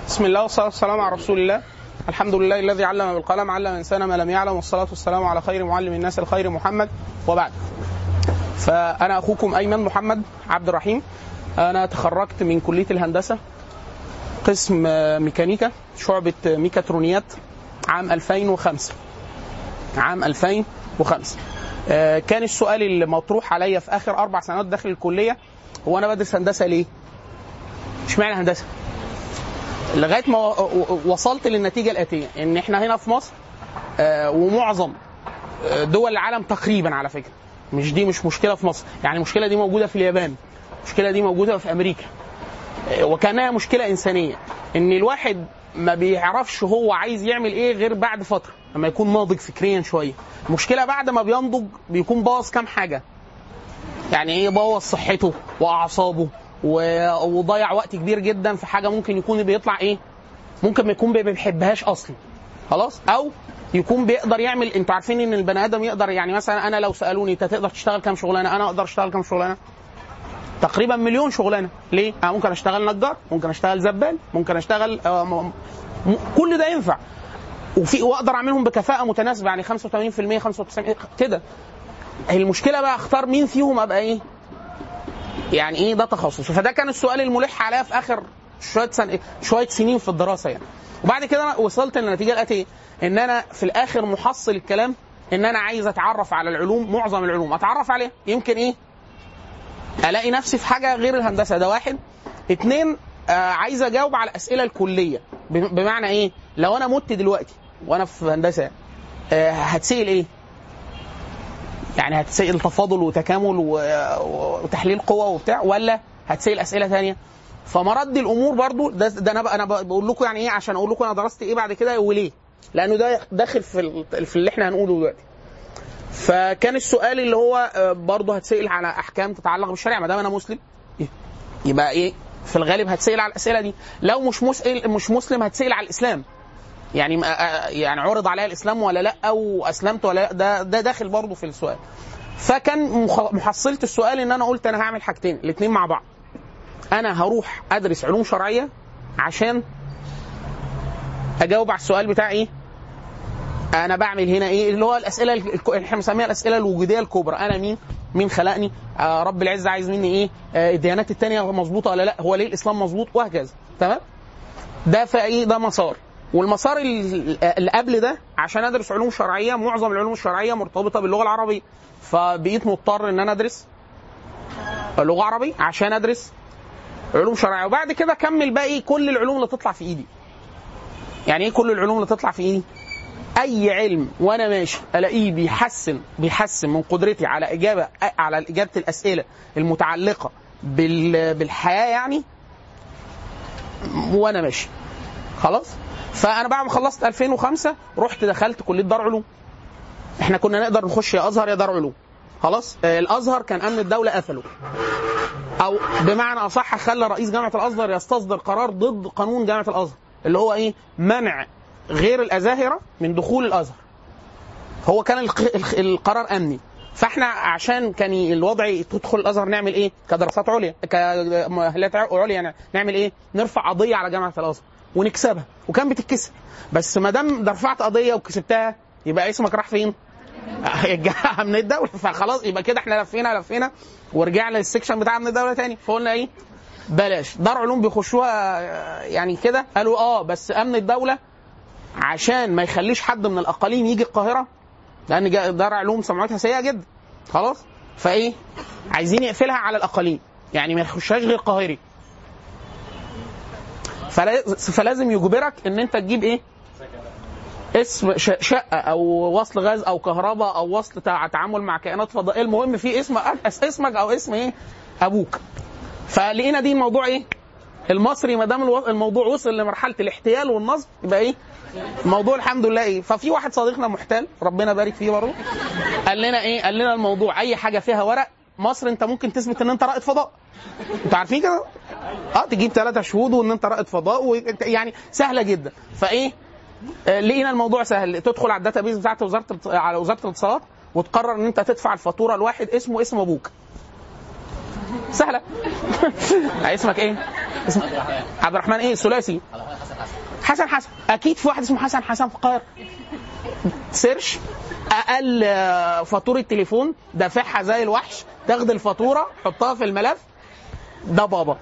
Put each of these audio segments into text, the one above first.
بسم الله والصلاة والسلام على رسول الله. الحمد لله الذي علم بالقلم علم الإنسان ما لم يعلم، والصلاة والسلام على خير معلم الناس الخير محمد. وبعد، فأنا أخوكم أيمن محمد عبد الرحيم. أنا تخرجت من كلية الهندسة قسم ميكانيكا شعبة ميكاترونيات عام 2005. كان السؤال اللي مطروح عليا في آخر 4 سنوات داخل الكلية هو أنا بدرس هندسة ليه؟ اشمعنى هندسة؟ لغاية ما وصلت للنتيجة الآتية، إن إحنا هنا في مصر ومعظم دول العالم تقريبا، على فكرة مش مشكلة في مصر، يعني المشكلة دي موجودة في اليابان، المشكلة دي موجودة في أمريكا، وكانها مشكلة إنسانية، إن الواحد ما بيعرفش هو عايز يعمل إيه غير بعد فترة لما يكون ناضج فكريا شوية. المشكلة بعد ما بينضج بيكون بوظ كام حاجة، يعني إيه؟ بوظ صحته وأعصابه وضيع وقت كبير جدا في حاجة ممكن يكون بيطلع إيه؟ ممكن ما يكون بيحبهاش أصلا، خلاص، أو يكون بيقدر يعمل. انتوا عارفين ان البني ادم يقدر، يعني مثلا انا لو سالوني انت تقدر تشتغل كام شغلانه، انا اقدر اشتغل كام شغلانه؟ تقريبا 1,000,000 شغلانه. ليه؟ انا ممكن اشتغل نجار، ممكن اشتغل زبال، ممكن اشتغل كل ده ينفع، واقدر اعملهم بكفاءه متناسبه، يعني 85% 95 كده. المشكله بقى اختار مين فيهم ابقى ايه، يعني ايه ده تخصص. فده كان السؤال الملح عليا في اخر شويه سنين في الدراسه يعني. وبعد كده أنا وصلت للنتيجه الاتيه، ان انا في الاخر محصل الكلام ان انا عايز اتعرف على العلوم، معظم العلوم اتعرف عليها، يمكن ايه الاقي نفسي في حاجه غير الهندسه. ده 1. 2، عايز اجاوب على الاسئله الكليه. بمعنى ايه؟ لو انا مت دلوقتي وانا في هندسه هتسال ايه؟ يعني هتسال تفاضل وتكامل وتحليل قوه وبتاع، ولا هتسال اسئله ثانيه؟ فمرد الامور برضو ده انا بقول لكم يعني ايه، عشان اقول لكم انا درست ايه بعد كده وليه، لانه ده داخل في اللي احنا هنقوله دلوقتي. فكان السؤال اللي هو برضو هتسال على احكام تتعلق بالشريعه، ما دام انا مسلم يبقى ايه في الغالب هتسال على الاسئله دي. لو مش مسلم هتسال على الاسلام، يعني عرض عليا الاسلام ولا لا، او اسلمت ولا لا، ده داخل برضو في السؤال. فكان محصلة السؤال ان انا قلت انا هعمل حاجتين الاثنين مع بعض. انا هروح ادرس علوم شرعيه عشان اجاوب على السؤال بتاع ايه انا بعمل هنا ايه، اللي هو الاسئله اللي احنا بنسميها الاسئله الوجوديه الكبرى. انا مين خلقني؟ رب العزه عايز مني ايه؟ الديانات التانية مظبوطه ولا لا؟ هو ليه الاسلام مظبوط؟ وهكذا. تمام؟ ده فايه ده مسار. والمسار اللي قبل ده عشان ادرس علوم شرعيه، معظم العلوم الشرعيه مرتبطه باللغه العربيه، فبقيت مضطر ان انا ادرس لغه عربيه عشان ادرس علوم شرعيه. وبعد كده اكمل باقي كل العلوم اللي تطلع في ايدي. يعني ايه كل العلوم اللي تطلع في ايدي؟ اي علم وانا ماشي الاقيه بيحسن من قدرتي على اجابه الاسئله المتعلقه بالحياه يعني، وانا ماشي خلاص. فانا بعد ما خلصت 2005 رحت دخلت كليه دار علوم. احنا كنا نقدر نخش يا ازهر يا دار علوم، خلاص. الازهر كان امن الدوله قفله، او بمعنى اصح خلى رئيس جامعه الازهر يستصدر قرار ضد قانون جامعه الازهر، اللي هو ايه؟ منع غير الازاهره من دخول الازهر. هو كان القرار امني. فاحنا عشان كان الوضع تدخل الازهر نعمل ايه؟ كدراسات عليا، كمؤهلات عليا، يعني نعمل ايه؟ نرفع قضيه على جامعه الازهر ونكسبها، وكان بتتكسب. بس ما دام رفعت قضيه وكسبتها يبقى اسمك راح فين؟ من الدوله. فخلاص يبقى كده احنا لفينا ورجعنا للسكشن بتاع من الدوله تاني. فقلنا ايه؟ بلاش دار علوم بيخشوها يعني كده. قالوا بس امن الدوله عشان ما يخليش حد من الاقاليم يجي القاهره، لان دار علوم سمعتها سيئه جدا، خلاص. فايه؟ عايزين يقفلها على الاقاليم، يعني ما يخشهاش غير قاهري. فلازم يجبرك ان انت تجيب ايه؟ اسم شقه او وصل غاز او كهرباء او وصل تعامل مع كائنات فضائيه، المهم في اسمك او اسم ايه؟ ابوك. فلقينا دي الموضوع ايه؟ المصري ما دام الموضوع وصل لمرحله الاحتيال والنصب يبقى ايه؟ الموضوع الحمد لله ايه؟ ففي واحد صديقنا محتال ربنا بارك فيه برضه قال لنا ايه؟ قال لنا الموضوع اي حاجه فيها ورق مصر انت ممكن تثبت ان انت رائد فضاء. انتوا عارفين كده؟ تجيب 3 شهود وان انت رائد فضاء، يعني سهله جدا. فايه؟ لقينا الموضوع سهل. تدخل على الداتابيز بتاعت على وزاره الاتصالات وتقرر ان انت تدفع الفاتوره لواحد اسم ابوك. سهله. اسمك ايه؟ اسمك عبد الرحمن ايه؟ ثلاثي حسن اكيد في واحد اسمه حسن في القاهره. سيرش اقل فاتوره تليفون دافعها زي الوحش، تاخد الفاتوره حطها في الملف، ده بابا.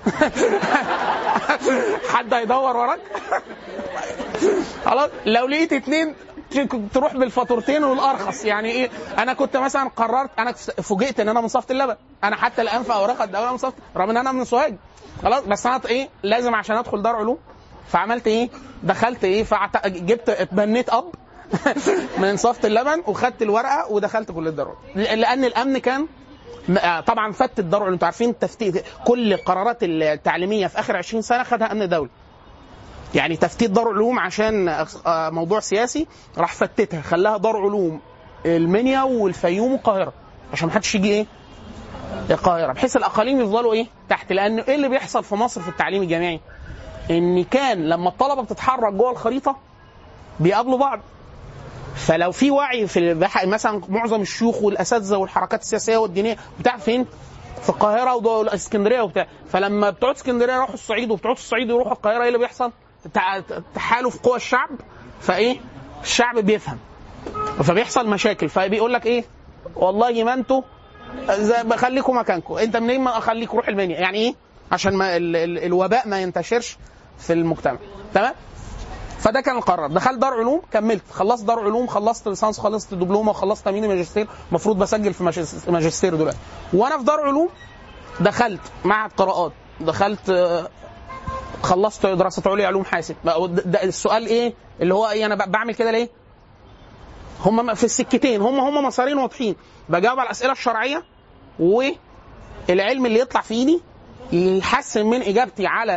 حد هيدور وراك؟ خلاص. لو لقيت 2 تروح بالفاتورتين والارخص. يعني ايه؟ انا كنت مثلا قررت، انا فوجئت ان انا من صفة اللبن، انا حتى الان في اوراق الدوله من صفة، رغم ان انا من سوهاج. خلاص. بس انا ايه لازم عشان ادخل دار علوم، فعملت ايه؟ دخلت ايه؟ جبت اتبنيت اب من صفة اللبن وخدت الورقه ودخلت كليه دار علوم، لان الامن كان طبعا فتت دار علوم. انتوا عارفين تفتيت كل القرارات التعليميه في اخر 20 سنه خدها امن دولي. يعني تفتيت دار علوم عشان موضوع سياسي راح فتتها، خلاها دار علوم المنيا والفيوم والقاهره عشان ما حدش يجي ايه القاهره، بحيث الاقاليم يفضلوا ايه تحت. لان ايه اللي بيحصل في مصر في التعليم الجامعي؟ ان كان لما الطلبه بتتحرك جوه الخريطه بيقابلوا بعض، فلو في وعي في مثلا معظم الشيوخ والاساتذه والحركات السياسيه والدينيه بتاع فين؟ في القاهره والاسكندريه وبتاع. فلما بتوع اسكندريه يروحوا الصعيد وبتوع الصعيد يروحوا القاهره، ايه اللي بيحصل؟ تحالف قوى الشعب، فايه الشعب بيفهم، فبيحصل مشاكل. فبيقول لك ايه؟ والله ما انتوا بخليكم مكانكم، انت منين؟ ما اخليك روح المنيا. يعني ايه؟ عشان ما الوباء ما ينتشرش في المجتمع. تمام. فده كان القرار. دخلت دار علوم، كملت، خلصت دار علوم، خلصت ليسانس، خلصت دبلومه، وخلصت تمهيدي ماجستير. المفروض بسجل في ماجستير دلوقتي. وانا في دار علوم دخلت معهد قراءات، دخلت خلصت دراسه عليا علوم حاسب. ده السؤال ايه اللي هو ايه؟ انا بعمل كده ليه؟ هم في السكتين، هم مسارين واضحين. بجاوب على الاسئله الشرعيه، والعلم اللي يطلع في ايدي يحسن من اجابتي على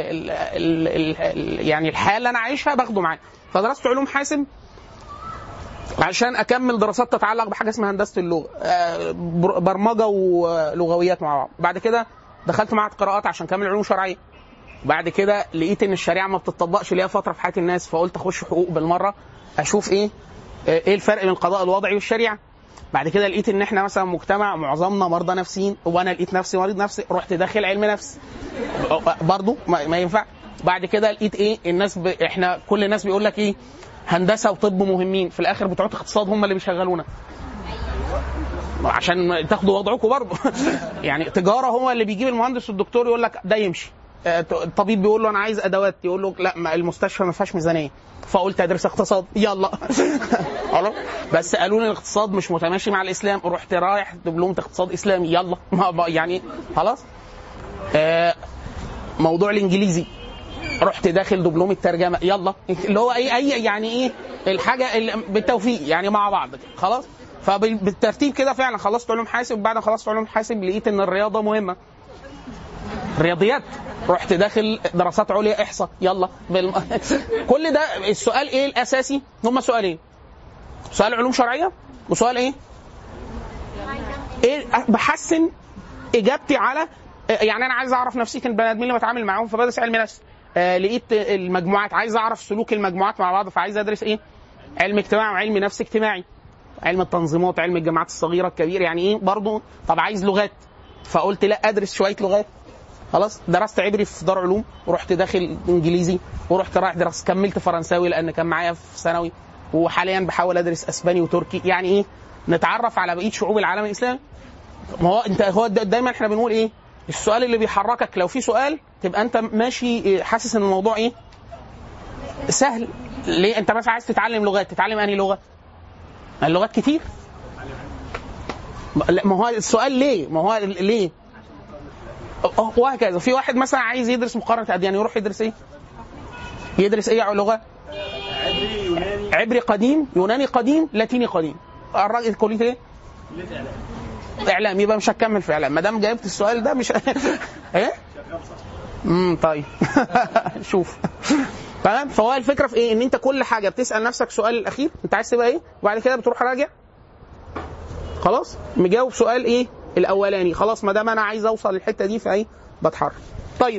يعني الحياه اللي انا عايشها باخده معايا. فدرست علوم حاسب عشان اكمل دراسات تتعلق بحاجه اسمها هندسه اللغه، برمجه ولغويات مع بعض. بعد كده دخلت معهد قراءات عشان اكمل علوم شرعيه. بعد كده لقيت ان الشريعه ما بتطبقش ليها فتره في حياه الناس، فقلت اخش حقوق بالمره اشوف ايه الفرق بين القضاء الوضعي والشريعه. بعد كده لقيت ان احنا مثلا مجتمع معظمنا مرضى نفسيين، وانا لقيت نفسي مريض نفسي، رحت داخل علم نفس برضو ما ينفع. بعد كده لقيت ايه؟ الناس احنا كل الناس بيقول لك ايه؟ هندسه وطب مهمين، في الاخر بتوع اقتصاد هم اللي بيشغلونا عشان تاخدوا وضعكم برضو. يعني تجاره هو اللي بيجيب المهندس والدكتور يقول لك ده يمشي. الطبيب بيقول له انا عايز ادوات، يقول له لا ما المستشفى ما فيهاش ميزانيه. فقلت ادرس اقتصاد، يلا. بس قالوا لي الاقتصاد مش متماشي مع الاسلام، رحت رايح دبلومه اقتصاد اسلامي، يلا. يعني خلاص. موضوع الانجليزي رحت داخل دبلومه ترجمه، يلا. اللي هو اي يعني ايه الحاجه اللي بالتوفيق يعني مع بعض خلاص. فبالترتيب كده فعلا خلصت علوم حاسب. بعد ما خلصت علوم حاسب لقيت ان الرياضه مهمه، رياضيات، رحت داخل دراسات عليا احصاء، يلا. كل ده السؤال ايه الاساسي؟ هم سؤالين، سؤال علوم شرعيه وسؤال ايه بحسن اجابتي على، يعني انا عايز اعرف نفسيه البني ادمين اللي بتعامل معاهم فبدرس علم نفس. لقيت المجموعات، عايز اعرف سلوك المجموعات مع بعض فعايز ادرس ايه؟ علم اجتماع وعلم نفس اجتماعي، علم التنظيمات، علم الجماعات الصغيره الكبيره. يعني ايه برضه؟ طب عايز لغات، فقلت لا ادرس شويه لغات. خلاص. درست عبري في دار علوم، ورحت داخل انجليزي، ورحت رايح درس كملت فرنساوي لان كان معايا في ثانوي، وحاليا بحاول ادرس اسباني وتركي. يعني ايه؟ نتعرف على بقيه شعوب العالم الاسلامي. ما هو انت هو دايما احنا بنقول ايه؟ السؤال اللي بيحركك لو في سؤال تبقى انت ماشي حاسس ان الموضوع ايه؟ سهل. ليه؟ انت مثلا عايز تتعلم لغات، تتعلم انهي لغه؟ اللغات كتير. ما هو السؤال ليه؟ ما هو ليه؟ وهكذا. في واحد مثلا عايز يدرس مقارنه اديان، يروح يدرس ايه؟ يدرس ايه لغه؟ عبري، يوناني، عبري قديم، يوناني قديم، لاتيني قديم. الراجل كليه ايه؟ اعلام. يبقى مش هتكمل في اعلام ما دام جاوبت السؤال ده. مش ايه؟ طيب. شوف. تمام. فهو الفكره في ايه؟ ان انت كل حاجه بتسال نفسك سؤال الاخير انت عايز تبقى ايه، وبعد كده بتروح راجع خلاص مجاوب سؤال ايه الاولاني. خلاص ما دام انا عايز اوصل للحته دي فايه بتحرك. طيب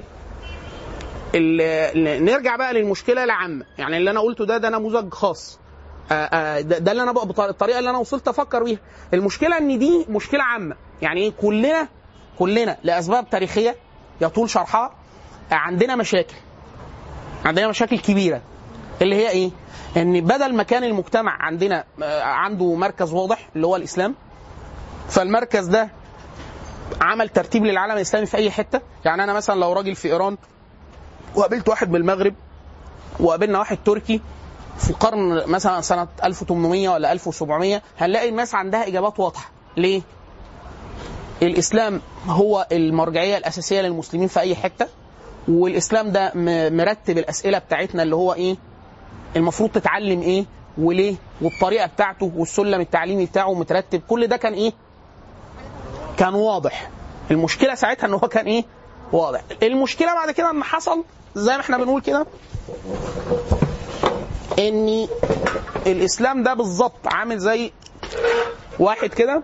نرجع بقى للمشكله العامه. يعني اللي انا قلته ده نموذج خاص. ده اللي انا بقى الطريقه اللي انا وصلت افكر بيها. المشكله ان دي مشكله عامه. يعني ايه؟ كلنا لاسباب تاريخيه يطول شرحها عندنا مشاكل كبيره اللي هي ايه؟ ان بدل ما كان المجتمع عندنا عنده مركز واضح اللي هو الاسلام، فالمركز ده عمل ترتيب للعالم الاسلامي في اي حته. يعني انا مثلا لو راجل في ايران وقابلت واحد من المغرب وقابلنا واحد تركي في القرن مثلا سنه 1800 ولا 1700، هنلاقي الناس عندها اجابات واضحه. ليه؟ الاسلام هو المرجعيه الاساسيه للمسلمين في اي حته، والاسلام ده مرتب الاسئله بتاعتنا اللي هو ايه؟ المفروض تتعلم ايه وليه، والطريقه بتاعته والسلم التعليمي بتاعه مترتب. كل ده كان ايه؟ كان واضح. المشكله ساعتها ان هو كان ايه؟ واضح. المشكله بعد كده ان حصل زي ما احنا بنقول كده ان الاسلام ده بالظبط عامل زي واحد كده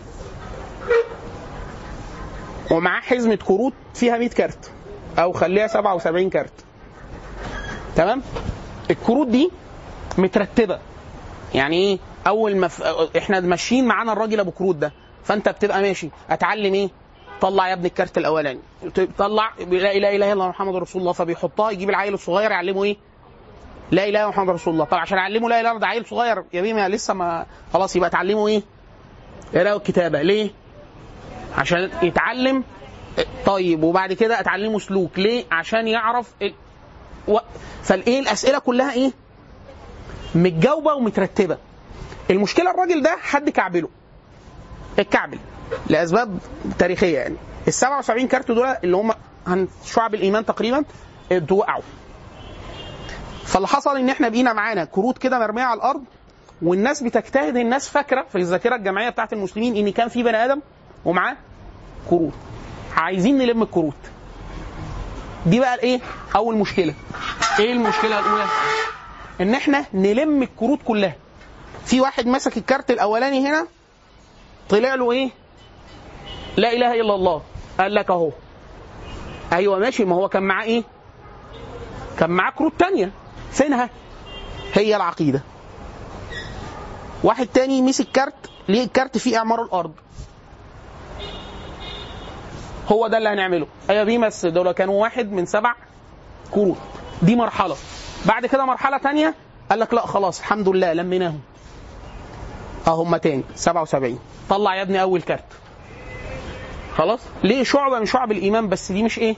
ومعاه حزمه كروت فيها 100 كارت او خليها 77 كارت. تمام؟ الكروت دي مترتبه. يعني ايه؟ اول ما احنا ماشيين معانا الراجل ابو كروت ده، فانت بتبقى ماشي اتعلم ايه؟ طلع يا ابني الكارت الاولاني، طلع لا اله الا الله محمد رسول الله، فبيحطها يجيب العيل الصغير يعلمه ايه؟ لا اله الا الله محمد رسول الله. طبعا عشان اعلمه لا اله الا ده عيل صغير يا بيه لسه ما خلاص، يبقى تعلمه ايه؟ قراءه الكتابه. ليه؟ عشان يتعلم. طيب وبعد كده اتعلمه سلوك. ليه؟ عشان يعرف فالايه الاسئله كلها ايه؟ متجاوبه ومترتبه. المشكله الراجل ده حد كعبله، الكعبل لاسباب تاريخيه. يعني ال 77 كارت دول اللي هم شعب الايمان تقريبا وقعوا. فاللي حصل ان احنا بقينا معانا كروت كده مرميه على الارض، والناس بتجتهد. الناس فاكره في الذاكره الجماعيه بتاعت المسلمين ان كان في بني ادم ومعاه كروت. عايزين نلم الكروت دي. بقى الايه؟ اول مشكله. ايه المشكله الاولى؟ ان احنا نلم الكروت كلها. في واحد مسك الكارت الاولاني هنا طلع له ايه؟ لا اله الا الله. قال لك اهو. ايوه ماشي، ما هو كان معاه ايه؟ كان معاه كروت تانية. فينها؟ هي العقيده. واحد تاني مسك كارت، ليه الكارت فيه اعمار الارض. هو ده اللي هنعمله. ايوه بيه، بس دول كانوا واحد من 7 كروت. دي مرحله. بعد كده مرحله تانية قال لك لا خلاص الحمد لله لميناهم هم تاني 77. طلع يا ابني اول كارت. خلاص. ليه؟ شعبه من شعب الايمان، بس دي مش ايه؟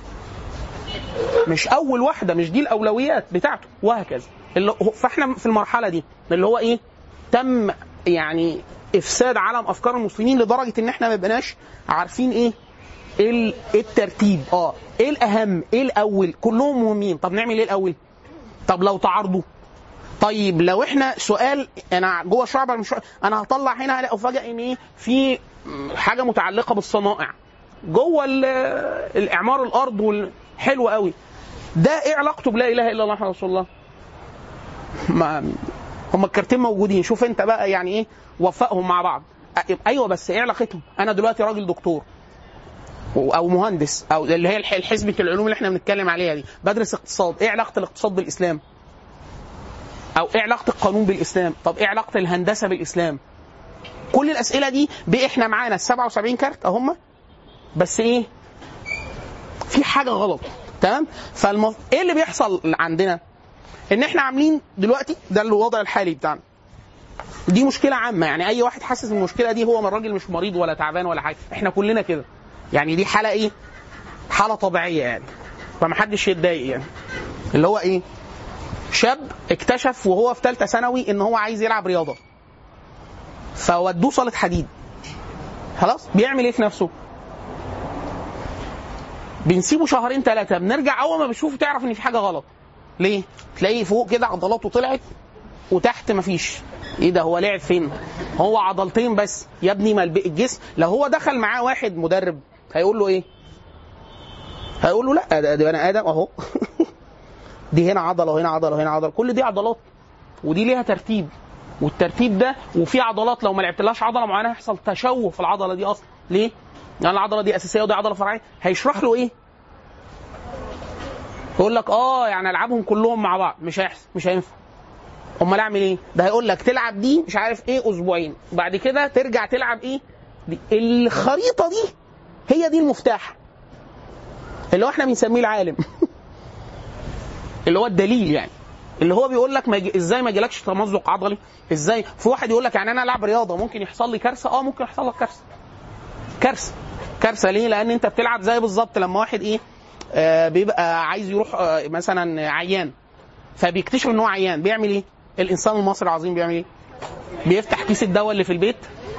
مش اول واحده، مش دي الاولويات بتاعته، وهكذا. فاحنا في المرحله دي اللي هو ايه؟ تم يعني افساد عالم افكار المسلمين لدرجه ان احنا ما بقناش عارفين ايه الترتيب. ايه الاهم؟ ايه الاول؟ كلهم مهمين. طب نعمل ايه الاول؟ طب لو تعارضوا؟ طيب لو احنا سؤال انا جوه شعب انا هطلع هنا الاقي افاجئ ان ايه؟ في حاجه متعلقه بالصنائع جوه الاعمار الارض حلو قوي. ده ايه علاقته بلا اله الا الله محمد رسول الله؟ ما هم الكارتين موجودين. شوف انت بقى يعني ايه وفقهم مع بعض. ايوه بس ايه علاقتهم؟ انا دلوقتي راجل دكتور او مهندس او اللي هي حزبة العلوم اللي احنا بنتكلم عليها دي، بدرس اقتصاد. ايه علاقه الاقتصاد بالاسلام؟ او ايه علاقه القانون بالاسلام؟ طب ايه علاقه الهندسه بالاسلام؟ كل الاسئله دي احنا معانا ال 77 كارت اهم، بس ايه؟ في حاجه غلط. تمام؟ ايه اللي بيحصل عندنا؟ ان احنا عاملين دلوقتي ده الوضع الحالي بتاعنا. دي مشكله عامه. يعني اي واحد حاسس المشكله دي هو من الراجل مش مريض ولا تعبان ولا حاجه، احنا كلنا كده. يعني دي حاله ايه؟ حاله طبيعيه يعني، فمحدش يتضايق. يعني اللي هو ايه؟ شاب اكتشف وهو في ثالثه ثانوي ان هو عايز يلعب رياضه، فودوه صاله حديد. خلاص بيعمل ايه في نفسه؟ بنسيبه 2-3 شهور، بنرجع اول ما بنشوفه تعرف ان في حاجه غلط. ليه؟ تلاقيه فوق كده عضلاته طلعت وتحت مفيش. ايه ده؟ هو لعب فين؟ هو عضلتين بس يا ابني. ما الجسم لو هو دخل معاه واحد مدرب هيقول له ايه؟ هيقول له لا ده بني ادم اهو دي هنا عضله وهنا عضله وهنا عضله، كل دي عضلات ودي ليها ترتيب، والترتيب ده وفي عضلات لو ما لعبتلهاش عضله معينه هيحصل تشوه في العضله دي اصلا. ليه؟ يعني العضله دي اساسيه ودي عضله فرعيه. هيشرح له ايه؟ يقول لك يعني العبهم كلهم مع بعض. مش هيحصل، مش هينفع. امال اعمل ايه؟ ده هيقول لك تلعب دي مش عارف ايه اسبوعين، بعد كده ترجع تلعب ايه دي. الخريطه دي هي دي المفتاح اللي هو احنا بنسميه العالم اللي هو الدليل. يعني اللي هو بيقول لك ازاي ما يجيلكش تمزق عضلي؟ ازاي في واحد يقول لك يعني انا العب رياضه ممكن يحصل لي كارثه؟ ممكن يحصل لك كارثه ليه؟ لان انت بتلعب زي بالظبط لما واحد ايه بيبقى عايز يروح مثلا عيان، فبيكتشف ان هو عيان، بيعمل ايه؟ الانسان المصري العظيم بيعمل ايه؟ بيفتح كيس الدواء اللي في البيت،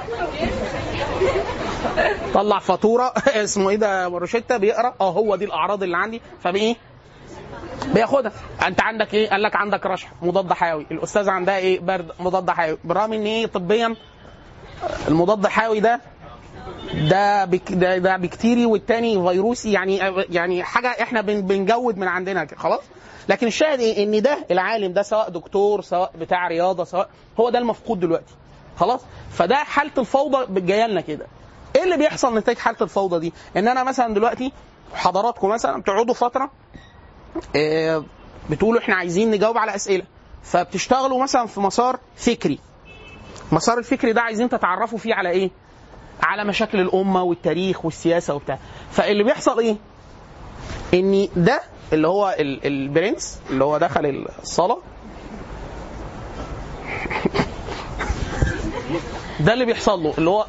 طلع فاتوره اسمه ايه ده روشته، بيقرا هو دي الاعراض اللي عندي، فبايه بياخدها. انت عندك ايه؟ قال لك عندك رشح مضاد حيوي، الاستاذه عندها ايه؟ برد مضاد حيوي، بالرغم ان ايه طبيا المضاد الحيوي ده بكتيري والتاني فيروسي، يعني حاجه احنا بنجود من عندنا خلاص. لكن الشاهد ايه؟ ان ده العالم ده سواء دكتور سواء بتاع رياضه سواء هو ده المفقود دلوقتي خلاص. فده حاله الفوضى جايه لنا كده. ايه اللي بيحصل نتيجه حاله الفوضى دي؟ ان انا مثلا دلوقتي حضراتكم مثلا بتقعدوا فتره بتقولوا احنا عايزين نجاوب على اسئله، فبتشتغلوا مثلا في مسار فكري. مسار الفكري ده عايزين تتعرفوا فيه على ايه؟ على مشاكل الامه والتاريخ والسياسه وبتاع. فاللي بيحصل ايه؟ ان ده اللي هو البرنس اللي هو دخل الصاله ده اللي بيحصل له، اللي هو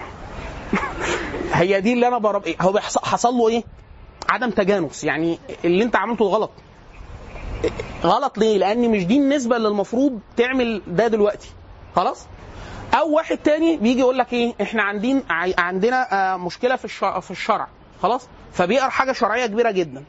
هي دي اللي انا برب ايه هو حصل له ايه؟ عدم تجانس. يعني اللي انت عملته غلط ليه؟ لان مش دي النسبه اللي المفروض تعمل ده دلوقتي خلاص. او واحد تاني بيجي يقول لك ايه؟ احنا عندنا مشكله في الشرع خلاص، فبيقرا حاجه شرعيه كبيره جدا،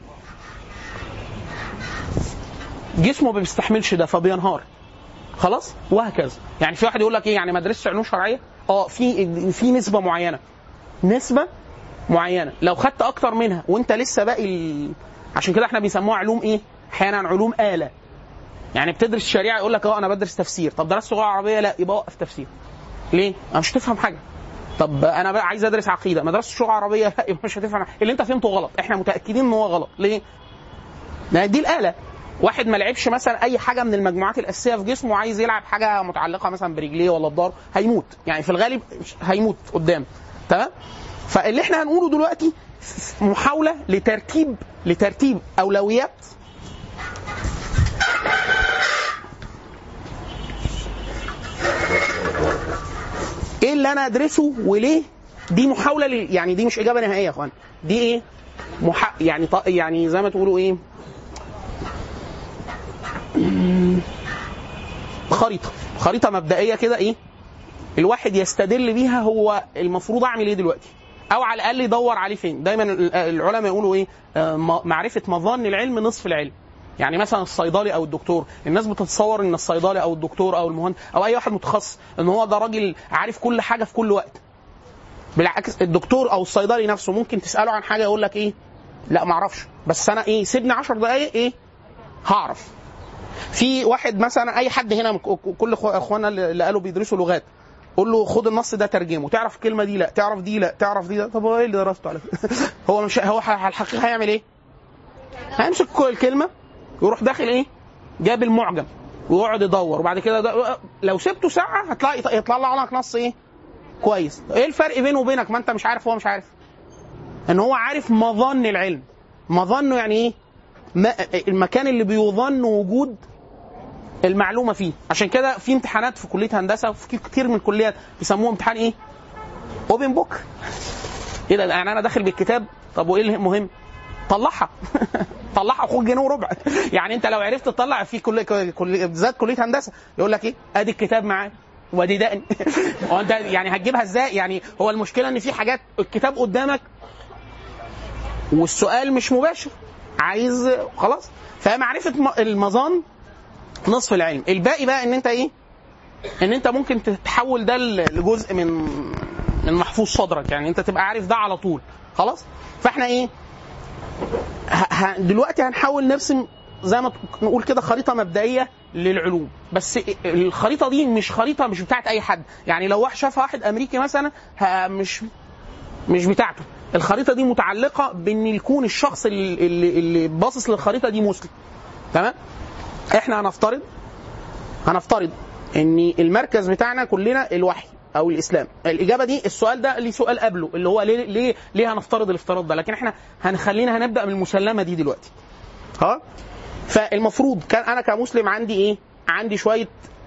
جسمه ما بيستحملش ده فبينهار خلاص، وهكذا. يعني في واحد يقول لك ايه؟ يعني ما درستش علوم شرعيه؟ في نسبه معينه لو خدت اكتر منها وانت لسه باقي عشان كده احنا بيسموها علوم ايه؟ احيانا علوم آلة. يعني بتدرس الشريعه يقول لك انا بدرس تفسير، طب درست لغه عربيه؟ لا، يبقى وقف تفسير. ليه؟ انا مش هتفهم حاجه. طب انا بقى عايز ادرس عقيده، ما درستش لغه عربيه؟ لا، يبقى مش هتفهم اللي انت فهمته غلط. احنا متاكدين ان هو غلط. ليه؟ لان دي الآلة. واحد ما لعبش مثلا اي حاجه من المجموعات الاساسيه في جسمه وعايز يلعب حاجه متعلقه مثلا برجليه ولا بضهره، هيموت. يعني في الغالب هيموت قدام. تمام؟ فاللي احنا هنقوله دلوقتي محاوله لترتيب اولويات ايه اللي انا ادرسه وليه. دي محاوله يعني دي مش اجابه نهائيه يا اخوان، دي ايه؟ يعني زي ما تقولوا ايه؟ خريطه مبدئيه كده، ايه الواحد يستدل بيها هو المفروض اعمل ايه دلوقتي، او على الاقل يدور عليه فين. دايما العلماء يقولوا ايه؟ معرفه مظان العلم نصف العلم. يعني مثلا الصيدلي او الدكتور، الناس بتتصور ان الصيدلي او الدكتور او المهندس او اي واحد متخصص ان هو ده راجل عارف كل حاجه في كل وقت. بالعكس، الدكتور او الصيدلي نفسه ممكن تساله عن حاجه يقول لك ايه؟ لا ما اعرفش، بس انا ايه سيبني 10 دقائق ايه هعرف. في واحد مثلا اي حد هنا كل اخواننا اللي قالوا بيدرسوا لغات، قول له خد النص ده ترجمه، تعرف الكلمه دي؟ لا. تعرف دي؟ لا. تعرف دي؟ لا. طب هو ايه اللي درسته على كده؟ هو مش هو الحقيقه هيعمل ايه؟ هيمسك كل الكلمه يروح داخل ايه؟ جاب المعجم ويقعد يدور، وبعد كده لو سبته ساعه هتلاقي يطلع لك نص ايه كويس. ايه الفرق بينه وبينك؟ ما انت مش عارف، هو مش عارف. ان هو عارف مظن العلم. مظنه يعني ايه؟ المكان اللي بيظن وجود المعلومه فيه. عشان كده في امتحانات في كليه هندسه وفي كتير من الكليات بيسموه امتحان ايه؟ اوبن بوك. ايه ده؟ يعني انا داخل بالكتاب، طب وايه المهم؟ طلعها طلعها خد جنيه وربع. يعني انت لو عرفت تطلع في بالذات كليه هندسه يقول لك ايه؟ ادي الكتاب معاك وادي دقني. هو انت يعني هتجيبها ازاي؟ يعني هو المشكله ان في حاجات الكتاب قدامك والسؤال مش مباشر، عايز خلاص. فمعرفه المظان نصف العلم. الباقي بقى ان انت ايه؟ ان انت ممكن تتحول ده لجزء من محفوظ صدرك، يعني انت تبقى عارف ده على طول خلاص. فاحنا ايه دلوقتي هنحاول نرسم زي ما نقول كده خريطه مبدئيه للعلوم. بس الخريطه دي مش خريطه مش بتاعت اي حد. يعني لو شافها واحد امريكي مثلا مش بتاعته. الخريطه دي متعلقه بان يكون الشخص اللي باصص للخريطه دي مسلم. تمام؟ احنا هنفترض ان المركز بتاعنا كلنا الوحي او الاسلام. الاجابه دي السؤال ده ليه سؤال قبله اللي هو ليه هنفترض الافتراض ده، لكن احنا هنبدا من المسلمه دي دلوقتي. فالمفروض كان انا كمسلم عندي ايه؟ عندي شويه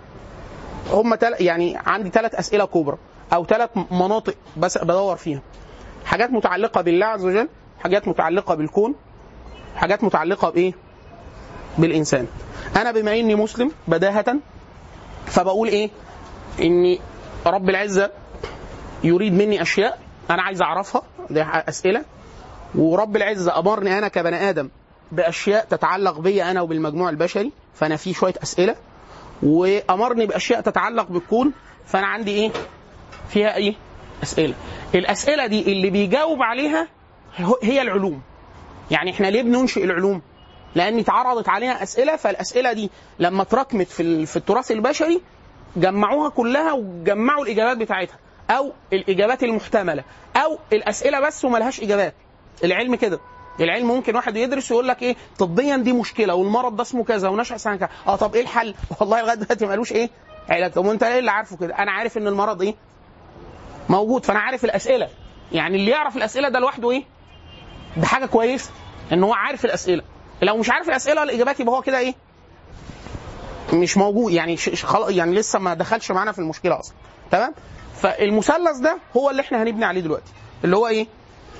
يعني عندي 3 اسئله كبرى او 3 مناطق بس بدور فيها. حاجات متعلقه بالله عز وجل، حاجات متعلقه بالكون، حاجات متعلقه بايه؟ بالانسان. انا بما اني مسلم بداهه فبقول ايه؟ اني رب العزه يريد مني اشياء انا عايز اعرفها، دي اسئله. ورب العزه امرني انا كبني ادم باشياء تتعلق بي انا وبالمجموع البشري، فانا في شويه اسئله. وامرني باشياء تتعلق بالكون، فانا عندي ايه؟ فيها ايه؟ اسئله. الاسئله دي اللي بيجاوب عليها هي العلوم. يعني احنا ليه بننشئ العلوم؟ لان اتعرضت عليها اسئله، فالاسئله دي لما اتراكمت في التراث البشري جمعوها كلها وجمعوا الاجابات بتاعتها، او الاجابات المحتمله، او الاسئله بس وملهاش اجابات. العلم كده، العلم ممكن واحد يدرس ويقول لك ايه؟ طبيا دي مشكله والمرض ده اسمه كذا ونشأ سنه كذا. طب ايه الحل؟ والله لغايه دلوقتي ما قالوش ايه؟ علاج. طب وانت ايه اللي عارفه كده؟ انا عارف ان المرض ايه؟ موجود، فانا عارف الاسئله. يعني اللي يعرف الاسئله ده لوحده ايه؟ ده حاجه كويسه ان هو عارف الاسئله. لو مش عارف الاسئله الاجابات يبقى هو كده ايه؟ مش موجود، يعني يعني لسه ما دخلش معانا في المشكله اصلا. تمام؟ فالمثلث ده هو اللي احنا هنبني عليه دلوقتي، اللي هو ايه؟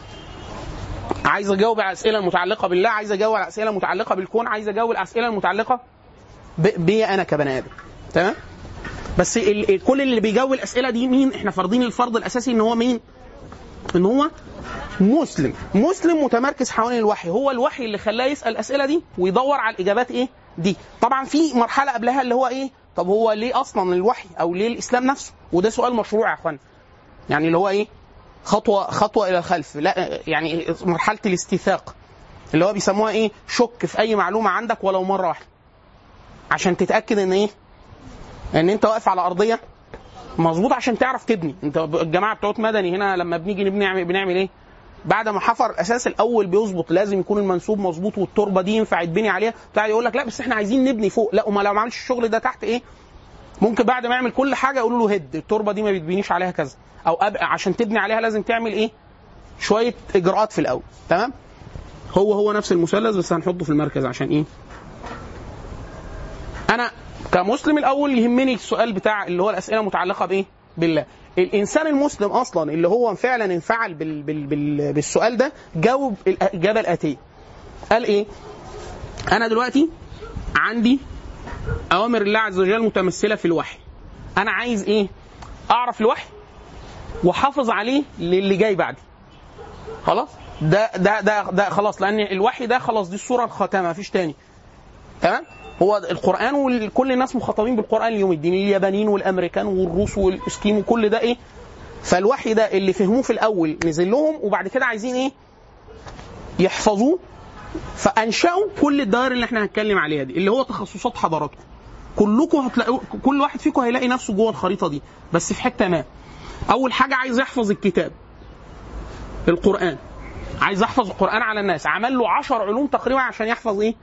عايز اجاوب على الاسئله المتعلقه بالله، عايز اجاوب على الاسئله المتعلقه بالكون، عايز اجاوب على الاسئله المتعلقه بي انا كبني ادم. تمام؟ بس كل اللي بيجاوب الاسئله دي مين؟ احنا فارضين الفرض الاساسي ان هو مين؟ ان هو مسلم متمركز حوالين الوحي. هو الوحي اللي خلاه يسال الاسئله دي ويدور على الاجابات ايه؟ دي. طبعا في مرحله قبلها اللي هو ايه؟ طب هو ليه اصلا الوحي او ليه الاسلام نفسه؟ وده سؤال مشروع يا اخوان. يعني اللي هو ايه؟ خطوه الى الخلف. لا يعني مرحله الاستيثاق اللي هو بيسموها ايه؟ شك في اي معلومه عندك ولو مره واحده عشان تتاكد ان ايه؟ ان انت واقف على ارضيه مظبوط عشان تعرف تبني. انت الجماعه بتوع مدني هنا لما بنيجي بنعمل ايه؟ بعد ما حفر الاساس الاول بيظبط، لازم يكون المنسوب مظبوط والتربه دي ينفع يتبني عليها. بتاع يقول لك لا بس احنا عايزين نبني فوق. لا، وما لو ما عملش الشغل ده تحت ايه؟ ممكن بعد ما يعمل كل حاجه يقولوا له هد التربه دي ما بتبنيش عليها كذا، او عشان تبني عليها لازم تعمل ايه؟ شويه اجراءات في الاول. تمام؟ هو نفس المثلث بس هنحطه في المركز عشان ايه؟ انا كمسلم الاول يهمني السؤال بتاع اللي هو الاسئله المتعلقه بايه؟ بالله. الانسان المسلم اصلا اللي هو فعلا انفعل بالسؤال ده جاوب الاجابه الاتيه. قال ايه؟ انا دلوقتي عندي اوامر الله عز وجل متمثله في الوحي. انا عايز ايه؟ اعرف الوحي وحافظ عليه للي جاي بعدي. خلاص؟ ده خلاص، لان الوحي ده خلاص دي الصوره الخاتمه مفيش تاني. تمام؟ هو القرآن وكل الناس مخاطبين بالقرآن اليوم الدين، اليابانيين والأمريكان والروس والإسكيم وكل ده إيه؟ فالوحي ده اللي فهموه في الأول نزل لهم وبعد كده عايزين إيه؟ يحفظوه، فأنشأوا كل الدوائر اللي إحنا هنتكلم عليها دي اللي هو تخصصات حضاراتكم. كلكم هتلاقوا كل واحد فيكم هيلاقي نفسه جوه الخريطة دي بس في حتة ما. أول حاجة عايز يحفظ الكتاب القرآن، عايز يحفظ القرآن على الناس، عمل له 10 علوم تقريبا عشان يحفظ إيه؟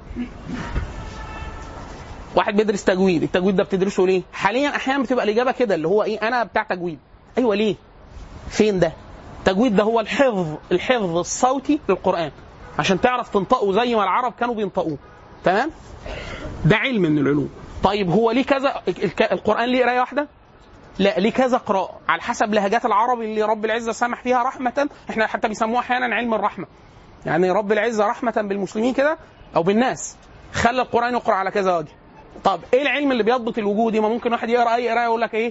واحد بيدرس تجويد، التجويد ده بتدرسه ليه؟ حاليا احيانا بتبقى الاجابه كده اللي هو ايه؟ انا بتاع تجويد. ايوه ليه؟ فين ده؟ التجويد ده هو الحفظ الصوتي للقران عشان تعرف تنطقه زي ما العرب كانوا بينطقوه. تمام؟ ده علم من العلوم. طيب هو ليه كذا؟ القران ليه قرايه واحده؟ لا، ليه كذا قراءه على حسب لهجات العرب اللي رب العزه سمح فيها رحمه. احنا حتى بيسموها احيانا علم الرحمه. يعني رب العزه رحمه بالمسلمين كده او بالناس خلى القران يقرا على كذا وجه. طب ايه العلم اللي بيضبط الوجود دي؟ ما ممكن واحد يقرا اي قرايه يقول لك ايه؟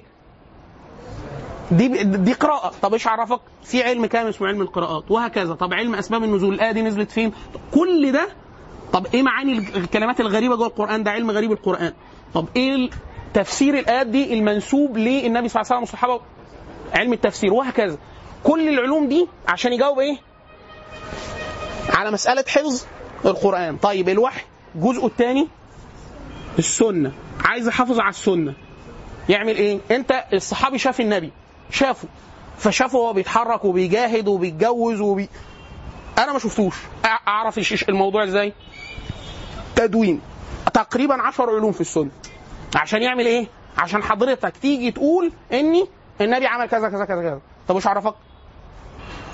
دي قراءه. طب ايش عرفك؟ في علم كامل اسمه علم القراءات وهكذا. طب علم اسباب النزول، الايه دي نزلت فين؟ كل ده. طب ايه معاني الكلمات الغريبه جوه القران؟ ده علم غريب القران. طب ايه تفسير الايات دي المنسوب للنبي صلى الله عليه وسلم والصحابه؟ علم التفسير وهكذا. كل العلوم دي عشان يجاوب ايه؟ على مساله حفظ القران. طيب الوحي جزءه الثاني السنة، عايز يحافظ على السنة يعمل ايه؟ انت الصحابي شاف النبي، شافه فشافه هو بيتحرك وبيجاهد وبيتجوز انا ما شفتوش. اعرف الموضوع ازاي؟ تدوين تقريبا 10 علوم في السنة عشان يعمل ايه؟ عشان حضرتك تيجي تقول اني النبي عمل كذا كذا كذا كذا. طب ايش عرفك؟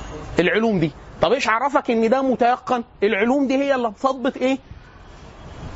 العلوم دي. طب ايش عرفك ان ده متيقن؟ العلوم دي هي اللي بتضبط ايه؟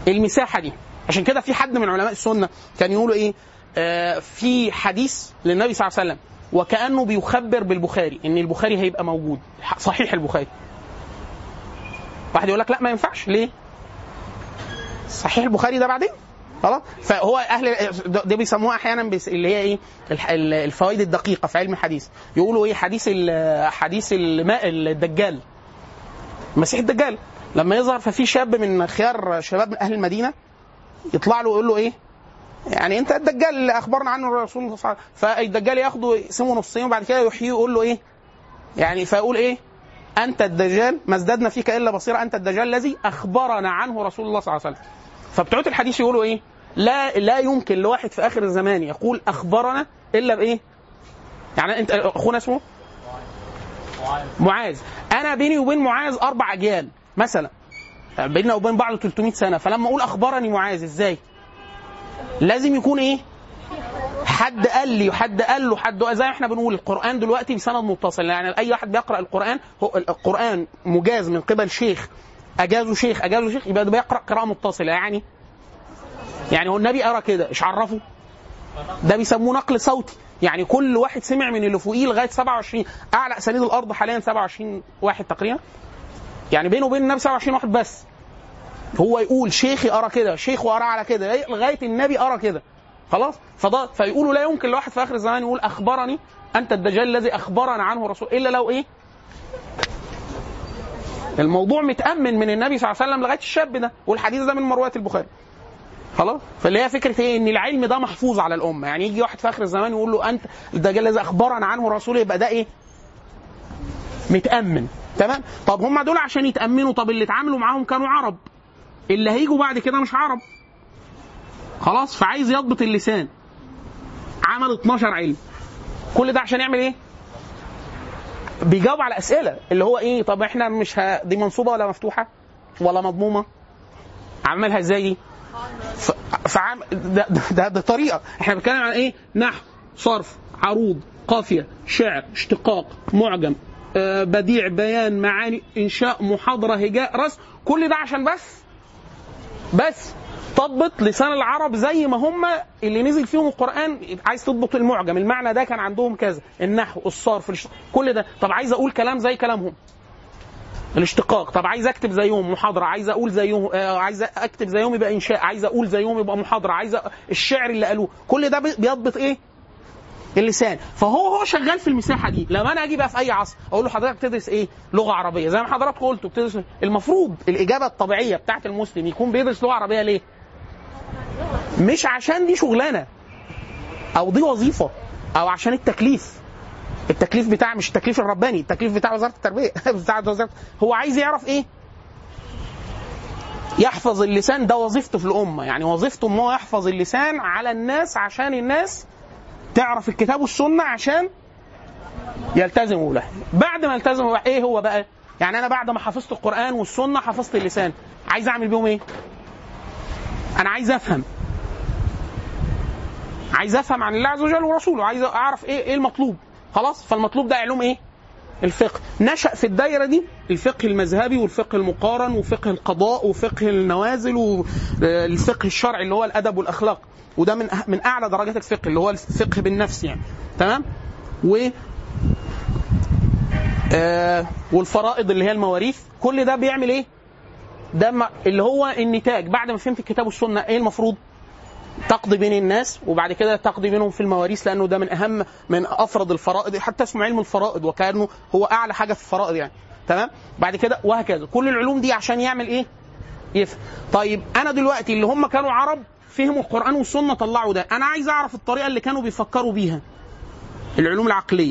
المساحه دي. عشان كده في حد من علماء السنه كان يقولوا ايه، في حديث للنبي صلى الله عليه وسلم وكانه بيخبر بالبخاري ان البخاري هيبقى موجود، صحيح البخاري. واحد يقول لك لا ما ينفعش، ليه؟ صحيح البخاري ده بعدين خلاص. فهو اهل ده بيسموها احيانا اللي هي ايه، الفوائد الدقيقه في علم الحديث. يقولوا ايه، حديث الماء الدجال، المسيح الدجال لما يظهر، ففي شاب من خيار شباب من اهل المدينه يطلع له ويقول له ايه، يعني انت الدجال اللي اخبرنا عنه الرسول صلى الله عليه وسلم. فالدجال ياخده يقسمه نصين وبعد كده يحييه يقول له ايه، يعني فيقول ايه، انت الدجال ما ازددنا فيك الا بصيره، انت الدجال الذي اخبرنا عنه رسول الله صلى الله عليه وسلم. فبتوع الحديث يقولوا ايه، لا يمكن لواحد في اخر الزمان يقول اخبرنا الا بايه، يعني انت اخونا اسمه معاذ، انا بيني وبين معاذ 4 أجيال مثلا، بيننا وبين بعض 300 سنه، فلما اقول اخبرني معاذ ازاي؟ لازم يكون ايه، حد قال لي وحد قال له، حد زي ما احنا بنقول القران دلوقتي بسند متصل، يعني اي واحد بيقرا القران، هو القران مجاز من قبل شيخ اجازه شيخ يبقى ده بيقرا قراءه متصله. يعني هو النبي قرا كده، ايش عرفه؟ ده بيسموه نقل صوتي، يعني كل واحد سمع من اللي فوقيه لغايه 27 اعلى اسانيد الارض حاليا 27 واحد تقريبا، يعني بينه وبين النبي 27 واحد بس. هو يقول شيخي قرا كده، شيخه قرا على كده، لغايه النبي قرا كده خلاص. فيقولوا لا يمكن لواحد في اخر الزمان يقول اخبرني انت الدجال الذي اخبرنا عنه رسول، الا لو ايه، الموضوع متامن من النبي صلى الله عليه وسلم لغايه الشاب ده، والحديث ده من مرويات البخاري خلاص. فاللي هي فكره ايه، ان العلم ده محفوظ على الامه، يعني يجي واحد في اخر الزمان يقول له انت الدجال الذي اخبرنا عنه رسول، يبقى ده ايه، متامن. تمام. طب هم دول عشان يتامنوا، طب اللي اتعاملوا معاهم كانوا عرب، اللي هيجوا بعد كده مش عرب خلاص، فعايز يضبط اللسان، عمل 12 علم. كل ده عشان يعمل ايه، بيجاوب على اسئله اللي هو ايه، طب احنا مش دي منصوبه ولا مفتوحه ولا مضمومه، عملها ازاي دي؟ ده طريقه. احنا بنتكلم عن ايه، نحو، صرف، عروض، قافيه، شعر، اشتقاق، معجم، بديع، بيان، معاني، انشاء، محاضره، هجاء، رسم. كل ده عشان بس تضبط لسان العرب زي ما هم اللي نزل فيهم القرآن. عايز تضبط المعجم، المعنى ده كان عندهم كذا، النحو، الصرف، كل ده. طب عايز اقول كلام زي كلامهم، الاشتقاق. طب عايز اكتب زيهم محاضره، عايز اقول زيهم، عايز اكتب زيهم يبقى انشاء، عايز اقول زيهم يبقى محاضره، عايز الشعر اللي قالوه، كل ده بيضبط ايه، اللسان. فهو شغال في المساحه دي. لما انا اجي بقى في اي عصر اقول له حضرتك بتدرس ايه، لغه عربيه، زي ما حضرتك قلتوا بتدرس، المفروض الاجابه الطبيعيه بتاعت المسلم يكون بيدرس لغه عربيه. ليه؟ مش عشان دي شغلانه او دي وظيفه او عشان التكليف بتاع، مش التكليف الرباني، التكليف بتاع وزاره التربيه بتاع وزاره. هو عايز يعرف ايه، يحفظ اللسان، ده وظيفته في الامه، يعني وظيفته ان هو يحفظ اللسان على الناس عشان الناس تعرف الكتاب والسنه عشان يلتزموا له. بعد ما يلتزموا ايه هو بقى، يعني انا بعد ما حفظت القران والسنه حفظت اللسان، عايز اعمل بيهم ايه؟ انا عايز افهم عن الله عز وجل ورسوله، عايز اعرف ايه المطلوب خلاص. فالمطلوب ده علوم ايه، الفقه. نشأ في الدايره دي الفقه المذهبي والفقه المقارن وفقه القضاء وفقه النوازل والفقه الشرعي اللي هو الادب والاخلاق، وده من اعلى درجات الفقه اللي هو الفقه بالنفس يعني. تمام. والفرائض اللي هي المواريث. كل ده بيعمل ايه، ده اللي هو النتاج بعد ما فهمت الكتاب والسنه. ايه المفروض، تقضي بين الناس، وبعد كده تقضي بينهم في المواريث، لانه ده من افرض الفرائض، حتى اسمه علم الفرائض وكانه هو اعلى حاجه في الفرائض يعني. تمام. بعد كده وهكذا، كل العلوم دي عشان يعمل ايه، يفهم. طيب انا دلوقتي اللي هم كانوا عرب فهموا القران والسنه طلعوا ده، انا عايز اعرف الطريقه اللي كانوا بيفكروا بيها، العلوم العقليه.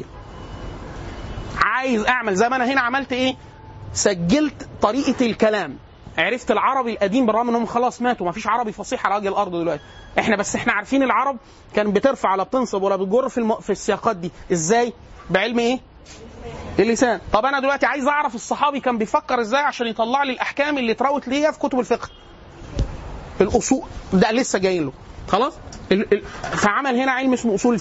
عايز اعمل زي ما انا هنا عملت ايه، سجلت طريقه الكلام، عرفت العربي القديم بالرغم انهم خلاص ماتوا، ما فيش عربي فصيح على وجه الارض دلوقتي. احنا عارفين العرب كان بترفع ولا بتنصب ولا بتجر في السياقات دي ازاي، بعلم ايه، اللسان. طب انا دلوقتي عايز اعرف الصحابي كان بيفكر ازاي عشان يطلع لي الاحكام اللي اتراوت ليا في كتب الفقه، الاصول ده لسه جاي له خلاص. فعمل هنا علم اسمه اصول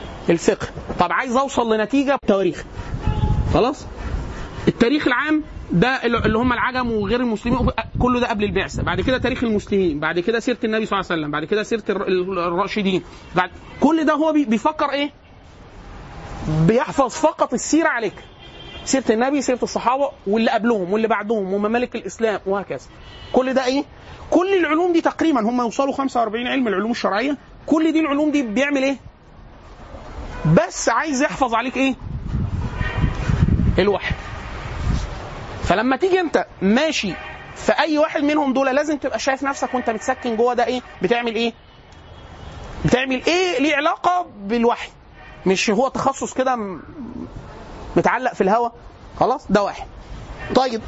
الفقه. طب عايز اوصل لنتيجه تواريخ خلاص. التاريخ العام ده اللي هم العجم وغير المسلمين، كله ده قبل البعثه. بعد كده تاريخ المسلمين، بعد كده سيره النبي صلى الله عليه وسلم، بعد كده سيره الراشدين، بعد كل ده هو بيفكر ايه؟ بيحفظ فقط السيره عليك، سيره النبي، سيره الصحابه واللي قبلهم واللي بعدهم وممالك الاسلام وهكذا. كل ده ايه؟ كل العلوم دي تقريبا هم يوصلوا 45 علم العلوم الشرعيه، كل دي العلوم دي بيعمل ايه؟ بس عايز يحفظ عليك ايه؟ الوحي. فلما تيجي انت ماشي في اي واحد منهم دول لازم تبقى شايف نفسك وانت بتسكن جوه ده ايه؟ بتعمل ايه؟ بتعمل ايه ليه علاقه بالوحي، مش هو تخصص كده متعلق في الهواء. خلاص ده واحد. طيب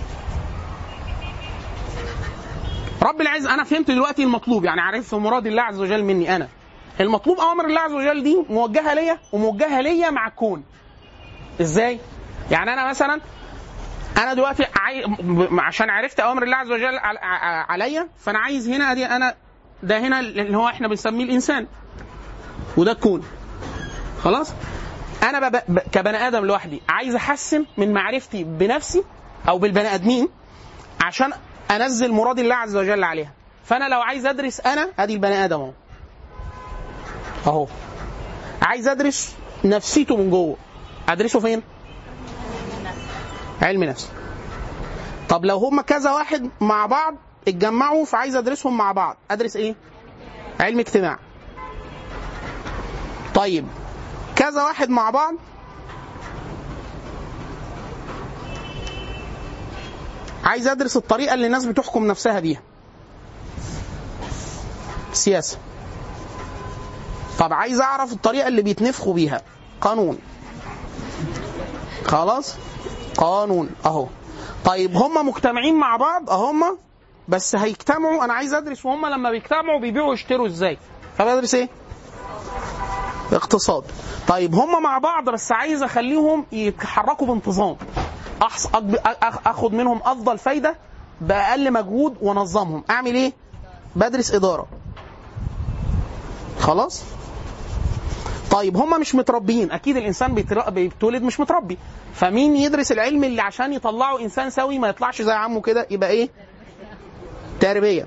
رب العزة انا فهمت دلوقتي المطلوب، يعني عرفت مراد الله عز وجل مني. انا المطلوب اوامر الله عز وجل دي موجهه ليا وموجهه ليا مع الكون. ازاي؟ يعني انا مثلا انا دلوقتي عشان عرفت اوامر الله عز وجل عليا، فانا عايز هنا دي انا ده هنا اللي هو احنا بنسميه الانسان وده الكون. خلاص انا كبني ادم لوحدي عايز احسن من معرفتي بنفسي او بالبني ادمين عشان انزل مراد الله عز وجل عليها. فانا لو عايز ادرس انا ادي البني ادم اهو عايز ادرس نفسيته من جوه، ادرسه فين؟ علم نفس. طب لو هم كذا واحد مع بعض اتجمعوا فعايز ادرسهم مع بعض، ادرس ايه؟ علم اجتماع. طيب كذا واحد مع بعض عايز ادرس الطريقه اللي الناس بتحكم نفسها بيها، سياسه. طب عايز اعرف الطريقه اللي بيتنفخوا بيها، قانون. خلاص قانون اهو. طيب هم مجتمعين مع بعض اهم، بس هيجتمعوا، انا عايز ادرس وهم لما بيجتمعوا بيبيعوا ويشتروا ازاي، فبدرس ايه؟ اقتصاد. طيب هم مع بعض بس عايز اخليهم يتحركوا بانتظام، اخد منهم افضل فايده باقل مجهود وانظمهم. اعمل ايه؟ بدرس اداره. خلاص. طيب هم مش متربيين، اكيد الانسان بيتولد مش متربي، فمين يدرس العلم اللي عشان يطلعه انسان سوي ما يطلعش زي عمه كده؟ يبقى ايه؟ تربيه.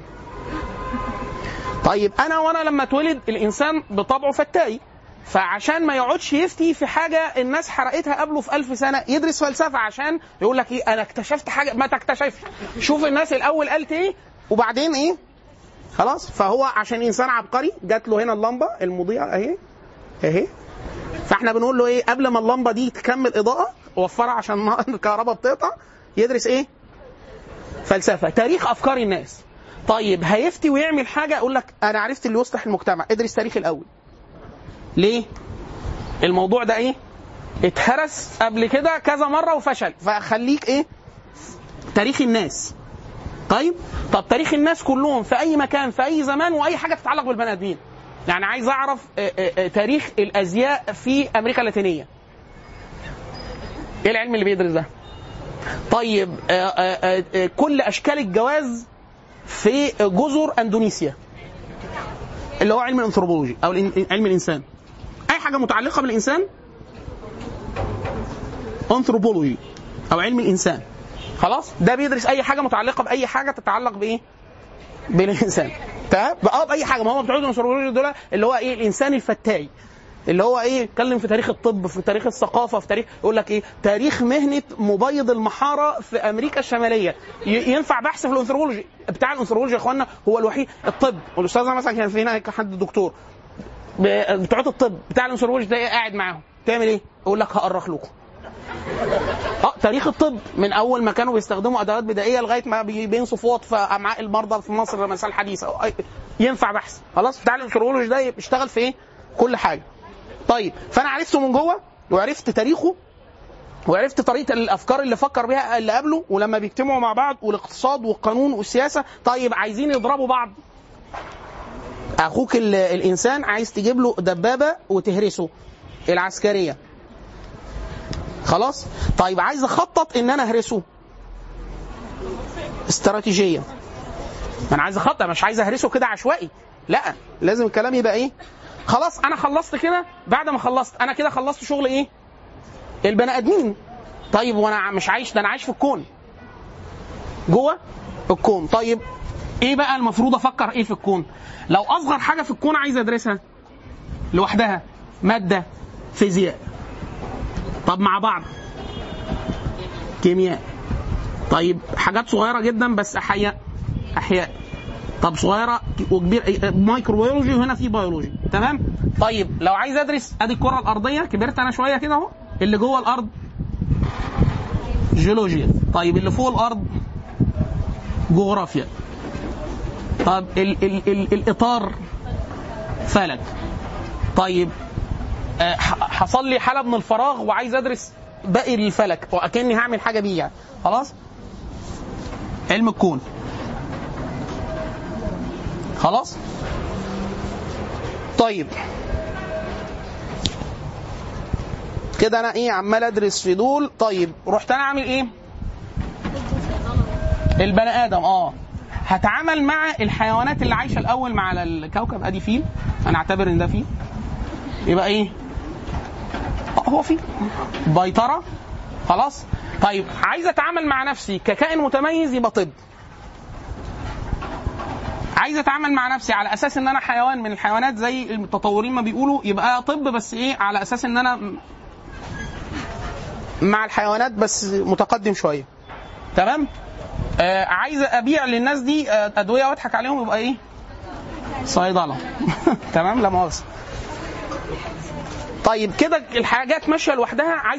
طيب وانا لما اتولد الانسان بطبعه فتاي، فعشان ما يقعدش يفتي في حاجه الناس حرقتها قبله في 1000 سنه يدرس فلسفه عشان يقول لك ايه؟ انا اكتشفت حاجه. ما تكتشفش، شوف الناس الاول قالت ايه وبعدين ايه. خلاص. فهو عشان انسان عبقري جات له هنا اللمبه المضيئه اهي، فاحنا بنقول له ايه؟ قبل ما اللمبه دي تكمل اضاءه وفرها عشان الكهرباء بتقطع، يدرس ايه؟ فلسفه، تاريخ افكار الناس. طيب هيفتي ويعمل حاجه يقول لك انا عرفت اللي يصلح المجتمع، ادرس تاريخ الاول. ليه؟ الموضوع ده ايه؟ اتهرس قبل كده كذا مره وفشل، فخليك ايه؟ تاريخ الناس. طب تاريخ الناس كلهم في اي مكان في اي زمان واي حاجه تتعلق بالبني ادمين. يعني عايز اعرف تاريخ الازياء في امريكا اللاتينيه، ايه العلم اللي بيدرس ده؟ طيب كل اشكال الجواز في جزر اندونيسيا، اللي هو علم الانثروبولوجي او علم الانسان، اي حاجه متعلقه بالانسان انثروبولوجي او علم الانسان. خلاص ده بيدرس اي حاجه متعلقه باي حاجه تتعلق بايه؟ بالانسان. تمام. باي حاجه. ما هو بتوع الانثروبولوجي دول اللي هو ايه؟ الانسان الفتاي، اللي هو ايه؟ يتكلم في تاريخ الطب، في تاريخ الثقافه، في تاريخ، يقول لك ايه؟ تاريخ مهنه مبيض المحاره في امريكا الشماليه. ينفع بحث في الانثروبولوجي. بتاع الانثروبولوجي يا اخوانا هو الوحيد. الطب والاستاذه مثلا كان في هنا حد دكتور بتوع الطب، بتاع الانثروبولوجي ده قاعد معاهم تعمل ايه؟ يقول لك هأرخ لكم تاريخ الطب من اول ما كانوا بيستخدموا ادوات بدائيه لغايه ما بينصوا فوط في امعاء المرضى في مصر مثلا حديثه. ينفع بحث. خلاص. بتاع الانثروبولوجي ده بيشتغل في ايه؟ كل حاجه. طيب فانا عرفته من جوه وعرفت تاريخه وعرفت طريقه الافكار اللي فكر بيها اللي قبله ولما بيجتمعوا مع بعض، والاقتصاد والقانون والسياسه. طيب عايزين يضربوا بعض، اخوك الانسان عايز تجيب له دبابه وتهرسه، العسكريه. خلاص. طيب عايز اخطط ان انا اهرسه، استراتيجيه. ما انا عايز اخطط، مش عايز اهرسه كده عشوائي، لا، لازم الكلام يبقى ايه؟ خلاص انا خلصت كده. بعد ما خلصت انا كده خلصت شغل ايه؟ البني ادمين. طيب وانا مش عايش ده، انا عايش في الكون. جوه الكون. طيب ايه بقى المفروض افكر ايه في الكون؟ لو اصغر حاجه في الكون عايز ادرسها لوحدها، ماده، فيزياء. طب مع بعض كيمياء. طيب حاجات صغيره جدا بس احياء. طب صغيره وكبير، مايكروبيولوجي، وهنا في بيولوجي. تمام. طيب لو عايز ادرس ادي الكره الارضيه، كبرت انا شويه كده اهو، اللي جوه الارض جيولوجيا. طيب اللي فوق الارض جغرافيا. طب الاطار فلك. طيب حصل لي حاله من الفراغ وعايز ادرس باقي الفلك واكني هعمل حاجه بيه يعني. خلاص، علم الكون. خلاص. طيب كده انا ايه عمال ادرس في دول. طيب رحت انا اعمل ايه؟ البني ادم هتعامل مع الحيوانات اللي عايشه الاول مع الكوكب. ادي فيل، انا اعتبر ان ده فيل، يبقى ايه؟ هو فيل بيطره. خلاص. طيب عايز اتعامل مع نفسي ككائن متميز، يبقى طب. عايز اتعامل مع نفسي على اساس ان انا حيوان من الحيوانات زي المتطورين ما بيقولوا، يبقى طب، بس ايه؟ على اساس ان انا مع الحيوانات بس متقدم شويه. تمام. عايز ابيع للناس دي ادويه واضحك عليهم، يبقى ايه؟ صيدله. تمام، لا مؤاخذه. طيب كده الحاجات ماشيه لوحدها. عايز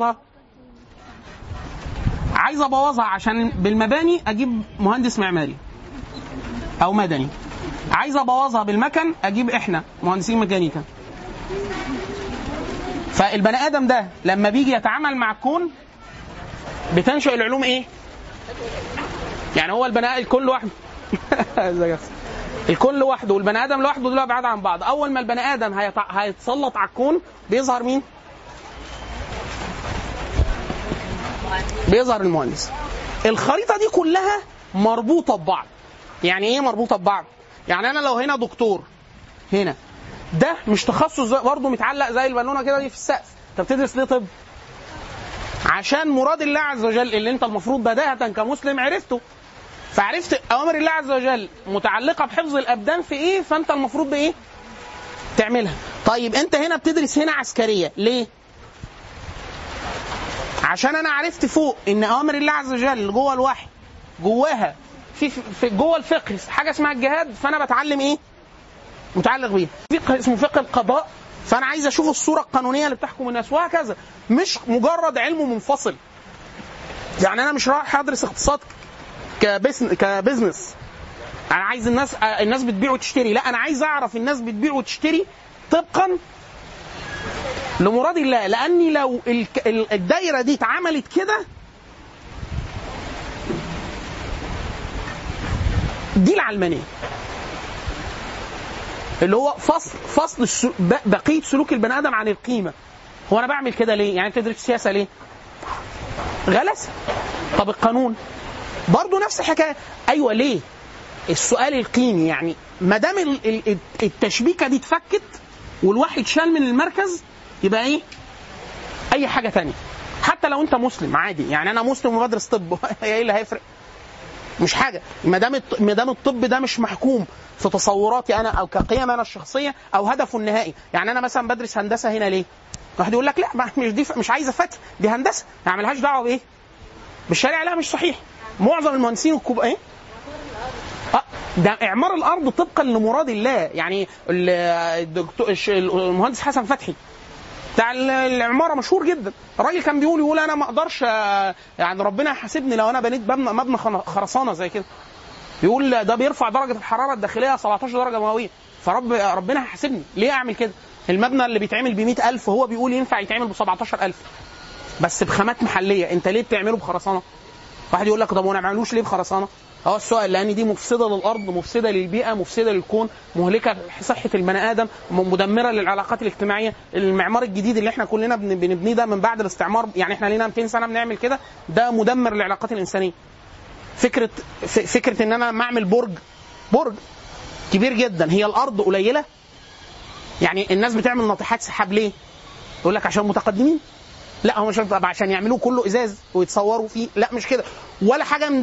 ابوظها عشان بالمباني اجيب مهندس معماري او مدني. عايز ابوظها بالمكن اجيب احنا مهندسين ميكانيكا. فالبني ادم ده لما بيجي يتعامل مع الكون بتنشأ العلوم ايه؟ يعني هو البني الكون لوحده. الكون لوحده والبني ادم لوحده دول بعاد عن بعض. اول ما البني ادم هيتسلط على الكون بيظهر مين؟ بيظهر المهندس. الخريطه دي كلها مربوطه ببعض. يعني ايه مربوطه ببعض؟ يعني انا لو هنا دكتور، هنا ده مش تخصص برضه متعلق زي البالونه كده دي في السقف. انت بتدرس ليه طب؟ عشان مراد الله عز وجل اللي انت المفروض بداهة كمسلم عرفته. فعرفت اوامر الله عز وجل متعلقه بحفظ الابدان في ايه، فانت المفروض بايه؟ تعملها. طيب انت هنا بتدرس هنا عسكريه ليه؟ عشان انا عرفت فوق ان اوامر الله عز وجل جوه الوحي جواها في جوه الفقه حاجه اسمها الجهاد، فانا بتعلم ايه؟ متعلق بيه. فقه اسمه فقه القضاء، فانا عايز اشوف الصوره القانونيه اللي بتحكم الناس وهكذا. مش مجرد علم منفصل. يعني انا مش رايح ادرس اقتصاد كبزنس. انا عايز الناس بتبيع وتشتري. لا، انا عايز اعرف الناس بتبيع وتشتري طبقا لمراد الله. لاني لو الدايره دي اتعملت كده، دي العلمانيه، اللي هو فصل بقيه سلوك البني ادم عن القيمه. هو انا بعمل كده ليه؟ يعني تدرس سياسه ليه؟ غلس. طب القانون برضه نفس الحكايه. ايوه ليه؟ السؤال القيمي. يعني ما دام التشبيكه دي اتفكت والوحي اتشال من المركز، يبقى ايه؟ اي حاجه تانية. حتى لو انت مسلم عادي، يعني انا مسلم وبدرس طب، ايه اللي هيفرق؟ مش حاجه. ما دام الطب ده مش محكوم في تصوراتي انا او كقيم انا الشخصيه او هدفه النهائي. يعني انا مثلا بدرس هندسه هنا ليه؟ واحد يقول لك لا مش دي، مش عايزه فتح، دي هندسه ما عملهاش دعوه بايه؟ بالشريعه. لا مش صحيح. معظم المهندسين الكبار ايه؟ ده اعمار الارض طبقا لمراد الله. يعني المهندس حسن فتحي بتاع العماره مشهور جدا، الراجل كان يقول انا ما اقدرش، يعني ربنا يحاسبني لو انا بنيت مبنى خرسانه زي كده. يقول ده بيرفع درجه الحراره الداخليه 17 درجه مئويه، فربنا هيحاسبني ليه اعمل كده؟ المبنى اللي بيتعمل ب100,000 هو بيقول ينفع يتعمل ب17,000 بس بخامات محليه، انت ليه بتعمله بخرسانه؟ واحد يقول لك طب وانا ما اعملوش ليه بخرسانه؟ هو السؤال لان دي مفسده للارض، مفسده للبيئه، مفسده للكون، مهلكه صحه البني ادم، مدمره للعلاقات الاجتماعيه. المعمار الجديد اللي احنا كلنا بنبنيه ده من بعد الاستعمار، يعني احنا لينا 200 سنه بنعمل كده، ده مدمر للعلاقات الانسانيه. فكره ان انا ما اعمل برج كبير جدا، هي الارض قليله. يعني الناس بتعمل ناطحات سحاب ليه؟ يقول لك عشان متقدمين. لا، هو مش عشان يعملوه كله ازاز ويتصوروا فيه، لا مش كده ولا حاجه من ده.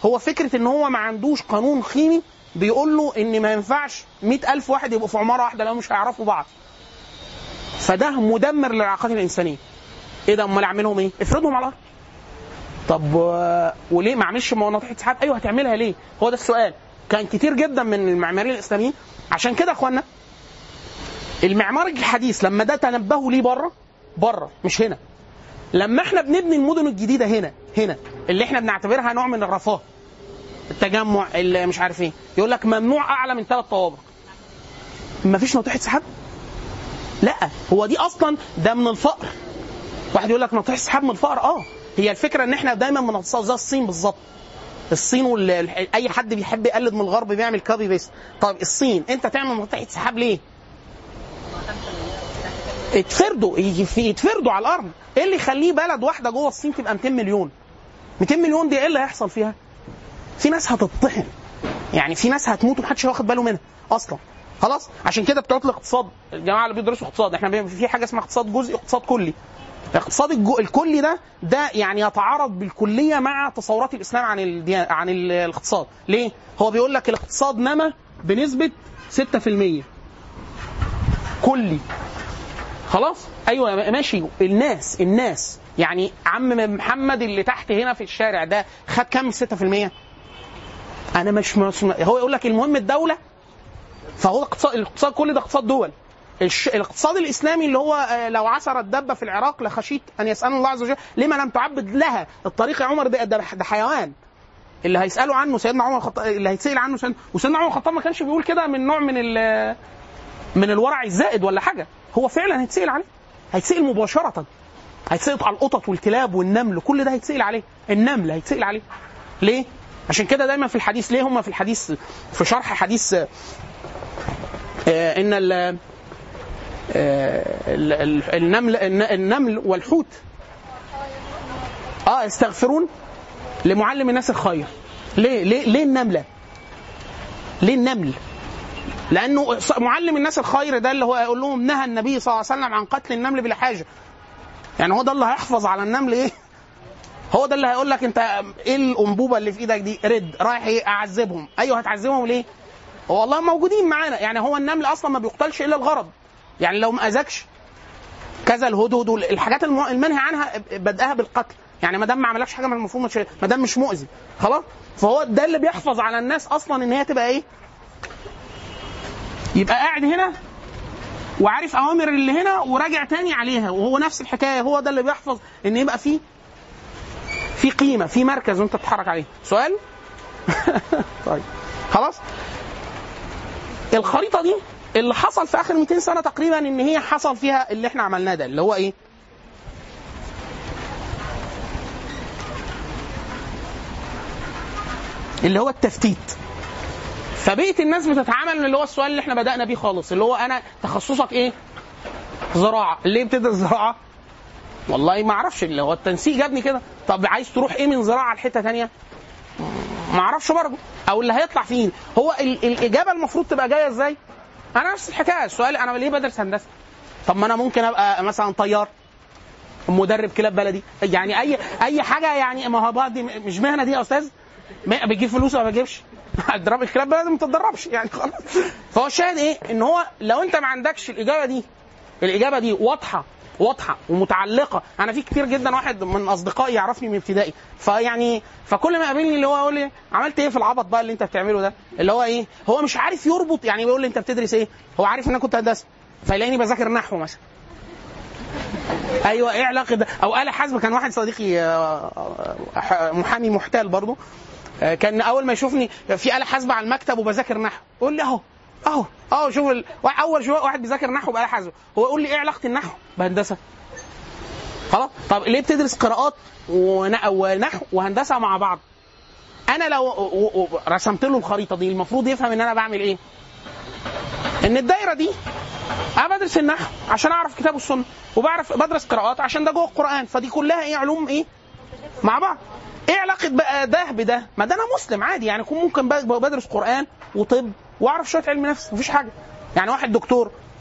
هو فكره ان هو ما عندوش قانون خيمي بيقول له ان ما ينفعش 100,000 واحد يبقوا في عماره واحده لو مش هيعرفوا بعض. فده مدمر للعلاقات الانسانيه. ايه ده؟ امال اعملهم ايه؟ افرضهم على الارض. طب وليه ما اعملش ناطحه سحاب؟ ايوه هتعملها ليه؟ هو ده السؤال. كان كتير جدا من المعماريين الاسلاميين. عشان كده يا اخوانا المعمار الحديث لما ده تنبهوا ليه بره مش هنا. لما احنا بنبني المدن الجديده هنا اللي احنا بنعتبرها نوع من الرفاه، التجمع اللي مش عارف ايه، يقول لك ممنوع اعلى من 3 طوابق. ما فيش ناطحه سحاب؟ لا، هو دي اصلا ده من الفقر. واحد يقول لك ناطحه سحاب من الفقر. هي الفكره ان احنا دايما بنتصور زي الصين بالظبط. الصين اي حد بيحب يقلد من الغرب بيعمل كوبي بيست. طب الصين انت تعمل ناطحه سحاب ليه؟ يتفردوا على الارض. ايه اللي يخليه بلد واحده جوه الصين تبقى 200 مليون؟ 200 مليون دي ايه اللي هيحصل فيها؟ في ناس هتطحن، يعني في ناس هتموت ومحدش واخد باله منها اصلا. خلاص. عشان كده بتوع الاقتصاد، الجماعه اللي بيدرسوا اقتصاد، احنا في حاجه اسمها اقتصاد جزئي واقتصاد كلي. الاقتصاد الكلي ده يعني يتعارض بالكليه مع تصورات الاسلام عن الاقتصاد. ليه؟ هو بيقول لك الاقتصاد نما بنسبه 6% كلي. خلاص؟ ايوه ماشي. الناس يعني عم محمد اللي تحت هنا في الشارع ده خد كام 6%؟ انا مش هو يقول لك المهم الدوله. فهو الاقتصاد كلي ده اقتصاد دول. الاقتصاد الاسلامي اللي هو لو عثرت دبه في العراق لخشيت ان يسالوا الله عز وجل لما لم تعبد لها الطريق يا عمر. ده حيوان اللي هيسالوا عنه سيدنا عمر الخطاب، اللي هيتسال عنه وسيدنا عمر الخطاب ما كانش بيقول كده من نوع من الورع الزائد ولا حاجه. هو فعلا هيتسال عليه، هيتسال مباشره، هيتسال على القطط والكلاب والنمل، كل ده هيتسال عليه. النمل هيتسال عليه. ليه؟ عشان كده دايما في الحديث، ليه هم في الحديث في شرح حديث ان النمل والحوت يستغفرون لمعلم الناس الخير. ليه النمله؟ ليه النمل؟ لانه معلم الناس الخير ده اللي هو يقول لهم نهى النبي صلى الله عليه وسلم عن قتل النمل بلا حاجه. يعني هو ده اللي هيحفظ على النمل ايه؟ هو ده اللي هيقول لك انت ايه الانبوبه اللي في ايدك دي؟ رايح ايه؟ اعذبهم. ايوه هتعذبهم ليه؟ والله موجودين معانا. يعني هو النمل اصلا ما بيقتلش الا الغرض. يعني لو ما اذاكش كذا الهدهد الحاجات المنهي عنها بدأها بالقتل. يعني ما دام ما عملكش حاجه من المفروض ما دام مش مؤذي خلاص. فهو ده اللي بيحفظ على الناس اصلا ان هي تبقى ايه؟ يبقى قاعد هنا وعارف اوامر اللي هنا وراجع تاني عليها، وهو نفس الحكايه. هو ده اللي بيحفظ ان يبقى في قيمه، في مركز وانت بتتحرك عليه. سؤال؟ طيب خلاص. الخريطه دي اللي حصل في اخر 200 سنه تقريبا ان هي حصل فيها اللي احنا عملناه ده، اللي هو ايه؟ اللي هو التفتيت. فبقيت الناس بتتعامل اللي هو السؤال اللي احنا بدأنا بيه خالص، اللي هو انا تخصصك ايه؟ زراعه. ليه بتدرس زراعه؟ والله ما اعرفش، اللي هو التنسيق جابني كده. طب عايز تروح ايه من زراعه لحته ثانيه؟ ما اعرفش برضه. او اللي هيطلع فين؟ هو الاجابه المفروض تبقى جايه ازاي؟ انا نفس الحكايه. السؤال انا ليه بدرس هندسه؟ طب ما انا ممكن ابقى مثلا طيار، مدرب كلاب بلدي، يعني اي حاجه. يعني ما هو دي مش مهنه دي يا استاذ؟ بتجيب فلوس ولا ما بتجيبش؟ هتضرب الكلاب بلدي ما تتدربش يعني خلاص. فهو الشاهد ايه؟ ان هو لو انت ما عندكش الاجابه دي واضحه ومتعلقه. انا في كتير جدا واحد من اصدقائي يعرفني من ابتدائي، فكل ما قابلني اللي هو يقول لي عملت ايه في العبط بقى اللي انت بتعمله ده؟ اللي هو ايه؟ هو مش عارف يربط. يعني بيقول لي انت بتدرس ايه؟ هو عارف ان انا كنت هندسه، فيلاقيني بذاكر نحو مثلا. ايوه ايه علاقه ده؟ او آلة حاسبه. كان واحد صديقي محامي محتال برضه، كان اول ما يشوفني في آلة حاسبه على المكتب وبذاكر نحو يقول لي اهو شوف اول شويه واحد بيذاكر نحو بآلة حاسبه. هو يقول لي ايه علاقه النحو بهندسه؟ خلاص. طب ليه بتدرس قراءات ونحو وهندسه مع بعض؟ انا لو رسمت له الخريطه دي المفروض يفهم ان انا بعمل ايه؟ ان الدايره دي انا بدرس النحو عشان اعرف كتاب السنه، بدرس قراءات عشان ده جوه القران. فدي كلها ايه؟ علوم ايه مع بعض. ايه علاقه بقى ده بده؟ ما ده انا مسلم عادي، يعني ممكن بدرس قران وطب واعرف شويه علم نفس، مفيش حاجه. يعني واحد دكتور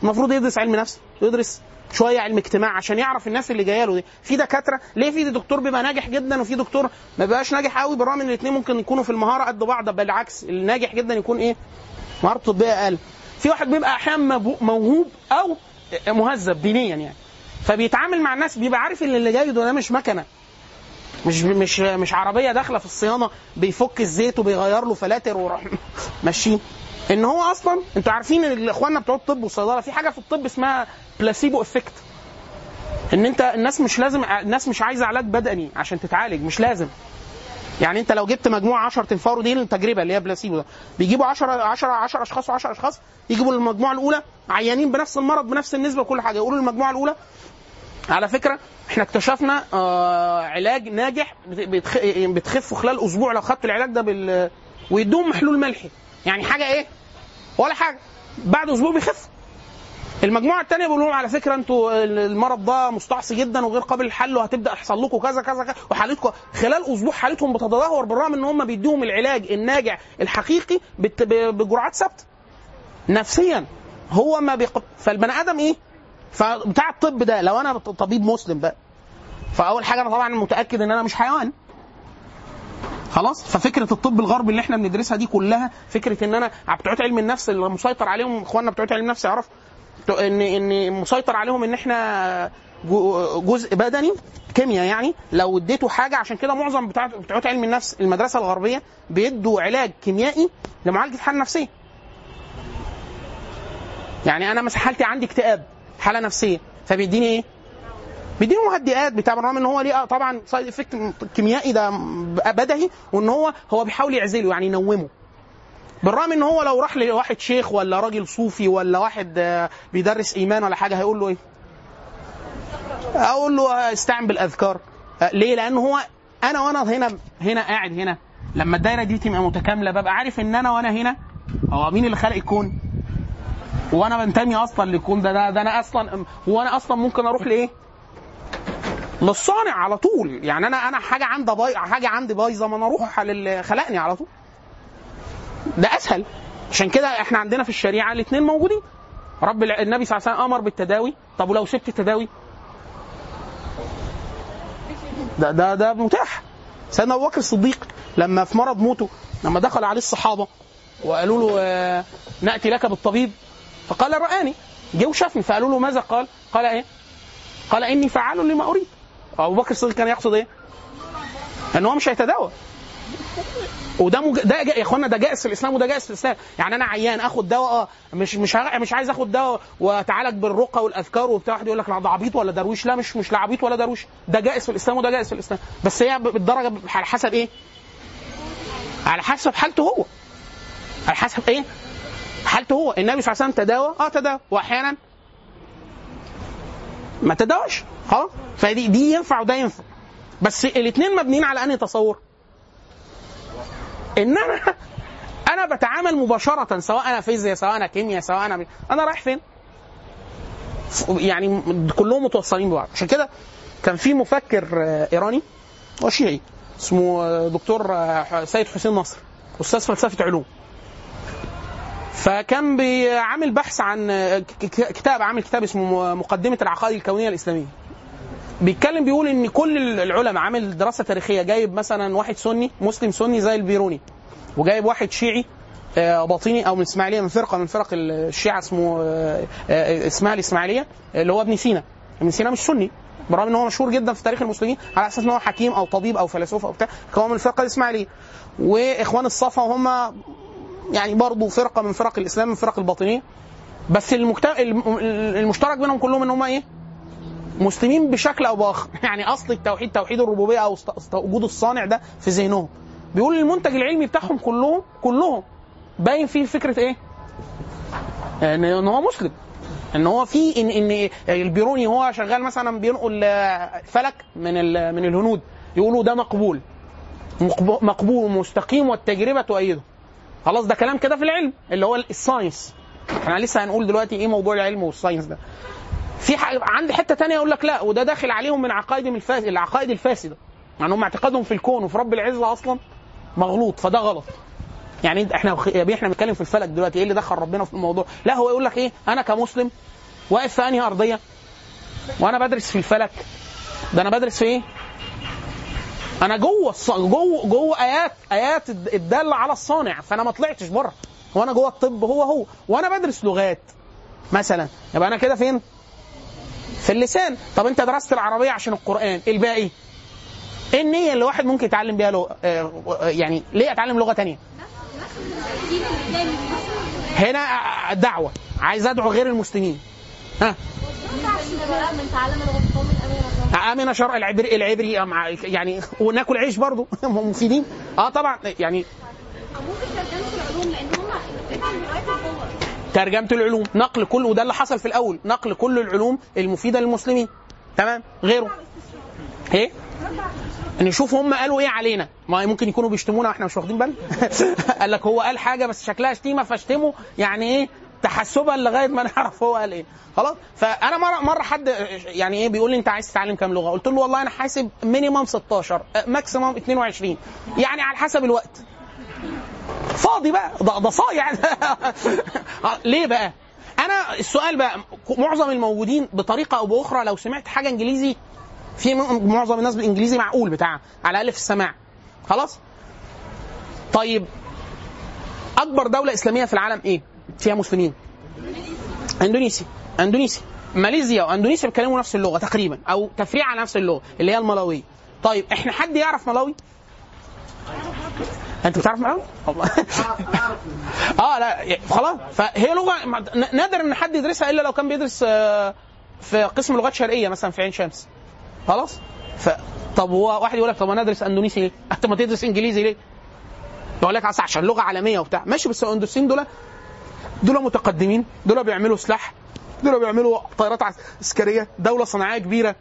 المفروض يدرس علم نفس، يدرس شويه علم اجتماع عشان يعرف الناس اللي جايه له دي. في دكاتره ليه، في دكتور بيبقى ناجح جدا وفي دكتور ما بيبقاش ناجح قوي، بالرغم ان الاثنين ممكن يكونوا في المهاره قد بعض، بالعكس الناجح جدا يكون ايه مهارته الطبيه اقل. في واحد بيبقى احيانا موهوب او مهذب دينيا يعني، فبيتعامل مع الناس بيبقى عارف ان اللي جاي ده مش مكنه، مش عربيه داخله في الصيانه بيفك الزيت وبيغير له فلاتر وراح ماشيين. ان هو اصلا انتوا عارفين ان اخواننا بتوع الطب والصيدله في حاجه في الطب اسمها بلاسيبو افكت، ان انت الناس مش لازم، الناس مش عايزه علاج بدني عشان تتعالج، مش لازم. يعني انت لو جبت مجموعه 10 تنفروا، دي التجربه اللي هي بلاسيبو ده، بيجيبوا 10 اشخاص و10 اشخاص، يجيبوا المجموعه الاولى عيانين بنفس المرض بنفس النسبه وكل حاجه، يقولوا للمجموعه الاولى على فكره احنا اكتشفنا علاج ناجح بتخف خلال اسبوع لو خدت العلاج ده ويدوهم محلول ملحي، يعني حاجه ايه ولا حاجه، بعد اسبوع بيخف. المجموعه الثانيه بيقولوا لهم على فكره انتوا المرض ده مستعصي جدا وغير قابل للحل وهتبدا يحصل لكم كذا كذا كذا، وحالتكم خلال اسبوع حالتهم بتتدهور، بالرغم ان هم بيديهم العلاج الناجع الحقيقي بجرعات ثابته. نفسيا هو ما فالبني ادم ايه، فبتاع الطب ده لو انا طبيب مسلم بقى، فاول حاجه انا طبعا متاكد ان انا مش حيوان خلاص. ففكره الطب الغربي اللي احنا بندرسها دي كلها فكره ان انا بتوع علم النفس اللي مسيطر عليهم اخواننا بتوع علم النفس يعرف ان مسيطر عليهم ان احنا جزء بدني كيمياء، يعني لو اديته حاجه، عشان كده معظم بتوع علم النفس المدرسه الغربيه بيدوا علاج كيميائي لمعالجه حاله نفسيه. يعني انا مثلا حالتي عندي اكتئاب حاله نفسيه، فبيديني ايه؟ بيديني مهدئات بتاع، بالرغم ان هو ليه طبعا سايد افكت كيميائي ده بدهي، وان هو بيحاول يعزله يعني ينومه، بالرغم ان هو لو راح لواحد شيخ ولا راجل صوفي ولا واحد بيدرس ايمان ولا حاجه هيقول له ايه؟ اقول له استعن بالاذكار. ليه؟ لان هو وانا هنا قاعد هنا، لما الدايره دي تبقى متكامله ببقى عارف ان وانا هنا هو مين اللي خلق الكون، وانا بنتمي اصلا للكون ده انا اصلا، وانا اصلا ممكن اروح لايه؟ للصانع على طول. يعني انا حاجه عندي بايظه، ما انا اروح للي خلقني على طول، ده اسهل. عشان كده احنا عندنا في الشريعه الاثنين موجودين. النبي صلى الله عليه وسلم امر بالتداوي، طب ولو سبت التداوي ده متاح. سيدنا ابو بكر الصديق لما في مرض موته، لما دخل عليه الصحابه وقالوا له ناتي لك بالطبيب، فقال رآني، جه وشافني، فقالوا له ماذا قال؟ قال ايه؟ قال اني فعال لما اريد. ابو بكر الصديق كان يقصد ايه؟ ان هو مش هيتداوى، وده يا اخوانا ده جائز في الاسلام وده جائز في الاسلام. يعني انا عيان اخد دواء مش عايز اخد دواء واتعالج بالرقى والاذكار وبتاع، واحد يقول لك لا ده عبيط ولا درويش، لا مش لا عبيط ولا درويش، ده جائز في الاسلام وده جائز في الاسلام، بس هي بالدرجه على حسب ايه؟ على حسب حالته هو، على حسب ايه؟ حالته هو. النبي صلى الله عليه وسلم تداوى واحيانا ما تداواش خلاص، فدي ينفع وده ينفع، بس الاثنين مبنيين على انهي تصور؟ ان انا بتعامل مباشره، سواء انا فيزياء سواء انا كيمياء سواء انا رايح فين، يعني كلهم متوصلين ببعض. عشان كده كان في مفكر ايراني وشيعي اسمه دكتور سيد حسين نصر، استاذ فلسفه علوم، فكان بيعمل بحث عن عامل كتاب اسمه مقدمه العقائد الكونيه الاسلاميه، بيتكلم بيقول ان كل العلماء، عامل دراسه تاريخيه، جايب مثلا واحد سني مسلم سني زي البيروني، وجايب واحد شيعي باطني او من الاسماعيليه، من فرقه الشيعه اسمها الاسماعيليه، اللي هو ابن سينا. ابن سينا مش سني، برغم ان هو مشهور جدا في تاريخ المسلمين على اساس ان هو حكيم او طبيب او فيلسوف او بتاع، هو من الفرقه الاسماعيليه. واخوان الصفا وهم يعني برضه فرقه من فرق الاسلام، من فرق الباطنيه، بس المشترك بينهم كلهم ان هم ايه؟ مسلمين بشكل او باخر. يعني اصل التوحيد توحيد الربوبيه او وجود الصانع ده في ذهنهم. بيقول المنتج العلمي بتاعهم كلهم باين فيه فكره ايه؟ ان هو مسلم، ان هو في ان البيروني هو شغال مثلا بينقل فلك من الهنود، يقولوا ده مقبول مستقيم والتجربه تؤيده. خلاص ده كلام كده في العلم اللي هو الساينس. احنا لسه هنقول دلوقتي ايه موضوع العلم والساينس ده. في عندي حته تانية يقول لك لا، وده داخل عليهم من العقائد الفاسده، يعني هم اعتقادهم في الكون وفي رب العزه اصلا مغلوط، فده غلط. يعني احنا بنتكلم في الفلك دلوقتي، ايه اللي دخل ربنا في الموضوع؟ لا هو يقول لك ايه، انا كمسلم واقف في انهي ارضيه وانا بدرس في الفلك، ده انا بدرس في ايه؟ انا جوه ايات الداله على الصانع، فانا ما طلعتش بره، وانا جوه الطب هو وانا بدرس لغات مثلا، يبقى انا كده فين؟ في اللسان. طب انت درست العربيه عشان القران، الباقي ايه النيه اللي واحد ممكن يتعلم بيها لغه؟ يعني ليه اتعلم لغه تانية؟ هنا دعوه، عايز ادعو غير المسلمين. ها امن شرع العبري يعني، وناكل عيش برضو مفيدين. طبعا يعني ترجمة العلوم، نقل كل، وده اللي حصل في الاول، نقل كل العلوم المفيده للمسلمين. تمام. غيره ايه؟ نشوف هم قالوا ايه علينا، ما ممكن يكونوا بيشتمونا واحنا مش واخدين بالنا. قال لك هو قال حاجه بس شكلها شتيمه فاشتمه، يعني ايه تحسبا لغايه ما نعرف هو قال ايه. خلاص. فانا مره حد يعني ايه بيقول لي انت عايز تتعلم كام لغه؟ قلت له والله انا حاسب مينيمم 16 ماكسيمم 22، يعني على حسب الوقت. فاضي بقى، ده صايع. ليه بقى؟ انا السؤال بقى، معظم الموجودين بطريقه او باخرى لو سمعت حاجه انجليزي، في معظم الناس بالانجليزي معقول بتاعها على الاقل في السماع. خلاص. طيب اكبر دوله اسلاميه في العالم ايه فيها مسلمين؟ اندونيسيا. ماليزيا واندونيسيا بيتكلموا نفس اللغه تقريبا، او تفريع على نفس اللغه اللي هي الملاويه. طيب احنا حد يعرف ملاوي؟ انت بتعرف ملاوي؟ لا خلاص. فهي لغه نادر ان حد يدرسها الا لو كان بيدرس في قسم لغات شرقيه مثلا في عين شمس. خلاص. طب هو واحد يقول لك طب انا ادرس اندونيسي ليه؟ انت ما تدرس انجليزي ليه؟ يقول لك عشان لغه عالميه وبتاع. ماشي، بس الاندونيسيين دول متقدمين، دول بيعملوا سلاح، دول بيعملوا طائرات عسكريه، دوله صناعيه كبيره.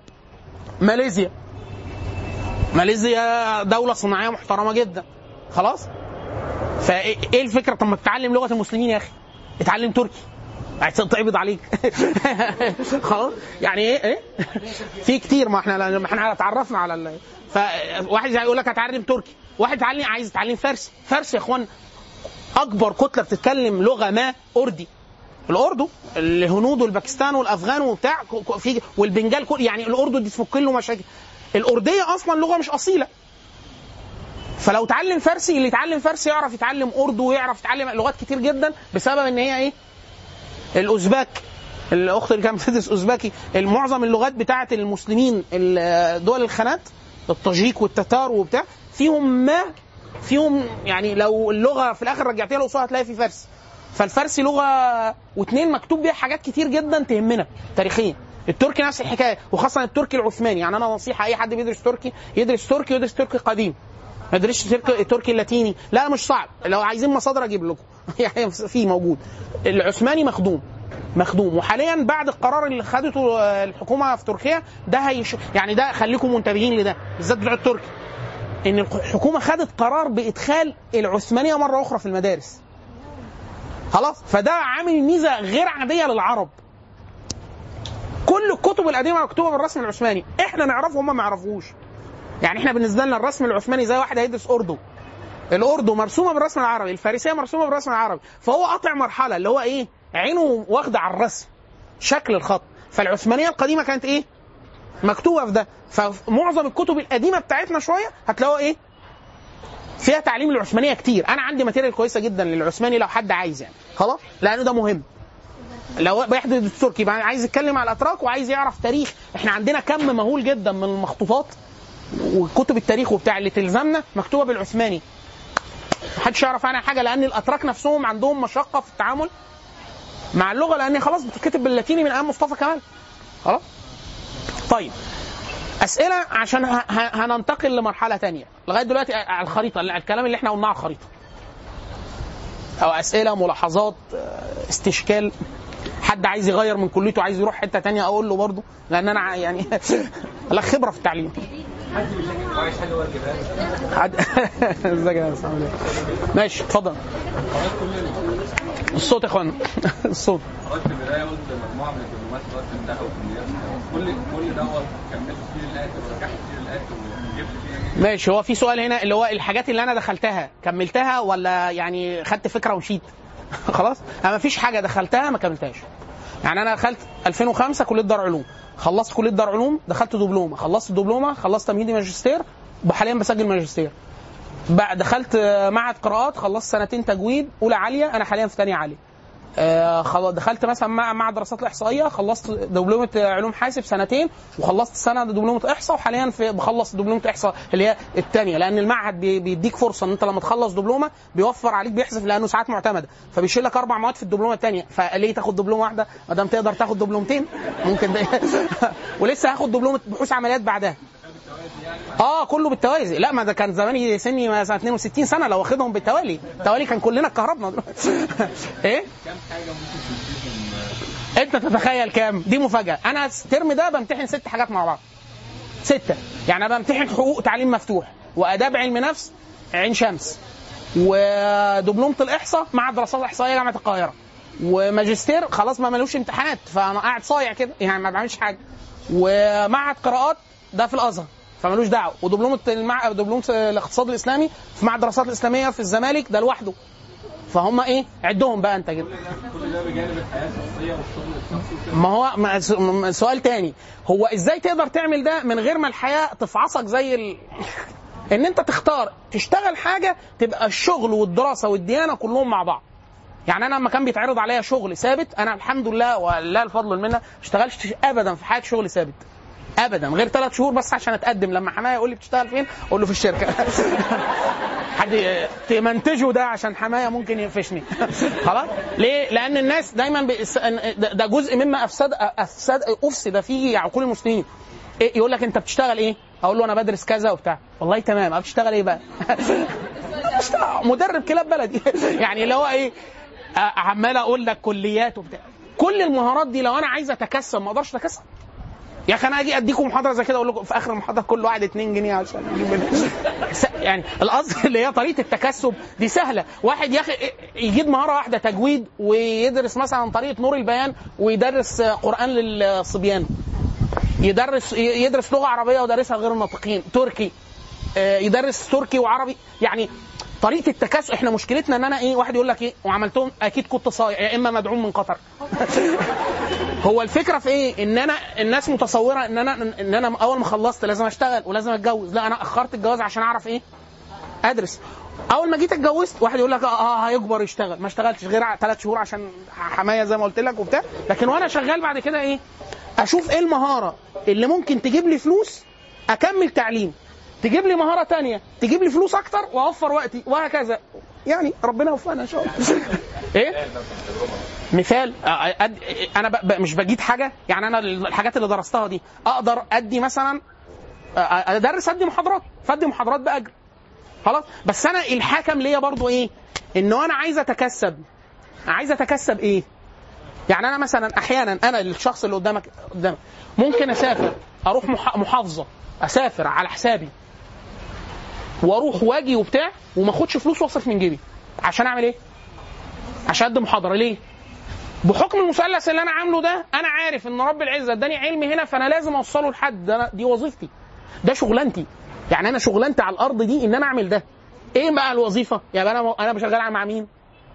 ماليزيا دوله صناعيه محترمه جدا. خلاص. فايه الفكره؟ طب ما تتعلم لغه المسلمين يا اخي، اتعلم تركي، عايز تقبض عليك. خلاص. يعني ايه في كتير، ما احنا اتعرفنا على فواحد يقول لك اتعلم تركي، واحد عايز يتعلم فارسي. يا اخوان اكبر كتله بتتكلم لغه ما الاردو، الهنود والباكستان والافغان وبتاع والبنجال، يعني الاردو دي تفك له مشاكل. الارديه اصلا لغه مش اصيله، فلو تعلم فارسي، اللي يتعلم فارسي يعرف يتعلم اردو ويعرف يتعلم لغات كتير جدا، بسبب ان هي ايه؟ الاوزباك، الاخت اللي كانت بتدرس اوزباكي. معظم اللغات بتاعه المسلمين دول الخانات، الطاجيك والتتار وبتاع، فيهم يعني لو اللغه في الاخر رجعتيها لاصولها هتلاقي في فارسي. فالفارسي لغه واثنين مكتوب بيها حاجات كتير جدا تهمنا تاريخيا. التركي نفس الحكايه، وخاصه التركي العثماني. يعني انا نصيحه اي حد بيدرس تركي يدرس تركي ويدرس تركي قديم، ما يدرسش تركي اللاتيني. لا مش صعب، لو عايزين مصادر اجيب لكم. يعني في موجود. العثماني مخدوم. وحاليا بعد القرار اللي خدته الحكومه في تركيا ده يعني ده خليكم منتبهين لده بالذات بتوع التركي، ان الحكومه خدت قرار بادخال العثمانيه مره اخرى في المدارس. خلاص. فده عامل ميزه غير عاديه للعرب. كل الكتب القديمه مكتوبه بالرسم العثماني، احنا نعرفه هم ما يعرفوش. يعني احنا بالنسبه لنا الرسم العثماني زي واحد هيدرس الاردو مرسومه بالرسم العربي، الفارسيه مرسومه بالرسم العربي، فهو قاطع مرحله اللي هو ايه؟ عينه واخده على الرسم، شكل الخط. فالعثمانيه القديمه كانت ايه؟ مكتوبه في ده. فمعظم الكتب القديمه بتاعتنا شويه هتلاقوا ايه؟ فيها تعليم العثمانيه كتير. انا عندي ماتيريال كويسه جدا للعثماني لو حد عايز، يعني خلاص، لانه ده مهم. لو بيحدث التركي بقى عايز يتكلم على الاتراك وعايز يعرف تاريخ، احنا عندنا كم مهول جدا من المخطوطات وكتب التاريخ وبتاع اللي تلزمنا مكتوبه بالعثماني، محدش يعرف عنها حاجه، لان الاتراك نفسهم عندهم مشقه في التعامل مع اللغه، لان خلاص بتتكتب باللاتيني من ايام مصطفى كمال. خلاص. طيب اسئله عشان هننتقل لمرحله تانية. لغايه دلوقتي على الخريطه، الكلام اللي احنا قلناه على الخريطه، او اسئله، ملاحظات، استشكال. حد عايز يغير من كليته عايز يروح حته تانية اقول له برضه، لان انا يعني لا خبره في التعليم. ماشي اتفضل. الصوت يا اخوانا الصوت. حضرتك في البدايه قلت مجموعه من الدبلومات دلوقتي دخلوا كليات، كل دوت كملت فيه للاخر ونجحت فيه للاخر وجبت فيه. ماشي، هو في سؤال هنا اللي هو الحاجات اللي انا دخلتها كملتها ولا يعني خدت فكره ومشيت؟ خلاص انا مفيش حاجه دخلتها ما كملتهاش. يعني انا دخلت 2005 كليه دار علوم، خلصت كليه دار علوم دخلت دبلومه، خلصت دبلومه خلصت تمهيدي ماجستير وحاليا بسجل ماجستير. دخلت معهد قراءات، خلصت سنتين تجويد اولى عاليه، انا حاليا في ثانيه عاليه. دخلت مثلا مع دراسات الاحصائيه، خلصت دبلومه علوم حاسب سنتين وخلصت سنه دبلومه احصاء، وحاليا بخلص دبلومه احصاء اللي هي الثانيه، لان المعهد بيديك فرصه ان انت لما تخلص دبلومه بيوفر عليك، بيحذف لانه ساعات معتمده، فبيشيل لك 4 مواد في الدبلومه الثانيه، فليه تاخد دبلومه واحده ما دام تقدر تاخد دبلومتين ممكن ولسه هاخد دبلومه بحوث عمليات بعدها. كله بالتوازي. لا ما ده كان زماني سني سنه 62 سنه لو واخدهم بالتوالي، التوالي كان كلنا اتكهربنا. ايه كم حاجه ممكن تديهم؟ انت تتخيل كام؟ دي مفاجاه. انا الترم ده بمتحن 6 حاجات مع بعض، 6. يعني انا بمتحن حقوق تعليم مفتوح، واداب علم نفس عين شمس، ودبلومه الاحصاء مع دراسات الاحصائيه جامعه القاهره، وماجستير خلاص ما ملوش امتحانات فانا قاعد صايع كده يعني ما بعملش حاجه، ومعهد قراءات ده في الازهر فمالوش دعوه، ودبلومه دبلومه الاقتصاد الاسلامي في معهد الدراسات الاسلاميه في الزمالك ده لوحده. فهم ايه؟ عدهم بقى انت كده. كل ده بجانب الحياه الشخصيه والشغل الشخصي. ما هو سؤال تاني، هو ازاي تقدر تعمل ده من غير ما الحياه تفعصك زي ان انت تختار تشتغل حاجه تبقى الشغل والدراسه والديانه كلهم مع بعض. يعني انا لما كان بيتعرض عليا شغل ثابت، انا الحمد لله ولله الفضل والمنه ما اشتغلتش ابدا في حياتي شغل ثابت ابدا غير 3 شهور بس عشان اتقدم. لما حمايه يقول لي بتشتغل فين اقول له في الشركه. حد تمنتجه ده عشان حمايه ممكن يقفشني. خلاص ليه؟ لان الناس دايما ده جزء مما افسد فيه عقول المسلمين. إيه يقول لك انت بتشتغل ايه؟ اقول له انا بدرس كذا وبتاع. والله تمام، بتشتغل ايه بقى؟ مدرب كلاب بلدي. يعني اللي هو ايه، عمال اقول لك كليات وبتاع. كل المهارات دي لو انا عايز اتكسب ما اقدرش اتكسب. يا اخي انا اجي اديكم محاضره زي كده اقول لكم في اخر المحاضره كل واحد 2 جنيه عشان يعني القصد اللي هي طريقه التكسب دي سهله. واحد يا اخي يجيب مهاره واحده تجويد ويدرس مثلا طريقه نور البيان ويدرس قران للصبيان، يدرس لغه عربيه ويدرسها لغير الناطقين، تركي يدرس تركي وعربي. يعني طريقه التكسب احنا مشكلتنا ان انا ايه، واحد يقول لك ايه وعملتهم اكيد كنت صايع يا اما مدعوم من قطر. هو الفكره في ايه؟ ان انا الناس متصوره ان انا اول ما خلصت لازم اشتغل ولازم اتجوز. لا انا اخرت الجواز عشان اعرف ايه، ادرس. اول ما جيت اتجوزت واحد يقول لك هيكبر يشتغل، ما اشتغلتش غير 3 شهور عشان حمايه زي ما قلت لك وبتاع. لكن وانا شغال بعد كده ايه، اشوف ايه المهاره اللي ممكن تجيب لي فلوس اكمل تعليم، تجيب لي مهاره تانية تجيب لي فلوس اكتر واوفر وقتي وهكذا. يعني ربنا يوفقنا ان شاء الله. ايه مثال؟ انا مش بجيد حاجه. يعني انا الحاجات اللي درستها دي اقدر ادي مثلا ادرس، ادي محاضرات، فادي محاضرات باجر خلاص. بس انا الحاكم ليا برضو ايه، انه انا عايز اتكسب ايه. يعني انا مثلا احيانا انا الشخص اللي قدامك ممكن اسافر اروح محافظه، اسافر على حسابي واروح واجي وبتاع وما اخدش فلوس واصرف من جيبي عشان اعمل ايه؟ عشان ادي محاضره. ليه؟ بحكم المثلث اللي انا عامله ده، انا عارف ان رب العزه اداني علمي هنا فانا لازم اوصله لحد. دي وظيفتي، ده شغلانتي. يعني انا شغلانتي على الارض دي ان انا اعمل ده. ايه بقى الوظيفه؟ يعني انا بشغال مع مين؟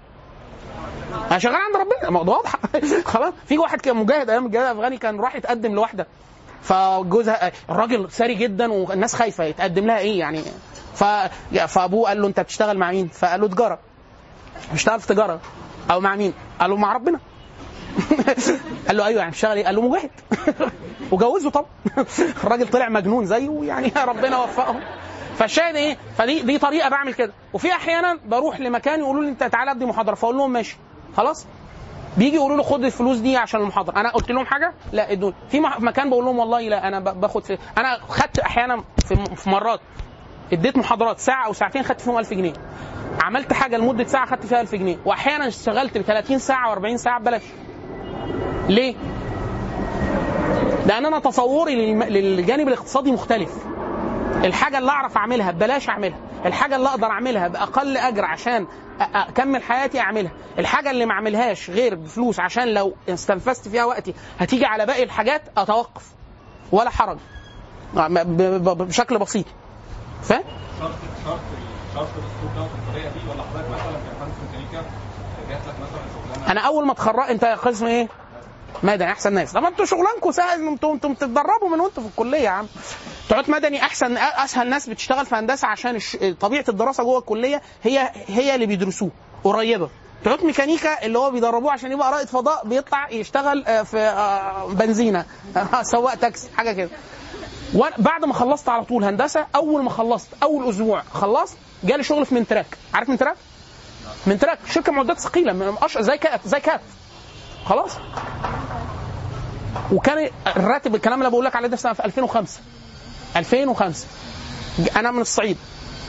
انا شغال عند ربنا، الموضوع واضح. خلاص. في واحد كان مجاهد ايام الجهاد الافغاني كان راح يتقدم لواحده، فجوزها الراجل ثري جدا والناس خايفه يتقدم لها ايه يعني. فابوه قال له انت بتشتغل مع مين؟ فقال له تجاره. بشتغل في تجاره. او مع مين؟ قال له مع ربنا. قال له ايوه يعني بتشتغل ايه؟ قال له مجاهد. وجوزه طبعا. الراجل طلع مجنون زيه يعني ربنا وفقه. فالشاهد ايه؟ فدي طريقه بعمل كده. وفي احيانا بروح لمكان يقولوا لي انت تعالى ادي محاضره، فاقول لهم ماشي خلاص. بيجي يقولوا له خد الفلوس دي عشان المحاضره، انا قلت لهم حاجه لا ادوني. في مكان بقول لهم والله لا انا باخد في، انا خدت احيانا في مرات اديت محاضرات ساعه او ساعتين خدت فيهم 1000 جنيه. عملت حاجه لمده ساعه خدت فيها 1000 جنيه. واحيانا اشتغلت ب 30 ساعه و40 ساعه ببلاش. ليه؟ لان انا تصوري للجانب الاقتصادي مختلف. الحاجه اللي اعرف اعملها ببلاش اعملها، الحاجه اللي اقدر اعملها باقل اجر عشان اكمل حياتي اعملها، الحاجه اللي ما اعملهاش غير بفلوس عشان لو استنفذت فيها وقتي هتيجي على باقي الحاجات اتوقف ولا حرج بشكل بسيط. فاهم؟ شرط الاسلوب ده في الطريقه دي، ولا حضرتك مثلا كمهندس ميكانيكا جات لك مثلا شغلانه؟ انا اول ما اتخرج، انت قسم ايه؟ مدني. احسن ناس. طب انتوا شغلانكم سهل، انتوا بتتدربوا من وانتوا في الكليه يا عم. بتوع مدني احسن اسهل ناس بتشتغل في هندسه عشان طبيعه الدراسه جوه الكليه هي اللي بيدرسوه قريبه. بتوع ميكانيكا اللي هو بيدربوه عشان يبقى رائد فضاء بيطلع يشتغل في بنزينه سواق تاكسي حاجه كده. وبعد ما خلصت على طول هندسه، اول ما خلصت اول اسبوع خلصت جالي شغل في منتراك. عارف منتراك؟ منتراك شركه معدات ثقيله زي كات خلاص. وكان الراتب الكلام اللي بقول لك عليه ده في 2005. انا من الصعيد،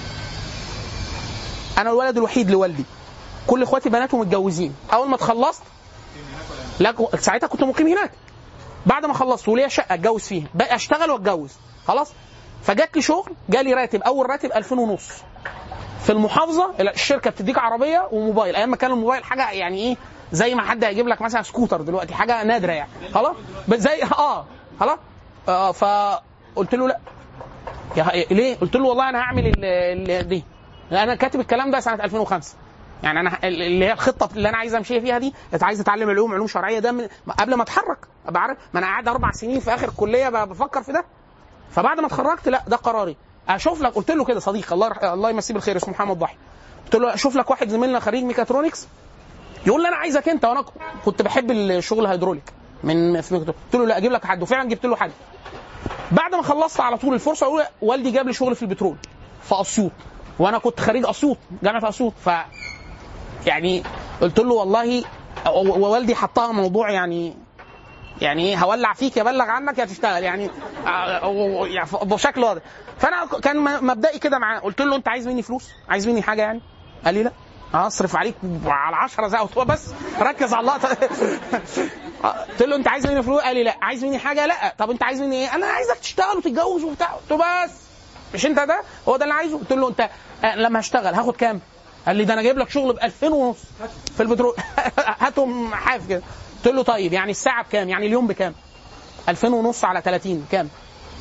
انا الولد الوحيد لوالدي، كل اخواتي بناتهم متجوزين. اول ما اتخلصت ساعتها كنت مقيم هناك. بعد ما خلصت وليا شقه اتجوز فيها بقى اشتغل واتجوز خلاص. فجات لي شغل، جالي راتب، اول راتب 2500 في المحافظه. الشركه بتديك عربيه وموبايل، ايام ما كان الموبايل حاجه يعني ايه، زي ما حد هيجيب لك مثلا سكوتر دلوقتي، حاجه نادره يعني خلاص زي خلاص. فقلت له لا. ليه؟ قلت له والله انا هعمل دي. انا كاتب الكلام ده سنه 2005 يعني. انا اللي هي الخطه اللي انا عايز امشي فيها دي، عايز اتعلم علوم شرعيه ده قبل ما اتحرك ابقى عارف. ما انا قاعد 4 سنين في اخر الكليه بفكر في ده. فبعد ما اتخرجت لا ده قراري. اشوف لك، قلت له كده صديق الله يمسيه بالخير اسمه محمد ضحي، قلت له اشوف لك واحد زميلنا خريج ميكاترونكس يقول لي انا عايزك انت، وانا كنت بحب الشغل الهيدروليك في ميكاترونكس. قلت له لا اجيب لك حد، وفعلا جبت له حد. بعد ما خلصت على طول الفرصه الاولى والدي جاب لي شغل في البترول في اسيوط، وانا كنت خريج اسيوط جامعه اسيوط. ف يعني قلت له والله، ووالدي حطها موضوع يعني ايه، هولع فيك يا بلغ عنك يا تشتغل يعني بشكل واضح. فانا كان مبدئي كده معاه. قلت له انت عايز مني فلوس؟ عايز مني حاجه يعني؟ قال لي لا، هصرف عليك على 10 زي بس ركز على اللقطه. قلت له انت عايز مني فلوس؟ قال لي لا. عايز مني حاجه؟ لا. طب انت عايز مني ايه؟ انا عايزك تشتغل وتتجوز وبتاع. قلت له بس مش انت ده هو ده اللي عايزه؟ قلت له انت لما هشتغل هاخد كام؟ قال لي ده انا جايب لك شغل ب 2500 في البترول. هاتهم حاف كده. قلت له طيب يعني الساعه بكام؟ يعني اليوم بكام؟ 2500 على 30 كام؟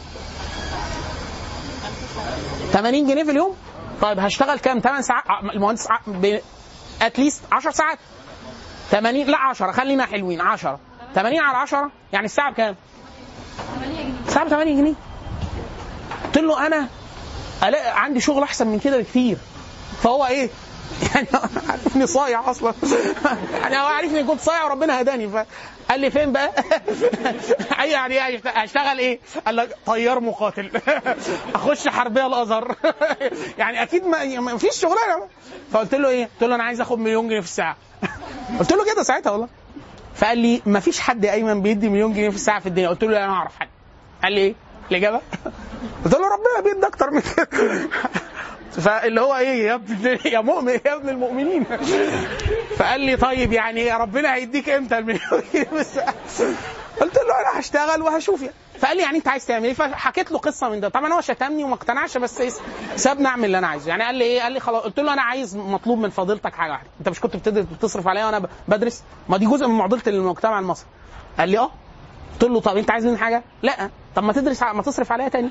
80 جنيه في اليوم. طيب هشتغل كام؟ 8 ساعات. المهندس اتليست 10 ساعات. 80 لا 10، خلينا حلوين 10. 80 على 10 يعني الساعه بكام؟ 8 جنيه. الساعه ب 8 جنيه. قلت له انا عندي شغل احسن من كده بكتير. فهو ايه يعني عارفني صايع اصلا يعني هو عارفني كنت صايع وربنا هداني. فقال لي فين بقى؟ يعني هشتغل ايه؟ قال لك طيار مقاتل. اخش حربيه الازهر. يعني اكيد ما فيش شغلانه. فقلت له ايه؟ قلت له انا عايز اخد 1,000,000 جنيه في الساعه. قلت له كده ساعتها والله. فقال لي ما فيش حد يا ايمن بيدي 1,000,000 جنيه في الساعه في الدنيا. قلت له انا اعرف حد. قال لي ايه الاجابه؟ قلت له ربنا بيدي اكتر من كده. فاللي هو ايه يا ابن يا مؤمن يا ابن المؤمنين. فقال لي طيب يعني يا ربنا هيديك امتى ال1,000,000 جنيه؟ قلت له انا هشتغل وهشوف يعني. فقال لي يعني انت عايز تعمل ايه؟ فحكيت له قصه من ده. طبعا هو شتمني وما اقتنعش بس سابني اعمل اللي انا عايزه يعني. قال لي ايه؟ قال لي خلاص. قلت له انا عايز مطلوب من فضيلتك حاجه واحده. انت مش كنت بتصرف عليا وانا بدرس؟ ما دي جزء من معضله المجتمع المصري. قال لي قلت له طب انت عايز مني حاجه؟ لا. طب ما تدرس ما تصرف عليها تاني.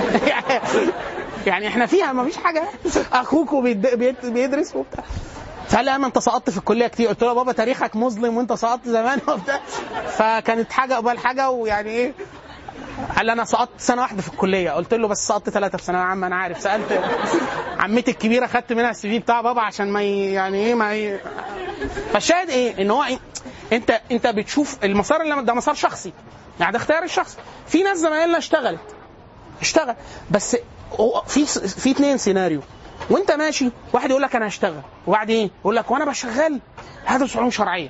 يعني احنا فيها ما فيش حاجه. اخوك بيدرس وبتاع. فقال لي ما انت سقطت في الكليه كتير. قلت له بابا تاريخك مظلم وانت سقطت زمان وبتاع. فكانت حاجه قبل حاجه ويعني ايه. قال لي انا سقطت سنه واحده في الكليه. قلت له بس سقطت 3 في ثانويه عامه انا عارف. سالت عمتي الكبيره خدت منها السي في بتاع بابا عشان ما يعني ايه فالشاهد ايه ان هو إيه؟ انت بتشوف المسار اللي ده مسار شخصي يعني، ده اختيار الشخص. في ناس زمايلنا اشتغل بس في 2 سيناريو وانت ماشي. واحد يقول لك انا هشتغل، وبعد ايه يقول لك وانا بشغل هدرس علوم شرعيه.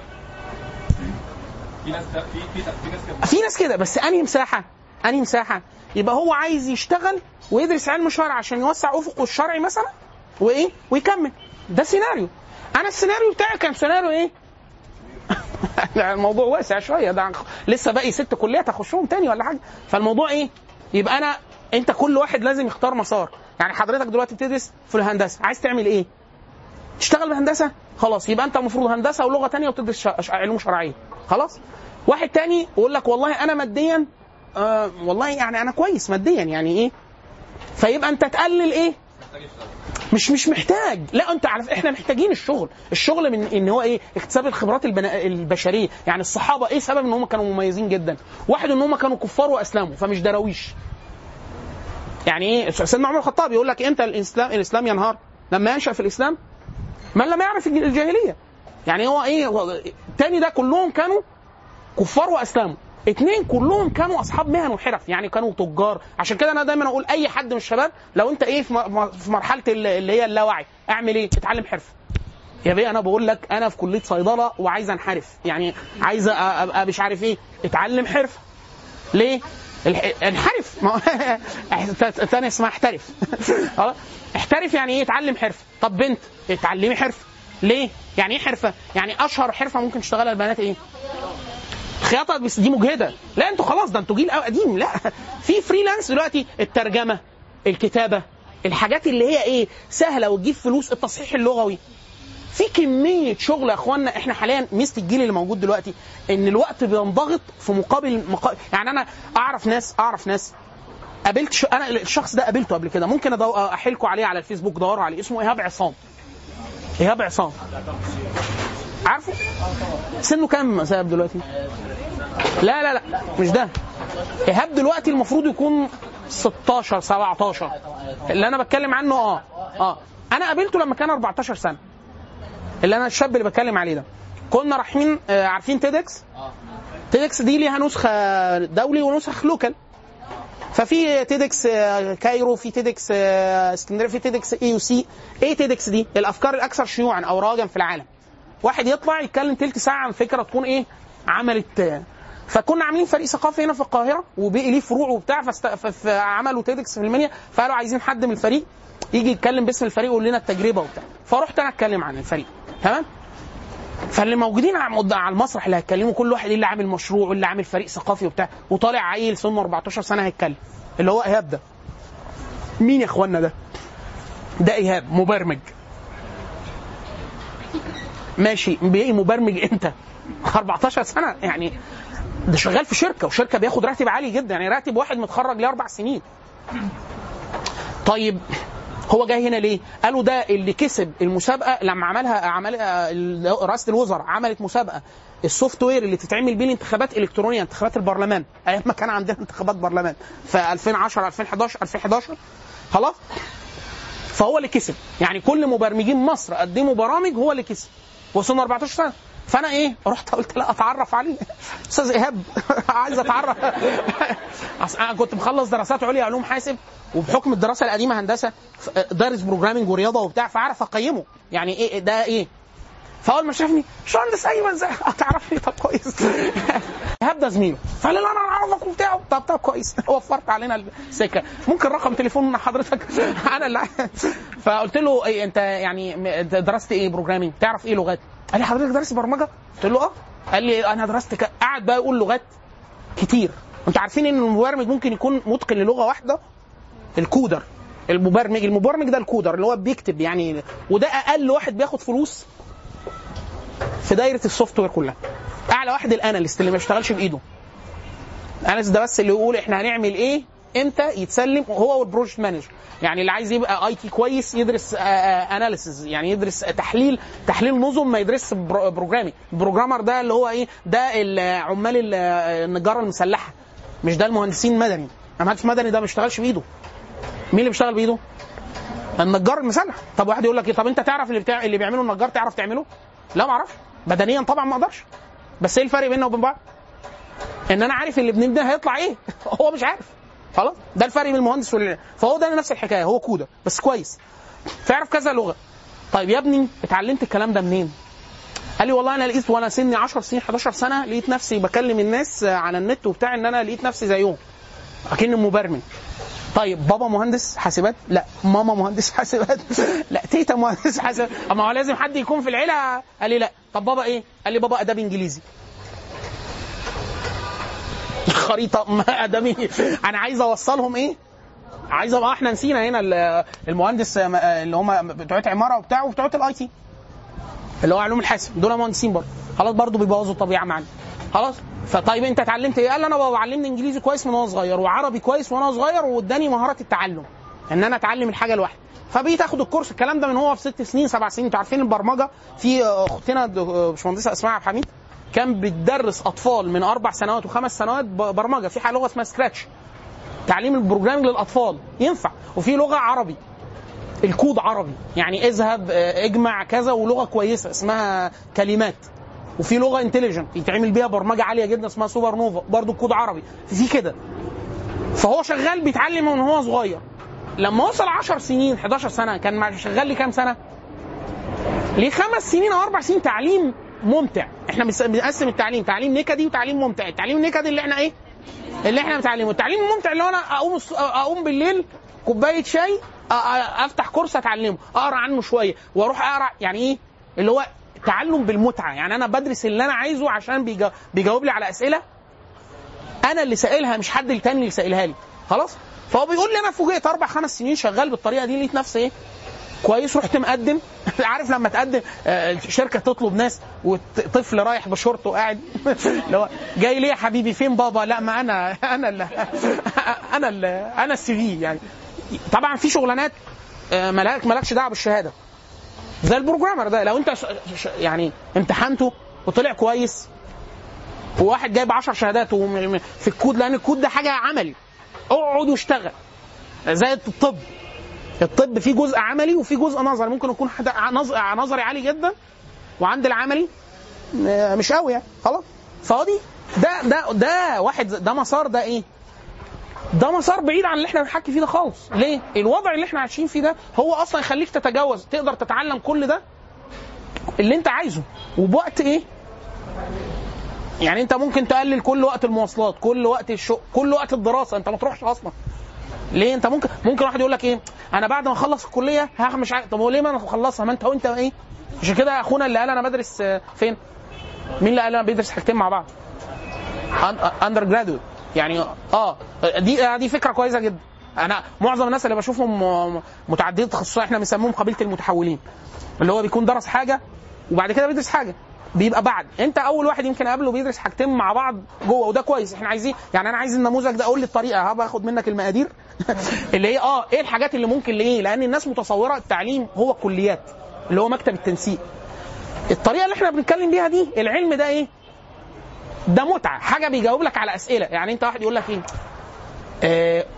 في ناس كده. بس انهي مساحه يبقى هو عايز يشتغل ويدرس علم شرع عشان يوسع افقه الشرعي مثلا وايه ويكمل. ده سيناريو. انا السيناريو بتاعي كان سيناريو ايه؟ الموضوع واسع شويه، ده لسه باقي 6 كليات اخشهم تاني ولا حاجه. فالموضوع ايه؟ يبقى انا انت كل واحد لازم يختار مسار. يعني حضرتك دلوقتي بتدرس في الهندسه، عايز تعمل ايه؟ تشتغل بهندسه، خلاص يبقى انت المفروض هندسه ولغه ثانيه وتدرس علوم شرعيه، خلاص. واحد تاني يقول لك والله انا ماديا والله يعني انا كويس ماديا، يعني ايه؟ فيبقى انت تقلل ايه؟ مش محتاج. لا انت عارف احنا محتاجين الشغل من ان هو ايه؟ اكتساب الخبرات البشريه. يعني الصحابه ايه سبب ان هم كانوا مميزين جدا؟ واحد ان هم كانوا كفار واسلموا فمش دراويش. يعني ايه؟ سيدنا عمر الخطاب يقول لك امتى الاسلام ينهار؟ لما ينشأ في الاسلام من لم يعرف الجاهليه. يعني هو ايه؟ تاني ده كلهم كانوا كفار واسلموا. اتنين كلهم كانوا اصحاب مهن وحرف، يعني كانوا تجار. عشان كده انا دايما اقول اي حد من الشباب لو انت ايه في مرحله اللي هي اللاوعي، اعمل ايه؟ اتعلم حرفه. يا بيه انا بقول لك انا في كليه صيدله وعايز انحرف، يعني عايز ابقى مش عارف ايه، اتعلم حرفه. ليه؟ انحرف ثاني اسمها احترف. احترف يعني ايه؟ اتعلم حرفه. طب بنت اتعلمي حرفه. ليه؟ يعني ايه حرفه؟ يعني اشهر حرفه ممكن تشتغلها البنات ايه؟ خياطه، بس دي مجهده. لا انتوا خلاص ده انتوا جيل قديم. لا في فريلانس دلوقتي، الترجمه، الكتابه، الحاجات اللي هي ايه سهله وتجيب فلوس، التصحيح اللغوي. في كميه شغل يا اخوانا. احنا حاليا ميزه الجيل اللي موجود دلوقتي ان الوقت بينضغط في مقابل يعني انا اعرف ناس قابلت انا الشخص ده قابلته قبل كده، ممكن احيلكوا عليه على الفيسبوك، دوروا عليه، اسمه ايهاب عصام. ايهاب عصام عارفه؟ سنه كام سبب دلوقتي؟ لا مش ده. ايهاب دلوقتي المفروض يكون 16 17 اللي انا بتكلم عنه. انا قابلته لما كان 14 سنه، اللي انا الشاب اللي بتكلم عليه ده. كنا رايحين عارفين تيدكس دي ليها نسخه دولي ونسخ لوكال. ففي تيدكس كايرو، في تيدكس اسكندريه، في تيدكس اي يو سي. ايه تيدكس دي؟ الافكار الاكثر شيوعا او رواجا في العالم. واحد يطلع يتكلم تلت ساعه عن فكره تكون ايه عملت. فكنا عاملين فريق ثقافي هنا في القاهره وبقي ليه فروع وبتاع، فعملوا تيدكس في المنيا، فقالوا عايزين حد من الفريق يجي يتكلم باسم الفريق ويقول لنا التجربه وبتاع. فرحت انا اتكلم عن الفريق، تمام. فاللي موجودين على المسرح اللي هيتكلموا كل واحد اللي عامل مشروع واللي عامل فريق ثقافي وبتاع، وطالع عيل سنه 14 سنه هيتكلم اللي هو ايهاب ده. مين يا اخوانا ده؟ ده ايهاب مبرمج. ماشي، بيجي مبرمج امتى؟ 14 سنه. يعني ده شغال في شركه، وشركه بياخد راتب عالي جدا، يعني راتب واحد متخرج ليه 4 سنين. طيب هو جاي هنا ليه؟ قالوا ده اللي كسب المسابقه لما عملها رئاسه الوزراء، عملت مسابقه السوفت وير اللي تتعمل بيه الانتخابات الالكترونيه، انتخابات البرلمان، ايام ما كان عندنا انتخابات برلمان في 2010 2011 خلاص. فهو اللي كسب، يعني كل مبرمجين مصر قدموا برامج هو اللي كسب، وصلنا 14 سنه. فانا ايه رحت قلت لا اتعرف عليه. استاذ ايهاب عايز اتعرف. انا كنت مخلص دراسات عليا علوم حاسب، وبحكم الدراسه القديمه هندسه دارس بروجرامنج ورياضه وبتاع، فعرف اقيمه يعني ايه ده ايه. فاول ما شافني باشمهندس ايمن ازاي هتعرفني؟ طب كويس. ايهاب ده زميله، فقال لي انا اعرفك وبتاع. طب كويس، وفرت علينا السكه، ممكن رقم تليفون حضرتك؟ انا اللي فقلت له إيه انت يعني درست ايه بروجرامينج؟ تعرف ايه لغات؟ قال لي حضرتك درست برمجه؟ قلت له قال لي انا درست قعد بقى يقول لغات كتير. انتوا عارفين ان المبرمج ممكن يكون متقن للغه واحده؟ الكودر، المبرمج ده الكودر اللي هو بيكتب يعني، وده اقل واحد بياخد فلوس في دايره السوفت وير كلها. اعلى واحد الاناليست اللي ما بيشتغلش بايده. الاناليست ده بس اللي يقول احنا هنعمل ايه امتى يتسلم، هو والبروجكت مانجر. يعني اللي عايز يبقى اي تي كويس يدرس اناليسيز، يعني يدرس تحليل نظم، ما يدرس بروجرامي. البروجرامر ده اللي هو ايه؟ ده عمال النجاره المسلحه، مش ده المهندسين مدني. المهندس مدني ده ما بيشتغلش بايده. مين اللي بيشتغل بايده؟ النجار المسلح. طب واحد يقول لك ايه؟ طب انت تعرف اللي بيعمله النجار تعرف تعمله؟ لا ما اعرفش بدنيا طبعا ما اقدرش، بس ايه الفرق بيننا وبين بعض؟ ان انا عارف اللي بنبني هيطلع ايه. هو مش عارف. خلاص ده الفرق بين المهندس فهو ده نفس الحكايه، هو كودر بس كويس، تعرف كذا لغه. طيب يا ابني اتعلمت الكلام ده منين؟ قال لي والله انا لقيت وانا سني 10 سنين 11 سنه لقيت نفسي بكلم الناس على النت وبتاع، ان انا لقيت نفسي زيهم اكن مبرمج. طيب بابا مهندس حاسبات؟ لا. ماما مهندس حاسبات؟ لا. تيتا مهندس حاسبات؟ اما هو لازم حد يكون في العيله. قال لي لا. طب بابا ايه؟ قال لي بابا اداب انجليزي. خريطه ادمي. انا عايز اوصلهم ايه؟ عايز ابقى، احنا نسينا هنا المهندس اللي هم بتوع عماره وبتاع وبتوع الاي تي اللي هو علوم الحاسب، دول مهندسين برضه، خلاص برضه بيبوظوا الطبيعه معانا. خلاص فطيب انت اتعلمت ايه؟ قال انا بابا علمني انجليزي كويس من وانا صغير وعربي كويس وانا صغير واداني مهاره التعلم ان انا اتعلم الحاجه لوحدي. فبقيت اخد الكورس، الكلام ده من هو في 6 سنين 7 سنين. انتوا عارفين البرمجه في اختنا باشمهندسه اسماء عبد الحميد كان بتدرس اطفال من 4 سنوات و5 سنوات برمجه في لغه اسمها سكراتش، تعليم البروجرامينج للاطفال ينفع. وفي لغه عربي الكود عربي يعني اذهب اجمع كذا، ولغه كويسه اسمها كلمات. وفي لغه انتليجنت يتعمل بيها برمجه عاليه جدا اسمها سوبر نوفا برضه كود عربي في كده. فهو شغال بيتعلم من هو صغير. لما وصل 10 سنين 11 سنه كان شغال لي كام سنه؟ ليه 5 سنين او 4 سنين تعليم ممتع. احنا بنقسم التعليم تعليم نكدي وتعليم ممتع. التعليم النكدي اللي احنا ايه؟ اللي احنا بنتعلمه. التعليم الممتع اللي هو انا اقوم بالليل كوبايه شاي افتح كورس اتعلمه اقرا عنه شويه واروح اقرا، يعني ايه اللي هو تعلم بالمتعه. يعني انا بدرس اللي انا عايزه عشان بيجاوب لي على اسئله انا اللي سائلها مش حد التاني اللي سائلها لي. خلاص. فهو بيقول لي انا فوجئت 4-5 سنين شغال بالطريقه دي، لقيت نفسي ايه كويس. رحت مقدم عارف لما تقدم شركه تطلب ناس وطفل رايح بشورت وقاعد اللي هو جاي ليه يا حبيبي فين بابا؟ لا ما انا السي في. يعني طبعا في شغلانات مالكش دعوه بالشهاده زي البروجرامر ده. لو انت يعني امتحنته وطلع كويس وواحد جايب 10 شهادات في الكود، لان الكود ده حاجه عملي، اقعد واشتغل. زي الطب فيه جزء عملي وفيه جزء نظري. ممكن يكون نظري عالي جدا وعند العملي مش قوي يعني. خلاص. فهو دي ده واحد ده مسار، ده ايه؟ ده مسار بعيد عن اللي احنا بنحكي فيه ده خالص. ليه؟ الوضع اللي احنا عايشين فيه ده هو اصلا يخليك تتجاوز، تقدر تتعلم كل ده اللي انت عايزه وبوقت ايه؟ يعني انت ممكن تقلل كل وقت المواصلات، كل وقت الشغل، كل وقت الدراسه، انت ما تروحش اصلا. ليه؟ انت ممكن واحد يقول لك ايه؟ انا بعد ما اخلص الكليه مش عارف. طب هو ليه ما انا اخلصها؟ ما انت وانت ايه؟ عشان كده اخونا اللي قال انا بدرس فين؟ مين اللي قال انا بدرس حاجتين مع بعض؟ اندر جرادويت. يعني دي فكره كويسه جدا. انا معظم الناس اللي بشوفهم متعددين التخصصات احنا بنسميهم قبيله المتحولين، اللي هو بيكون درس حاجه وبعد كده بيدرس حاجه. بيبقى بعد انت اول واحد يمكن قبله بيدرس حاجتين مع بعض جوه، وده كويس. احنا عايزين يعني انا عايز النموذج ده، اقول لي الطريقه، هبقى اخد منك المقادير اللي هي ايه الحاجات اللي ممكن ليه، لان الناس متصوره التعليم هو كليات اللي هو مكتب التنسيق. الطريقه اللي احنا بنتكلم بيها دي العلم ده ايه؟ ده متعه، حاجه بيجاوب لك على اسئله. يعني انت واحد يقول لك ايه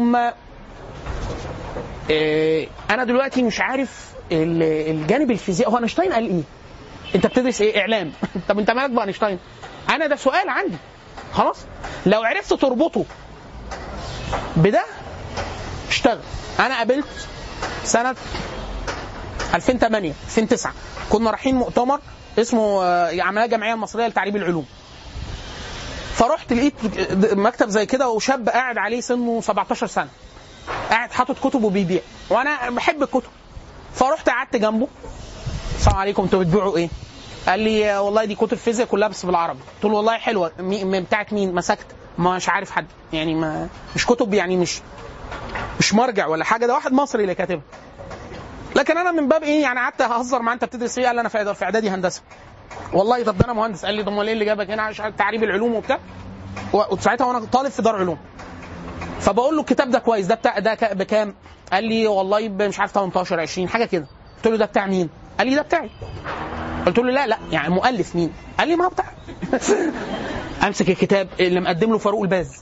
انا دلوقتي مش عارف الجانب الفيزيائي، هو اينشتاين قال ايه؟ انت بتدرس ايه؟ اعلام. طب انت مالك باينشتاين؟ انا ده سؤال عندي. خلاص. لو عرفت تربطه بده اشتغل. انا قابلت سنه 2008 2009 كنا رايحين مؤتمر اسمه عمليه جمعيه المصريه لتعريب العلوم. فرحت لقيت مكتب زي كده وشاب قاعد عليه سنه 17 سنه قاعد حاطط كتب وبيبيع، وانا بحب الكتب. فرحت قعدت جنبه. السلام عليكم، انتوا بتبيعوا ايه؟ قال لي والله دي كتب فيزياء كلها بس بالعربي. قلت له والله حلوه، بتاعت مين؟ مسكت مش عارف حد يعني، ما مش كتب يعني، مش مرجع ولا حاجه، ده واحد مصري اللي كاتبها. لكن انا من باب ايه يعني قعدت اهزر معاه، انت بتدرس ايه؟ قال لي انا في اعدادي هندسه. والله طب ده انا مهندس. قال لي طب ايه اللي جابك هنا؟ عشان تعريب العلوم وبتاع. وساعتها وانا طالب في دار علوم. فبقول له الكتاب ده كويس، ده بتاع ده بكام؟ قال لي والله مش عارف 18 20 حاجه كده. قلت له ده بتاع مين؟ قال لي ده بتاعي. قلت له لا يعني مؤلف مين؟ قال لي ما هو بتاع. امسك الكتاب اللي مقدم له فاروق الباز.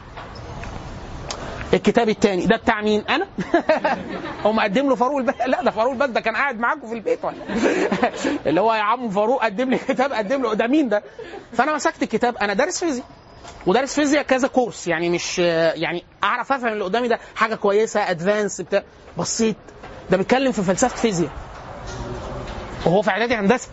الكتاب الثاني ده بتاع مين؟ انا. هو مقدم له فاروق الباز؟ لا ده فاروق الباز ده كان قاعد معاكم في البيت ولا اللي هو يا عم فاروق قدم لي كتاب، قدم له ده مين ده؟ فانا مسكت الكتاب. انا دارس فيزياء ودارس فيزياء كذا كورس، يعني مش يعني اعرف افهم اللي قدامي ده حاجه كويسه ادفانس بتاع. بصيت ده بيتكلم في فلسفه فيزياء وهو في اعدادي هندسه.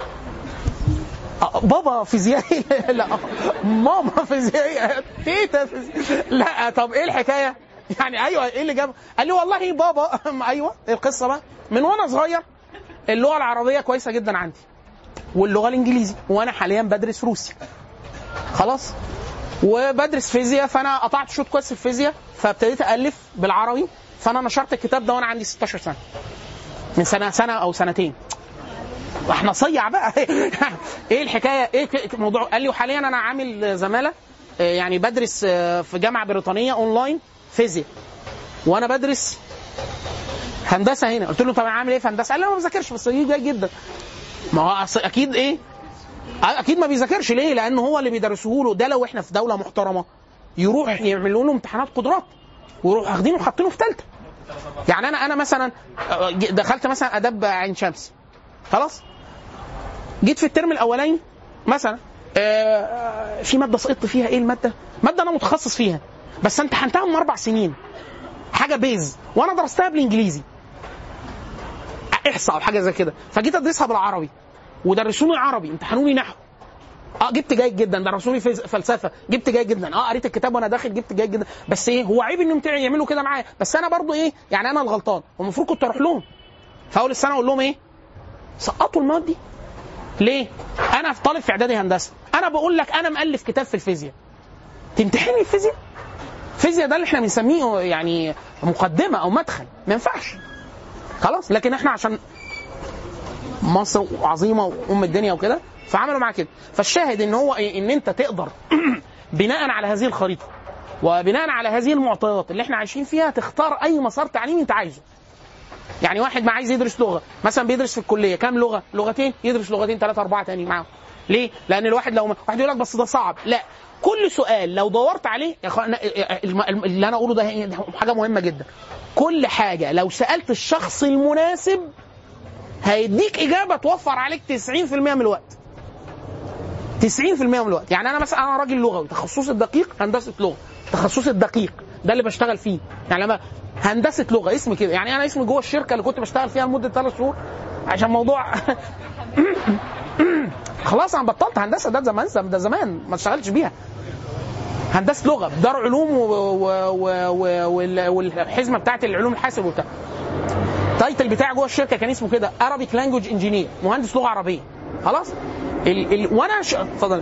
بابا فيزيائي؟ لا. ماما فيزيائيه؟ تيتا فيزيائيه؟ لا. طب ايه الحكايه يعني؟ ايوه ايه اللي جاب؟ قال لي والله بابا ايوه القصه بقى من وانا صغير اللغه العربيه كويسه جدا عندي واللغه الانجليزي، وانا حاليا بدرس روسي. خلاص. وبدرس فيزياء، فانا قطعت شوط كويس في الفيزياء، فابتديت الف بالعربي. فانا نشرت الكتاب ده وانا عندي 16 سنه، من سنه او سنتين. احنا صيع بقى. ايه الحكايه؟ ايه الموضوع؟ قال لي وحاليا انا عامل زماله، يعني بدرس في جامعه بريطانيه اونلاين فيزياء، وانا بدرس هندسه هنا. قلت له طب انا عامل ايه في هندسه؟ قال لي ما بذاكرش بس جيد جدا. ما هو اكيد ايه، اكيد ما بيذاكرش. ليه؟ لان هو اللي بيدرسوه له ده لو احنا في دوله محترمه يروح يعملوا له امتحانات قدرات ويروح واخدينه وحاطينه في ثالثه. يعني انا مثلا دخلت مثلا اداب عين شمس، خلاص جيت في الترم الاولاني مثلا في ماده سقطت فيها. ايه الماده؟ ماده انا متخصص فيها بس امتحنتها من 4 سنين، حاجه بيز، وانا درستها بالانجليزي احصاء او حاجه زي كده، فجيت ادرسها بالعربي ودرسوني عربي، امتحنوني نحو، جبت جيد جدا. درسوني فلسفه، جبت جيد جدا. قريت الكتاب وانا داخل، جبت جيد جدا. بس ايه، هو عيب انهم يعملوا كده معايا، بس انا برضو ايه، يعني انا الغلطان، والمفروض كنت اروح لهم في اول السنه اقول لهم ايه، سقطوا المواد دي. ليه؟ انا في طالب في اعدادي هندسه، انا بقول لك انا مؤلف كتاب في الفيزياء، تمتحني الفيزياء؟ الفيزياء ده اللي احنا بنسميه يعني مقدمه او مدخل، ما ينفعش خلاص. لكن احنا عشان مصر عظيمه وام الدنيا وكده فعملوا معاه كده. فالشاهد ان هو إيه؟ ان انت تقدر بناء على هذه الخريطه وبناء على هذه المعطيات اللي احنا عايشين فيها تختار اي مسار تعليمي انت عايزه. يعني واحد ما عايز يدرس لغه مثلا، بيدرس في الكليه كام لغه؟ لغتين، يدرس لغتين 3 4 تاني معاهم. ليه؟ لان الواحد لو واحد يقول لك بس ده صعب، لا، كل سؤال لو دورت عليه يا اخوانا، اللي انا اقوله ده حاجه مهمه جدا. كل حاجه لو سالت الشخص المناسب هيديك اجابه توفر عليك 90% من الوقت. 90% من الوقت. يعني انا مثلا انا راجل لغوي، تخصصي الدقيق هندسه لغه، تخصصي الدقيق ده اللي بشتغل فيه. يعني لما هندسه لغه اسمي كده، يعني انا اسمي جوه الشركه اللي كنت بشتغل فيها لمده 3 شهور عشان موضوع خلاص انا بطلت هندسه، ده زمان ما اشتغلتش بيها. هندسه لغه دار علوم والحزمه بتاعت العلوم الحاسب وبتاع. التايتل بتاعي جوه الشركه كان اسمه كده Arabic Language Engineer، مهندس لغه عربيه. خلاص وانا اتفضل.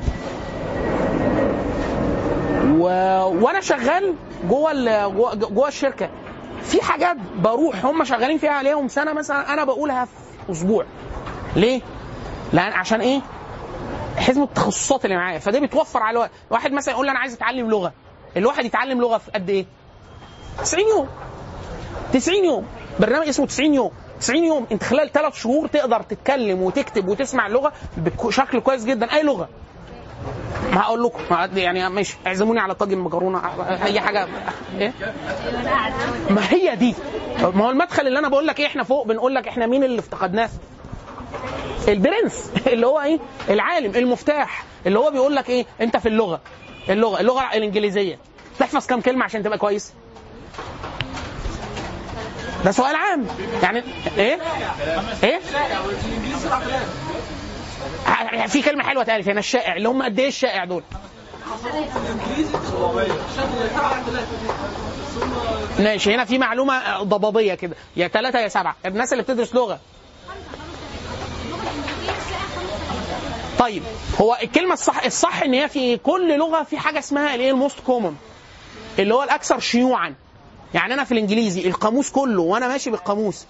وانا شغال جوه الشركه في حاجات بروح هم شغالين فيها عليهم سنه مثلا، انا بقولها في اسبوع. ليه؟ لان عشان ايه؟ حزمه التخصصات اللي معايا، فده بتوفر على الوقت. واحد مثلا يقول لي انا عايز اتعلم لغه، الواحد يتعلم لغه في قد ايه؟ 90 يوم. 90 يوم، برنامج اسمه 90 يوم. 90 يوم انت خلال 3 شهور تقدر تتكلم وتكتب وتسمع اللغه بشكل كويس جدا، اي لغه. ما هقول لكم يعني ماشي، اعزموني على طاجن مكرونه اي حاجه. ايه؟ ما هي دي، ما هو المدخل اللي انا بقول لك ايه، احنا فوق بنقول لك احنا مين اللي افتقدناه؟ البرنس اللي هو ايه؟ العالم، المفتاح اللي هو بيقول لك ايه، انت في اللغه الانجليزيه تحفظ كام كلمه عشان تبقى كويس؟ ده سؤال عام يعني. ايه في كلمه حلوه اتقالت هنا، الشائع، اللي هم قد ايه الشائع دول؟ ماشي، هنا في معلومه ضبابيه كده، يا 3 يا 7 الناس اللي بتدرس لغه. طيب هو الكلمه الصح ان هي في كل لغه في حاجه اسمها الايه، الموست كومن، اللي هو الاكثر شيوعا. يعني انا في الانجليزي القاموس كله وانا ماشي بالقاموس،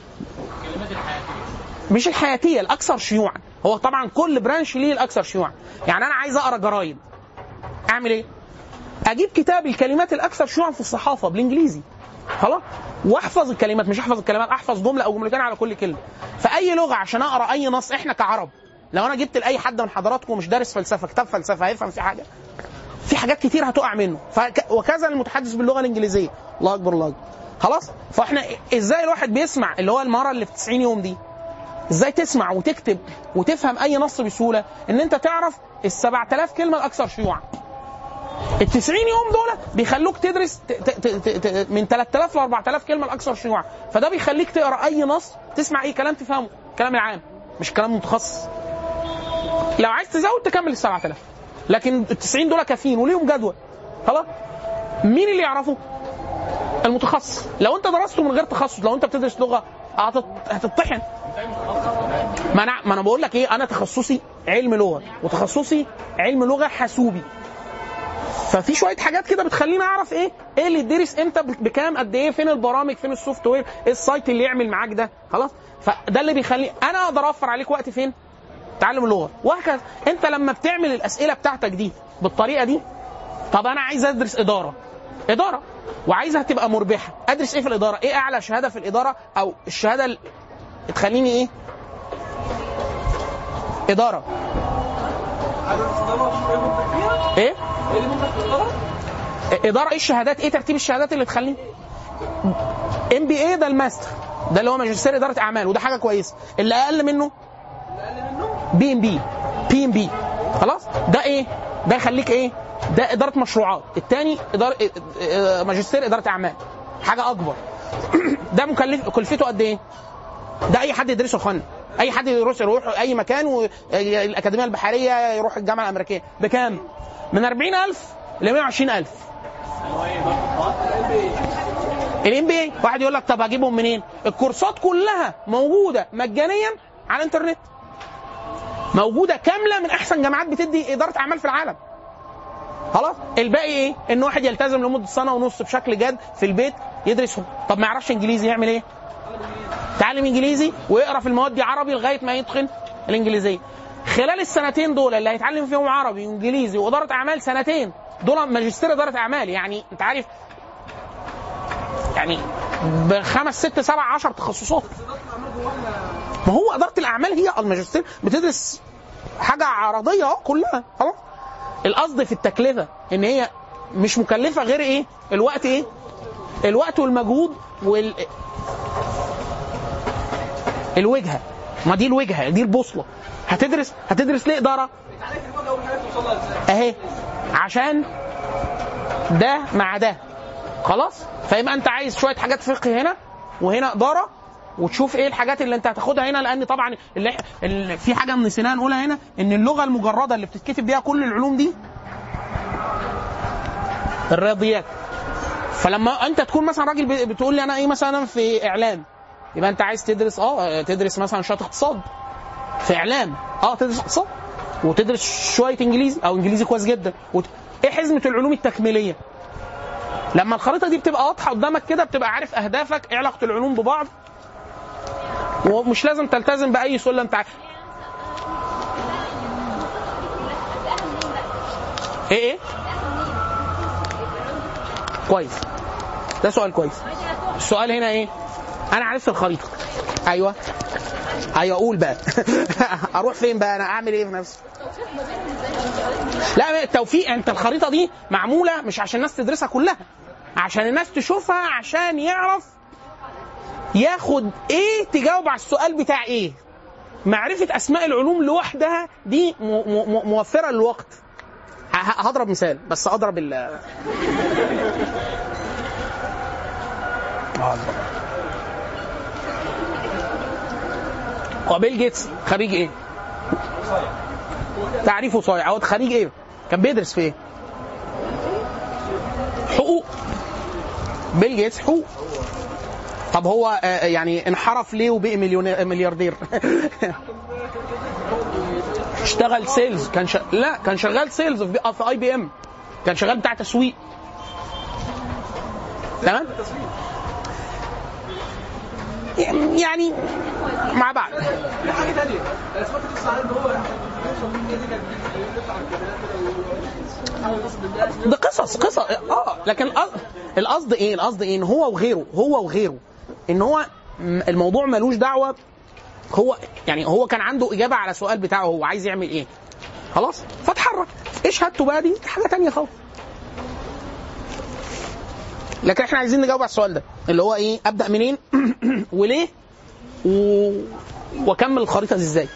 مش الحياتيه، الاكثر شيوعا. هو طبعا كل برانش ليه الاكثر شيوعا. يعني انا عايز اقرا جرايد، اعمل ايه؟ اجيب كتاب الكلمات الاكثر شيوعا في الصحافه بالانجليزي، خلاص، واحفظ الكلمات، مش احفظ الكلمات، احفظ جمله او جملتين على كل كلمه. فاي لغه عشان اقرا اي نص، احنا كعرب لو انا جبت لاي حد من حضراتكم مش دارس فلسفه كتاب فلسفه هيفهم في حاجه؟ في حاجات كتير هتقع منه. وكذا المتحدث باللغه الانجليزيه، الله اكبر الله اكبر. خلاص، فاحنا ازاي الواحد بيسمع اللي هو المهاره اللي في 90 يوم دي، ازاي تسمع وتكتب وتفهم اي نص بسهوله؟ ان انت تعرف ال7000 كلمه الاكثر شيوعا. ال90 يوم دول بيخلوك تدرس من 3000 ل 4000 كلمه الاكثر شيوعا. فده بيخليك تقرا اي نص، تسمع اي كلام تفهمه، كلام العام مش كلام متخصص. لو عايز تزود تكمل ال7000، لكن ال90 دول كافيين وليهم جدول. خلاص، مين اللي يعرفه؟ المتخصص. لو انت درسته من غير تخصص، لو انت بتدرس لغه هتطحن. ما انا بقول لك ايه، انا تخصصي علم لغه وتخصصي علم لغه حاسوبي. ففي شويه حاجات كده بتخليني اعرف ايه اللي يدرس امتى بكام قد ايه، فين البرامج، فين السوفت وير، ايه السايت اللي يعمل معاك ده. خلاص، فده اللي بيخلي انا اقدر اوفر عليك وقت فين؟ تعلم اللغه. وهكذا انت لما بتعمل الاسئله بتاعتك دي بالطريقه دي، طب انا عايز ادرس اداره وعايزها تبقى مربحه، ادرس ايه في الاداره؟ ايه اعلى شهاده في الاداره او الشهاده اللي تخليني ايه؟ اداره. ايه اداره؟ ايه الشهادات؟ ايه ترتيب الشهادات اللي تخليني؟ MBA ده الماستر، ده اللي هو ماجستير اداره اعمال، وده حاجه كويسه. اللي اقل منه PMB. خلاص، ده ايه؟ ده يخليك ايه؟ ده اداره مشروعات. الثاني اداره ماجستير اداره اعمال، حاجه اكبر. ده كلفته قد ايه؟ ده اي حد يدرسه يا اخوانا، اي حد يروح اي مكان، والاكاديميه البحريه، يروح الجامعه الامريكيه بكام؟ من 40,000 ل 120,000. الMBA واحد يقول لك طب هجيبهم منين؟ الكورسات كلها موجوده مجانيا على الانترنت، موجوده كامله من احسن جامعات بتدي اداره اعمال في العالم. خلاص، الباقي ايه؟ ان واحد يلتزم لمده سنه ونص بشكل جاد في البيت يدرسه. طب ما يعرفش انجليزي يعمل ايه؟ تعلم انجليزي ويقرا في المواد دي عربي لغايه ما يتقن الانجليزيه. خلال السنتين دول اللي هيتعلم فيهم عربي وانجليزي واداره اعمال، سنتين دول ماجستير اداره اعمال. يعني انت عارف يعني ب5 6 7 10 تخصصات. ما هو اداره الاعمال هي الماجستير، بتدرس حاجه عرضيه كلها. خلاص، القصد في التكلفه ان هي مش مكلفه غير ايه؟ الوقت. ايه الوقت والمجهود الوجهه. ما دي الوجهه، دي البوصله. هتدرس ليه اداره اهي؟ عشان ده مع ده. خلاص، فيبقى انت عايز شويه حاجات فقه هنا وهنا اداره، وتشوف ايه الحاجات اللي انت هتاخدها هنا. لان طبعا اللي في حاجه نسينا نقولها هنا، ان اللغه المجرده اللي بتتكتب بيها كل العلوم دي الرياضيات. فلما انت تكون مثلا راجل بتقول لي انا ايه مثلا في اعلام، يبقى انت عايز تدرس مثلا شويه اقتصاد في اعلام، تدرس اقتصاد وتدرس شويه انجليزي او انجليزي كويس جدا. ايه حزمه العلوم التكميليه؟ لما الخريطه دي بتبقى واضحه قدامك كده، بتبقى عارف اهدافك، ايه علاقه العلوم ببعض، ومش لازم تلتزم باي سله انت عارف. ايه كويس، ده سؤال كويس. السؤال هنا ايه؟ انا عرفت الخريطه. ايوه قول بقى. اروح فين بقى؟ انا اعمل ايه في نفسي؟ لا، التوفيق. انت الخريطه دي معموله مش عشان الناس تدرسها كلها، عشان الناس تشوفها، عشان يعرف ياخد ايه، تجاوب على السؤال بتاع ايه. معرفه اسماء العلوم لوحدها دي موفره للوقت. هضرب مثال بس اضرب بيل جيتس خريج ايه؟ تعريفه صايع. هو خريج ايه؟ كان بيدرس في ايه؟ حقوق. بيل جيتس حقوق. طب هو يعني انحرف ليه وبقي ملياردير؟ اشتغل سيلز. كان شغال سيلز في IBM، كان شغال بتاع تسويق. تمام؟ يعني مع بعض. حاجه ثانيه انا سمعت قصه عن ان هو ده قصص لكن القصد ايه ان هو وغيره ان هو الموضوع ملوش دعوه. هو كان عنده اجابه على سؤال بتاعه، هو عايز يعمل ايه. خلاص، فاتحرك. ايش هاته بقى؟ دي حاجه تانية خالص. لكن احنا عايزين نجاوب على السؤال ده اللي هو ايه؟ ابدا منين وليه واكمل الخريطه دي ازاي.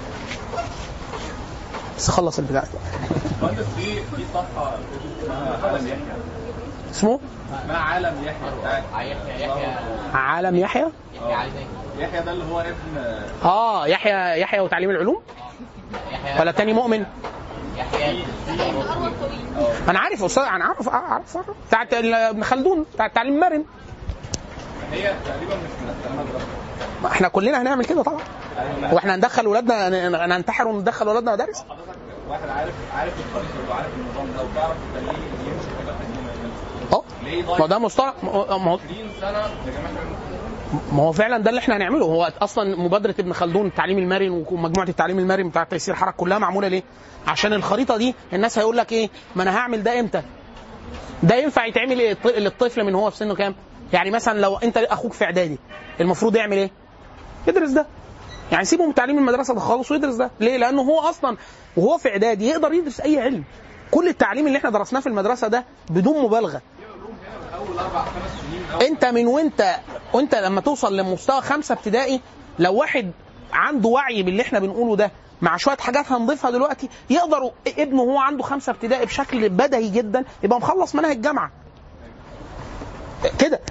بس خلص البدايه. في صفحه عالم يحيى. اسمه عالم يحيى. عالم يحيى. يحيى ده اللي هو ابن يحيى وتعليم العلوم، ولا تاني مؤمن؟ انا عارف استاذ، انا عارف بتاعت ابن خلدون، بتاع التعليم المرن. هي تقريبا مش احنا كلنا هنعمل كده طبعا. واحنا هندخل ولادنا ننتحر وندخل ولادنا مدارس؟ واحد عارف الخريطه وعارف النظام ده وبيعرف يخليه يمشي في حاجه ثانيه ليه ضايع؟ ما ده مصطلح 20 سنه يا جماعه. ما هو فعلا ده اللي احنا هنعمله. هو اصلا مبادره ابن خلدون التعليم المرن ومجموعه التعليم المرن بتاع تيسير حركه كلها معموله ليه؟ عشان الخريطه دي الناس هيقول لك ايه؟ ما انا هعمل ده امتى؟ ده ينفع يتعمل ايه للطفل من هو في سنه كام؟ يعني مثلا لو انت اخوك في اعدادي المفروض يعمل ايه؟ يدرس ده. يعني سيبه من تعليم المدرسه ده خالص ويدرس ده. ليه؟ لانه هو اصلا وهو في اعدادي يقدر يدرس اي علم. كل التعليم اللي احنا درسناه في المدرسه ده بدون مبالغه. اول 4 5 سنين انت من وانت لما توصل لمستوى 5 ابتدائي، لو واحد عنده وعي باللي احنا بنقوله ده مع شويه حاجات هنضيفها دلوقتي، يقدر ابنه وهو عنده 5 ابتدائي بشكل بدهي جدا يبقى مخلص منهج الجامعه كده.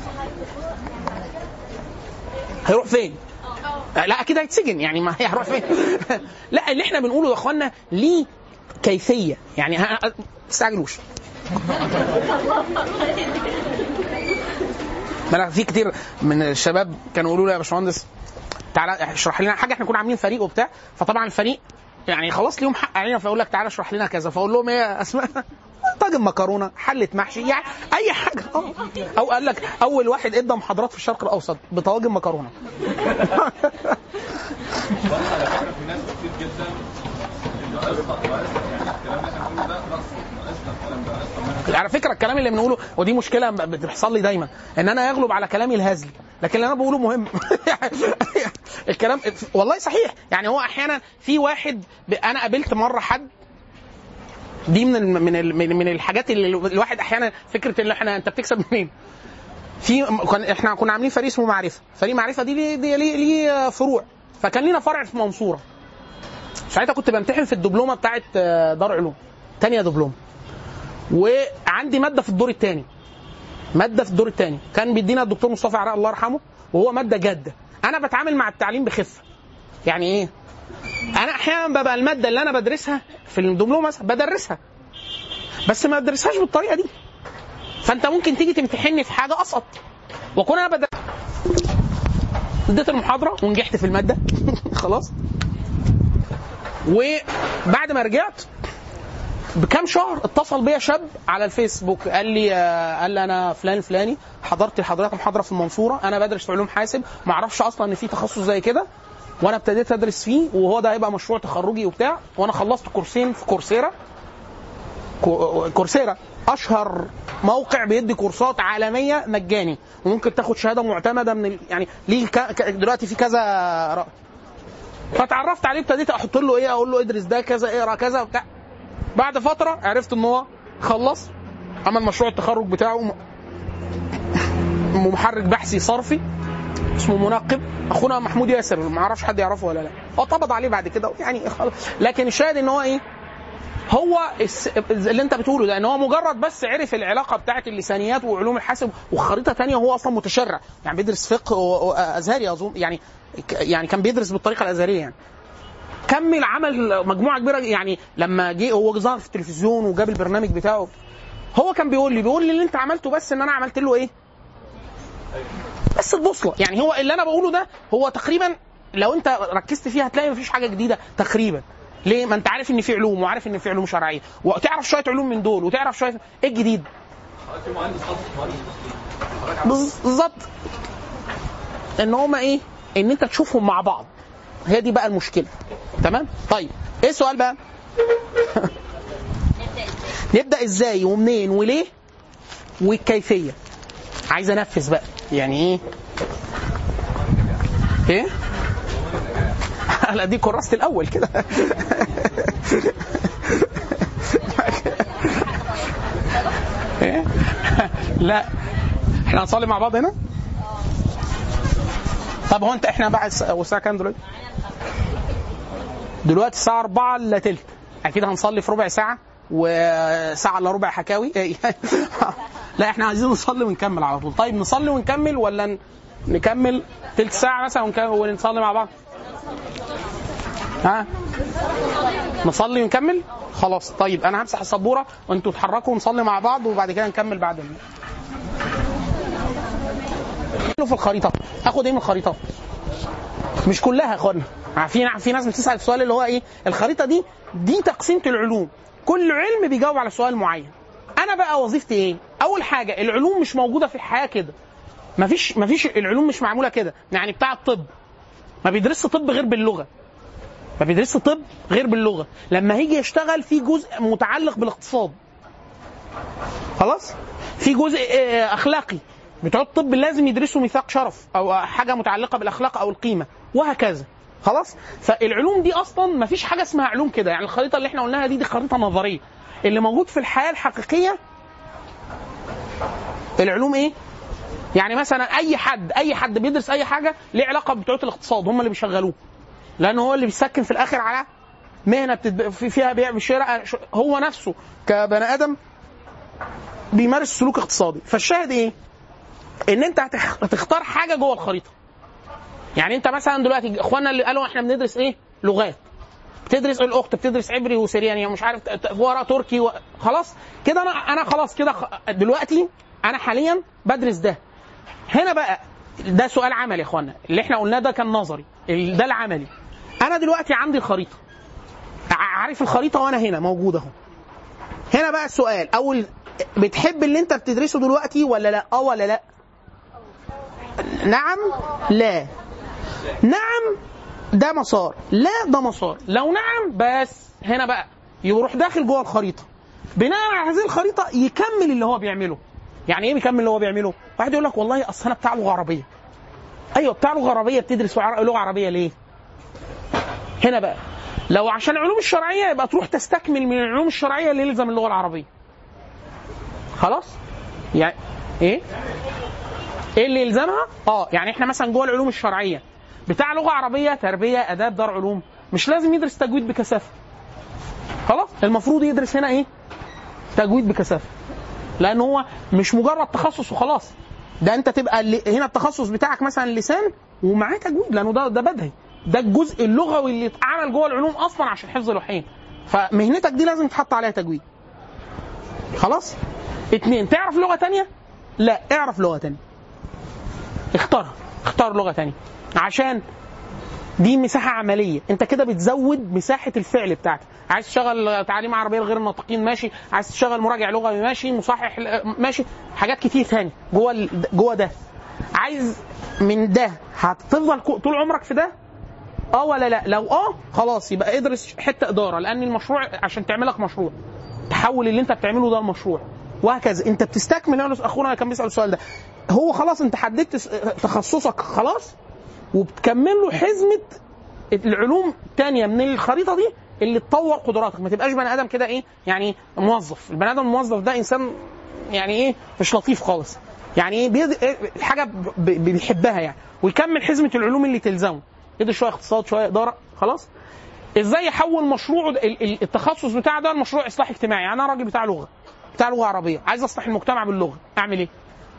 هيروح فين؟ لا اكيد هيتسجن يعني. ما هيروح فين؟ لا اللي احنا بنقوله يا اخوانا ليه كيفيه يعني. ما تستعجلوش. انا في كتير من الشباب كانوا يقولوا لي يا باشمهندس تعالى اشرح لنا حاجه. احنا كنا عاملين فريق وبتاع، فطبعا الفريق يعني خلاص ليهم حق علينا، فيقول لك تعالى اشرح لنا كذا، فاقول لهم ايه اسماء؟ طاجن مكرونه، حله محشي، يعني اي حاجه. او قال لك اول واحد ادى محاضرات في الشرق الاوسط بطواجن مكرونه. في ناس كتير جدا على فكره الكلام اللي بنقوله ودي مشكله بتحصل لي دايما، ان انا يغلب على كلامي الهزلي، لكن اللي انا بقوله مهم. الكلام والله صحيح. يعني هو احيانا في واحد انا قابلت مره حد، دي من الحاجات اللي الواحد احيانا فكره اللي انت بتكسب منين. احنا كنا عاملين فريق اسمه معرفه. فريق معرفه دي ليه فروع، فكان لينا فرع في منصوره. ساعتها كنت بمتحن في الدبلومه بتاعه دار علوم، تانية دبلومه، وعندي ماده في الدور الثاني. كان بيدينا الدكتور مصطفى عراء الله يرحمه، وهو ماده جاده. انا بتعامل مع التعليم بخفه. يعني ايه؟ انا احيانا ببقى الماده اللي انا بدرسها في الدبلومه مثلا بدرسها، بس ما بدرسهاش بالطريقه دي. فانت ممكن تيجي تمتحني في حاجه اسقط، واكون انا اديت المحاضره ونجحت في الماده. خلاص. وبعد ما رجعت بكام شهر اتصل بيا شاب على الفيسبوك، قال لي انا فلان الفلاني، حضرت لحضرتك محاضره في المنصوره، انا بدرس علوم حاسب، ما اعرفش اصلا ان في تخصص زي كده، وانا ابتديت ادرس فيه، وهو ده هيبقى مشروع تخرجي وبتاع، وانا خلصت كورسين في كورسيرا اشهر موقع بيدي كورسات عالميه مجاني، وممكن تاخد شهاده معتمده من يعني ليه دلوقتي في كذا. فتعرفت عليه، ابتديت احط له ايه، اقول له ادرس ده كذا، اقرا كذا وبتاع. بعد فتره عرفت ان هو خلص، عمل مشروع التخرج بتاعه محرك بحثي صرفي اسمه منقب، اخونا محمود ياسر، ما اعرفش حد يعرفه ولا لا، هو طبض عليه بعد كده يعني خلاص. لكن الشاهد ان هو ايه، هو اللي انت بتقوله ده، ان هو مجرد بس عرف العلاقه بتاعه اللسانيات وعلوم الحاسب وخريطه ثانيه، هو اصلا متشرع يعني بيدرس فقه ازهري اظن، يعني كان بيدرس بالطريقه الازهريه يعني. كمل عمل مجموعه كبيره يعني. لما جه هو ظهر في التلفزيون وجاب البرنامج بتاعه، هو كان بيقول لي اللي انت عملته، بس ان انا عملت له ايه بس البوصله. يعني هو اللي انا بقوله ده هو تقريبا لو انت ركزت فيه هتلاقي مفيش حاجه جديده تقريبا. ليه؟ ما انت عارف ان في علوم، وعارف ان في علوم شرعيه، وتعرف شويه علوم من دول، وتعرف شويه ايه الجديد بالظبط. ان هما ايه، ان انت تشوفهم مع بعض، هي دي بقى المشكله. تمام. طيب ايه السؤال بقى؟ نبدا ازاي ومنين وليه والكيفيه. عايز انفذ بقى يعني ايه لا دي كرست الاول كده. ايه لا احنا هنصلي مع بعض هنا. طب هو انت احنا بعد الساعه كام دلوقتي؟ دلوقتي الساعه 4 الا تلت، اكيد هنصلي في ربع ساعه، وساعه الا ربع حكاوي. لا احنا عايزين نصلي ونكمل على طول. طيب نصلي ونكمل ولا نكمل تلت ساعه مثلا ونصلي مع بعض؟ ها نصلي ونكمل خلاص. طيب انا همسح السبوره وانتوا تتحركوا ونصلي مع بعض، وبعد كده نكمل بعد في الخريطه. اخد ايه من الخريطه؟ مش كلها يا اخوانا، في ناس بتسال السؤال اللي هو ايه الخريطه دي تقسيمه العلوم، كل علم بيجاوب على سؤال معين. انا بقى وظيفتي ايه؟ اول حاجه العلوم مش موجوده في الحياه كده، مفيش العلوم مش معموله كده. يعني بتاع الطب ما بيدرسش طب غير باللغه، ما بيدرسش طب غير باللغه. لما هيجي يشتغل في جزء متعلق بالاقتصاد، خلاص، في جزء اخلاقي، بتوع الطب لازم يدرسوا ميثاق شرف او حاجه متعلقه بالاخلاق او القيمه وهكذا. خلاص، فالعلوم دي اصلا ما فيش حاجه اسمها علوم كده. يعني الخريطه اللي احنا قلناها دي خريطه نظريه. اللي موجود في الحياه الحقيقيه العلوم ايه؟ يعني مثلا اي حد بيدرس اي حاجه ليه علاقه بتوع الاقتصاد، هم اللي بيشغلوه، لانه هو اللي بيسكن في الاخر على مهنه فيها بيع وشراء. هو نفسه كبني ادم بيمارس سلوك اقتصادي. فالشاهد ايه؟ ان انت هتختار حاجه جوه الخريطه. يعني انت مثلا دلوقتي اخواننا اللي قالوا احنا بندرس ايه؟ لغات. بتدرس الاخت بتدرس عبري وسرياني ومش عارف ورا تركي خلاص كده انا خلاص كده دلوقتي انا حاليا بدرس ده. هنا بقى ده سؤال عملي يا اخوانا، اللي احنا قلناه ده كان نظري، ده العملي. انا دلوقتي عندي الخريطه، عارف الخريطه وانا هنا موجوده اهو. هنا بقى السؤال، اول بتحب اللي انت بتدرسه دلوقتي ولا لا؟ ولا لا؟ نعم لا. نعم ده مسار، لا ده مسار. لو نعم بس هنا بقى يروح داخل جوه الخريطه، بناء على هذه الخريطه يكمل اللي هو بيعمله. يعني ايه بيكمل اللي هو بيعمله؟ واحد يقول لك والله اصل انا بتاع لغه عربيه. ايوه بتاع لغه عربيه، بتدرس لغه عربيه ليه؟ هنا بقى لو عشان العلوم الشرعيه يبقى تروح تستكمل من العلوم الشرعيه اللي يلزم اللغه العربيه. خلاص؟ يعني ايه اللي يلزمها؟ يعني احنا مثلا جوه العلوم الشرعيه بتاع لغه عربيه، تربيه، اداب، دار علوم، مش لازم يدرس تجويد بكثافه. خلاص؟ المفروض يدرس هنا ايه؟ تجويد بكثافه. لان هو مش مجرد تخصص وخلاص، ده انت تبقى هنا التخصص بتاعك مثلا اللسان ومعاه تجويد، لانه ده بدهي، ده الجزء اللغوي اللي اتعمل جوه العلوم اصلا عشان حفظ لوحين، فمهنتك دي لازم تحط عليها تجويد. خلاص؟ 2 تعرف لغه تانية؟ لا، اعرف لغه تانية، اختار لغه تانية، عشان دي مساحه عمليه. انت كده بتزود مساحه الفعل بتاعتك. عايز تشتغل تعليم عربيه لغير الناطقين ماشي، عايز تشتغل مراجع لغوي ماشي، مصحح ماشي، حاجات كتير ثاني جوه ده. عايز من ده هتفضل طول عمرك في ده؟ ولا لا؟ لو خلاص يبقى ادرس حته اداره، لان المشروع عشان تعمل لك مشروع تحول اللي انت بتعمله ده المشروع، وهكذا. انت بتستكمل. اخونا كان بيسال السؤال ده، هو خلاص انت حددت تخصصك خلاص، وبتكمل له حزمه العلوم الثانيه من الخريطه دي اللي تطور قدراتك. ما تبقاش بني ادم كده ايه يعني موظف. البني ادم الموظف ده انسان يعني ايه مش لطيف خالص، يعني ايه حاجه بيحبها يعني، ويكمل حزمه العلوم اللي تلزمه، يدرس شويه اقتصاد شويه اداره. خلاص؟ ازاي يحول مشروعه التخصص بتاعه ده لمشروع اصلاح اجتماعي؟ يعني انا راجل بتاع لغه عربيه، عايز اصلح المجتمع باللغه، اعمل ايه؟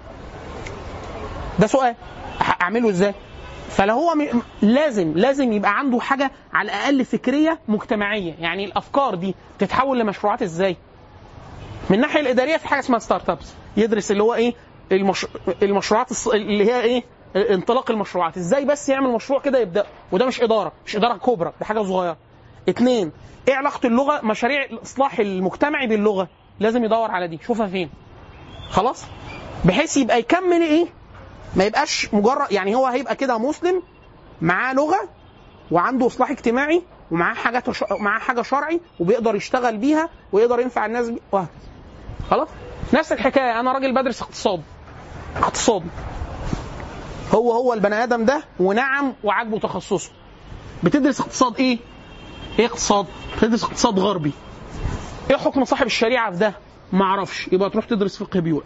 ده سؤال، اعمله ازاي؟ فهو لازم يبقى عنده حاجه على الاقل فكريه مجتمعيه. يعني الافكار دي تتحول لمشروعات ازاي؟ من الناحيه الاداريه في حاجه اسمها ستارت ابس، يدرس اللي هو ايه المشروعات اللي هي ايه انطلاق المشروعات، ازاي بس يعمل مشروع كده يبدا. وده مش اداره كبرى، ده حاجه صغيره. 2 ايه علاقه اللغه، مشاريع الاصلاح المجتمعي باللغه، لازم يدور على دي، شوفها فين. خلاص؟ بحيث يبقى يكمل ايه، ما يبقاش مجرد يعني هو هيبقى كده مسلم معاه لغه وعنده اصلاح اجتماعي ومعاه حاجه شرعي وبيقدر يشتغل بيها ويقدر ينفع الناس بيها وهكذا. خلاص؟ نفس الحكايه، انا راجل بدرس اقتصاد، هو البني ادم ده ونعم وعاجبه تخصصه. بتدرس اقتصاد ايه اقتصاد؟ بتدرس اقتصاد غربي. ايه حكم صاحب الشريعه في ده؟ ما اعرفش، يبقى تروح تدرس فقه بيوع.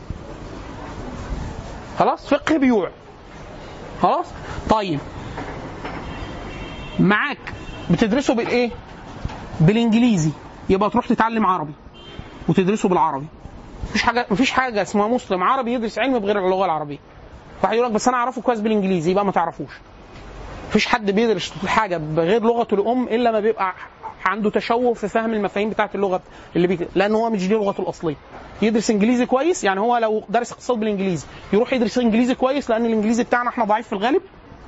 خلاص؟ فقه بيوع. خلاص؟ طيب معاك بتدرسه بالايه؟ بالانجليزي، يبقى تروح تتعلم عربي وتدرسه بالعربي. مفيش حاجه اسمها مسلم عربي يدرس علم بغير اللغه العربيه. واحد يقول لك بس انا اعرفه كويس بالانجليزي، يبقى ما تعرفوش. مفيش حد بيدرس حاجه بغير لغته الام الا ما بيبقى عنده تشوه في فهم المفاهيم بتاعه اللغه لان هو مش دي لغته الاصليه. يدرس انجليزي كويس، يعني هو لو درس اقتصاد بالانجليزي يروح يدرس انجليزي كويس، لان الانجليزي بتاعنا احنا ضعيف في الغالب.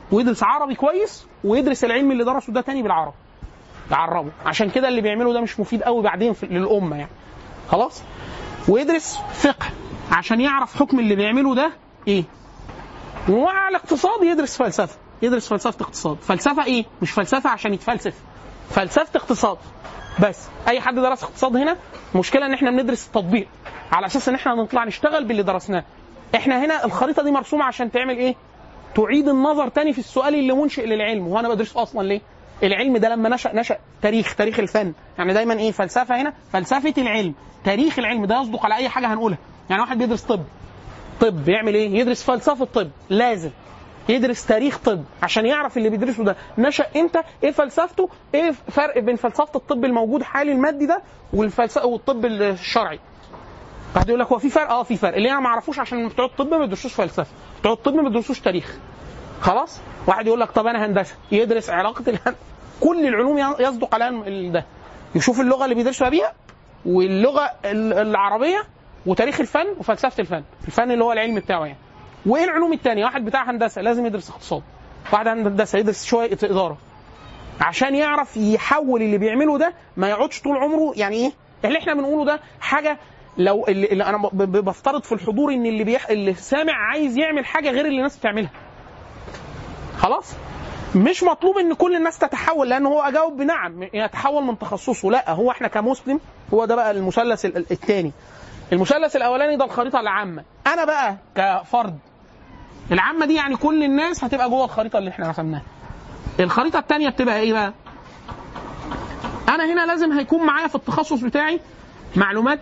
ويدرس عربي كويس ويدرس العلم اللي درسه ده تاني بالعربي يعربه. عشان كده اللي بيعمله ده مش مفيد قوي بعدين للامه يعني. خلاص. ويدرس فقه عشان يعرف حكم اللي بيعمله ده ايه. ومع الاقتصاد يدرس فلسفه، يدرس فلسفه اقتصاد. فلسفه ايه؟ مش فلسفه عشان يتفلسف، فلسفه اقتصاد بس. اي حد درس اقتصاد هنا المشكله ان احنا بندرس التطبيق على اساس ان احنا نطلع نشتغل باللي درسناه. احنا هنا الخريطه دي مرسومه عشان تعمل ايه؟ تعيد النظر تاني في السؤال اللي منشئ للعلم. وانا بدرسه اصلا ليه؟ العلم ده لما نشأ تاريخ الفن. يعني دايما ايه فلسفه هنا؟ فلسفه العلم، تاريخ العلم ده يصدق على اي حاجه هنقولها. يعني واحد بيدرس طب يعمل ايه؟ يدرس فلسفه طب، لازم يدرس تاريخ طب عشان يعرف اللي بيدرسه ده نشأ امتى، ايه فلسفته، ايه فرق بين فلسفه الطب الموجود حالي المادي ده والطب الشرعي. واحد يقول لك هو في فرق؟ في فرق. اللي انا ما اعرفوش عشان بتوع الطب ما بيدرسوش فلسفه، بتوع الطب ما بيدرسوش تاريخ. خلاص. واحد يقول لك طب انا هندسه، يدرس علاقه كل العلوم يصدق على ده، يشوف اللغه اللي بيدرسها بيها واللغه العربيه وتاريخ الفن وفلسفه الفن اللي هو العلم بتاعه يعني. وايه العلوم الثانيه؟ واحد بتاع هندسه لازم يدرس اقتصاد، واحد هندسه يدرس شويه اداره عشان يعرف يحول اللي بيعمله ده، ما يقعدش طول عمره. يعني ايه اللي احنا بنقوله ده؟ حاجه لو اللي انا بفترض في الحضور ان اللي سامع عايز يعمل حاجه غير اللي الناس بتعملها. خلاص. مش مطلوب ان كل الناس تتحول، لانه هو اجاوب بنعم يتحول من تخصصه. لا، هو احنا كمسلم هو ده بقى المثلث الثاني. المثلث الاولاني ده الخريطه العامه. انا بقى كفرد العامه دي يعني كل الناس هتبقى جوه الخريطه اللي احنا رسمناها. الخريطه الثانيه بتبقى ايه بقى؟ انا هنا لازم هيكون معايا في التخصص بتاعي معلومات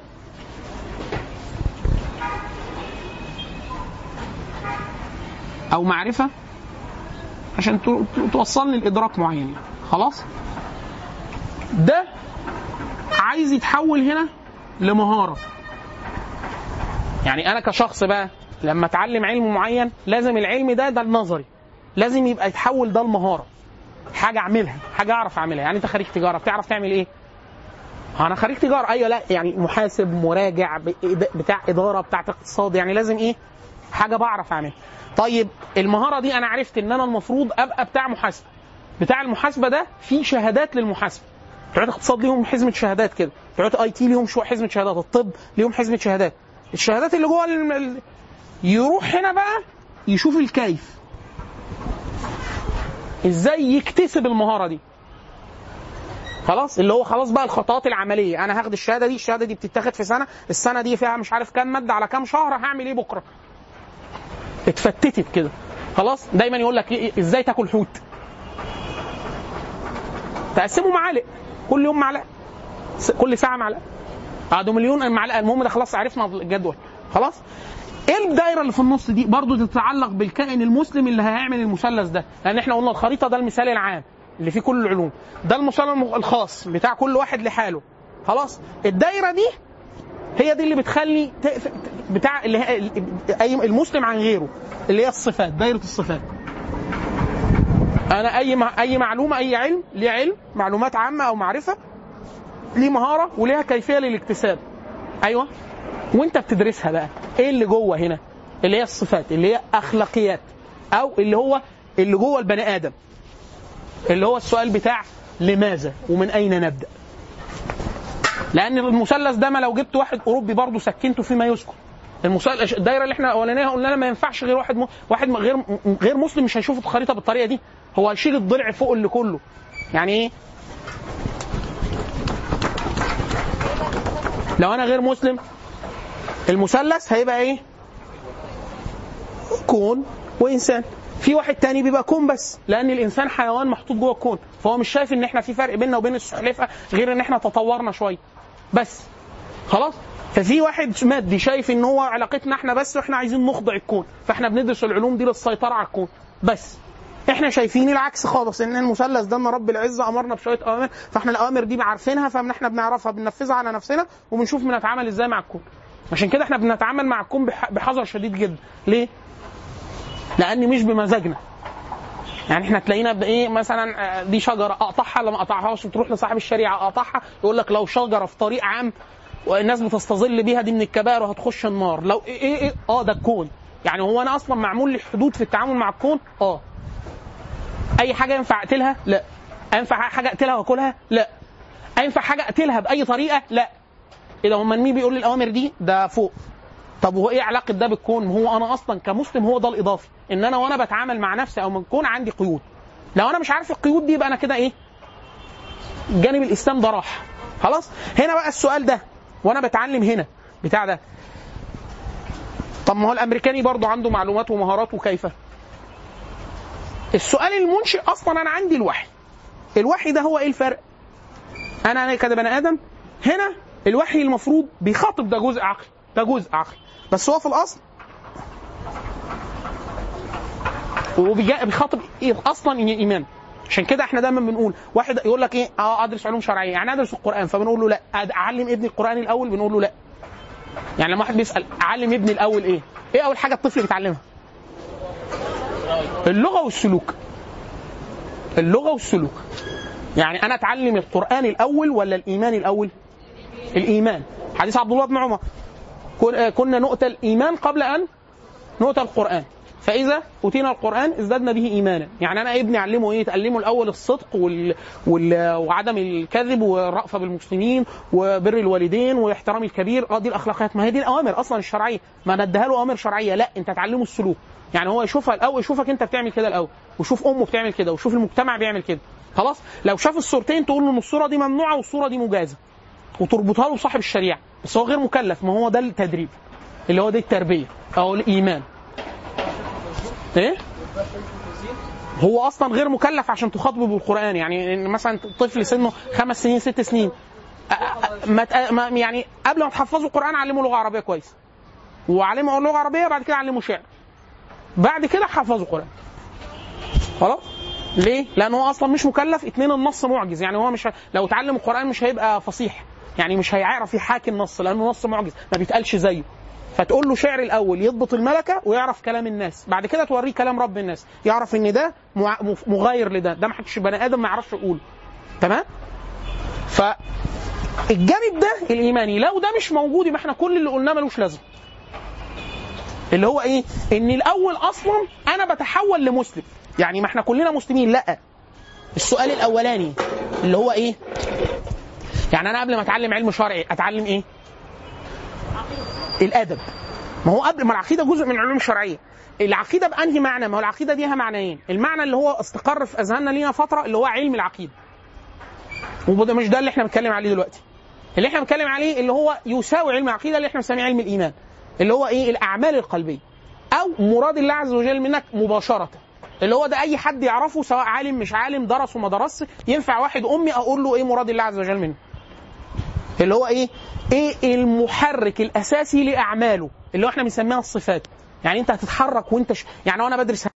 او معرفه عشان توصلني لادراك معين. خلاص. ده عايز يتحول هنا لمهاره. يعني انا كشخص بقى لما اتعلم علم معين لازم العلم ده النظري لازم يبقى يتحول ده لمهاره، حاجه اعملها، حاجه اعرف اعملها. يعني انت خريج تجاره بتعرف تعمل ايه؟ انا خريج تجاره، ايوه، لا يعني محاسب، مراجع، بتاع اداره، بتاع اقتصاد، يعني لازم ايه؟ حاجه بعرف اعملها. طيب المهاره دي انا عرفت ان انا المفروض ابقى بتاع محاسبه. بتاع المحاسبه ده في شهادات للمحاسبه. بتوع الاقتصاد ليهم حزمه شهادات كده، بتوع IT ليهم حزمه شهادات، الطب ليهم حزمه شهادات. الشهادات اللي جوه يروح هنا بقى يشوف الكيف ازاي يكتسب المهاره دي. خلاص. اللي هو خلاص بقى الخطوات العمليه. انا هاخد الشهاده دي بتتاخد في سنه، السنه دي فيها مش عارف كام ماده على كام شهر، هعمل ايه بكره؟ اتفتتت كده. خلاص. دايما يقول لك إيه؟ ازاي تاكل حوت؟ تقسمه معالق، كل يوم معلقه، كل ساعه معلقه، قعدوا مليون معلقه. المهم ده خلاص عرفنا الجدول. خلاص. ايه الدايره اللي في النص دي؟ برضو تتعلق بالكائن المسلم اللي هيعمل المثلث ده، لان احنا قلنا الخريطه ده المثال العام اللي فيه كل العلوم، ده المثال الخاص بتاع كل واحد لحاله. خلاص. الدايره دي هي دي اللي بتخلي بتاع اللي هي المسلم عن غيره، اللي هي الصفات، دايره الصفات. انا اي معلومه، اي علم ليه علم، معلومات عامه او معرفه، ليه مهاره وليها كيفيه للاكتساب. ايوه. وانت بتدرسها بقى ايه اللي جوه هنا؟ اللي هي الصفات، اللي هي اخلاقيات، او اللي جوه البني ادم، اللي هو السؤال بتاع لماذا ومن اين نبدا. لان المثلث ده ما لو جبت واحد اوروبي برضه سكنته فيما يسكن. الدايره اللي احنا اولانيها قلنا ما ينفعش غير واحد غير مسلم مش هيشوف الخريطه بالطريقه دي، هو هيشيل الضلع فوق اللي كله. يعني ايه؟ لو انا غير مسلم المثلث هيبقى ايه؟ كون وانسان. في واحد تاني بيبقى كون بس، لان الانسان حيوان محطوط جوه الكون، فهو مش شايف ان احنا في فرق بيننا وبين السلحفاه غير ان احنا تطورنا شويه بس. خلاص. ففي واحد مادي شايف ان هو علاقتنا احنا بس، واحنا عايزين نخضع الكون، فاحنا بندرس العلوم دي للسيطره على الكون بس. احنا شايفين العكس خالص، ان المثلث ده ان رب العزه امرنا بشويه اوامر، فاحنا الاوامر دي عارفينها، فاحنا بنعرفها بننفذها على نفسنا وبنشوف بنتعامل ازاي مع الكون. عشان كده احنا بنتعامل مع الكون بحذر شديد جدا. ليه؟ لان مش بمزاجنا. يعني احنا تلاقينا بايه مثلا دي شجره اقطعها ولا ما اقطعهاش، وتروح لصاحب الشريعه اقطعها يقول لك لو شجره في طريق عام والناس بتستظل بيها دي من الكبائر وهتخش النار. لو ايه ده الكون. يعني هو انا اصلا معمول لي حدود في التعامل مع الكون. اي حاجه ينفع اقتلها؟ لا. ينفع حاجه اقتلها واكلها؟ لا. ينفع حاجه اقتلها باي طريقه؟ لا. اذا هم مين بيقول لي الاوامر دي؟ ده فوق. طب هو ايه علاقه ده بالكون؟ هو انا اصلا كمسلم هو ده الاضافي، ان انا وانا بتعامل مع نفسي او من الكون عندي قيود. لو انا مش عارف القيود دي يبقى انا كده ايه؟ جانب الاسلام ده راح. خلاص. هنا بقى السؤال ده وانا بتعلم هنا بتاع ده، طب ما هو الامريكاني برضه عنده معلومات ومهارات وكيف؟ السؤال المنشئ اصلا انا عندي الوحي. الوحي ده هو ايه الفرق؟ انا كده بني ادم، هنا الوحي المفروض بيخاطب ده جزء عقلي، ده جزء عقلي، بس هو في الاصل وبيخاطب ايه اصلا؟ ايمان. عشان كده احنا دايما بنقول واحد يقول لك ايه ادرس علوم شرعيه، يعني ادرس القران، فبنقول له لا. اعلم ابني القران الاول، بنقول له لا. يعني لما واحد بيسال اعلم ابني الاول ايه اول حاجه الطفل بيتعلمها؟ اللغه والسلوك. اللغه والسلوك. يعني انا اتعلم القران الاول ولا الايمان الاول؟ الايمان. حديث عبد الله بن عمر، كنا نؤتى الايمان قبل ان نؤتى القران، فاذا اوتينا القران ازددنا به ايمانا. يعني انا ابني اعلمه ايه؟ تعلمه الاول الصدق وعدم الكذب والرأفه بالمسلمين وبر الوالدين واحترام الكبير. دي الاخلاقيات، ما هي دي الاوامر اصلا الشرعيه. ما نديها له اوامر شرعيه، لا، انت تعلمه السلوك. يعني هو يشوفها الاول، يشوفك انت بتعمل كده الاول، ويشوف امه بتعمل كده، ويشوف المجتمع بيعمل كده. خلاص. لو شاف الصورتين تقول له ان الصوره دي ممنوعه والصوره دي مجازه، وتربطها له بصاحب الشريعه، بس هو غير مكلف. ما هو ده التدريب اللي هو دي التربيه او الايمان. ايه؟ هو اصلا غير مكلف عشان تخاطبه بالقران. يعني مثلا طفل سنه 5 سنين 6 سنين، يعني قبل ما تحفظه القران علمه لغه عربيه كويس، وعلمه لغه عربيه، بعد كده علمه شعر، بعد كده حفظه القران. خلاص. ليه؟ لانه هو اصلا مش مكلف. 2 النص معجز، يعني هو مش لو اتعلم القران مش هيبقى فصيح، يعني مش هيعرف يحاكي النص لانه نص معجز ما بيتقالش زيه. فتقول له شعر الاول يضبط الملكه ويعرف كلام الناس، بعد كده توريه كلام رب الناس يعرف ان ده مغاير لده، ده ما حدش بني ادم ما يعرفش يقوله. تمام؟ فالجانب ده الايماني لو ده مش موجود يبقى احنا كل اللي قلناه ملوش لازمه. اللي هو ايه؟ ان الاول اصلا انا بتحول لمسلم، يعني ما احنا كلنا مسلمين. لا، السؤال الاولاني اللي هو ايه؟ يعني انا قبل ما اتعلم علم شرعي اتعلم ايه؟ الادب. ما هو قبل ما العقيده جزء من العلوم الشرعيه. العقيده بانهي معنى؟ ما هو العقيده دي لها معنيين. المعنى اللي هو استقر في اذهاننا لينا فتره اللي هو علم العقيده، وده مش ده اللي احنا بنتكلم عليه دلوقتي. اللي احنا بنتكلم عليه اللي هو يساوي علم العقيده اللي احنا بنسميه علم الايمان، اللي هو ايه؟ الاعمال القلبيه او مراد الله عز وجل منك مباشره، اللي هو ده اي حد يعرفه سواء عالم مش عالم، درس وما درسش. ينفع واحد امي اقول له ايه مراد الله عز وجل منه؟ اللي هو ايه المحرك الاساسي لاعماله اللي هو احنا بنسميها الصفات. يعني انت هتتحرك وانت يعني وانا بدرس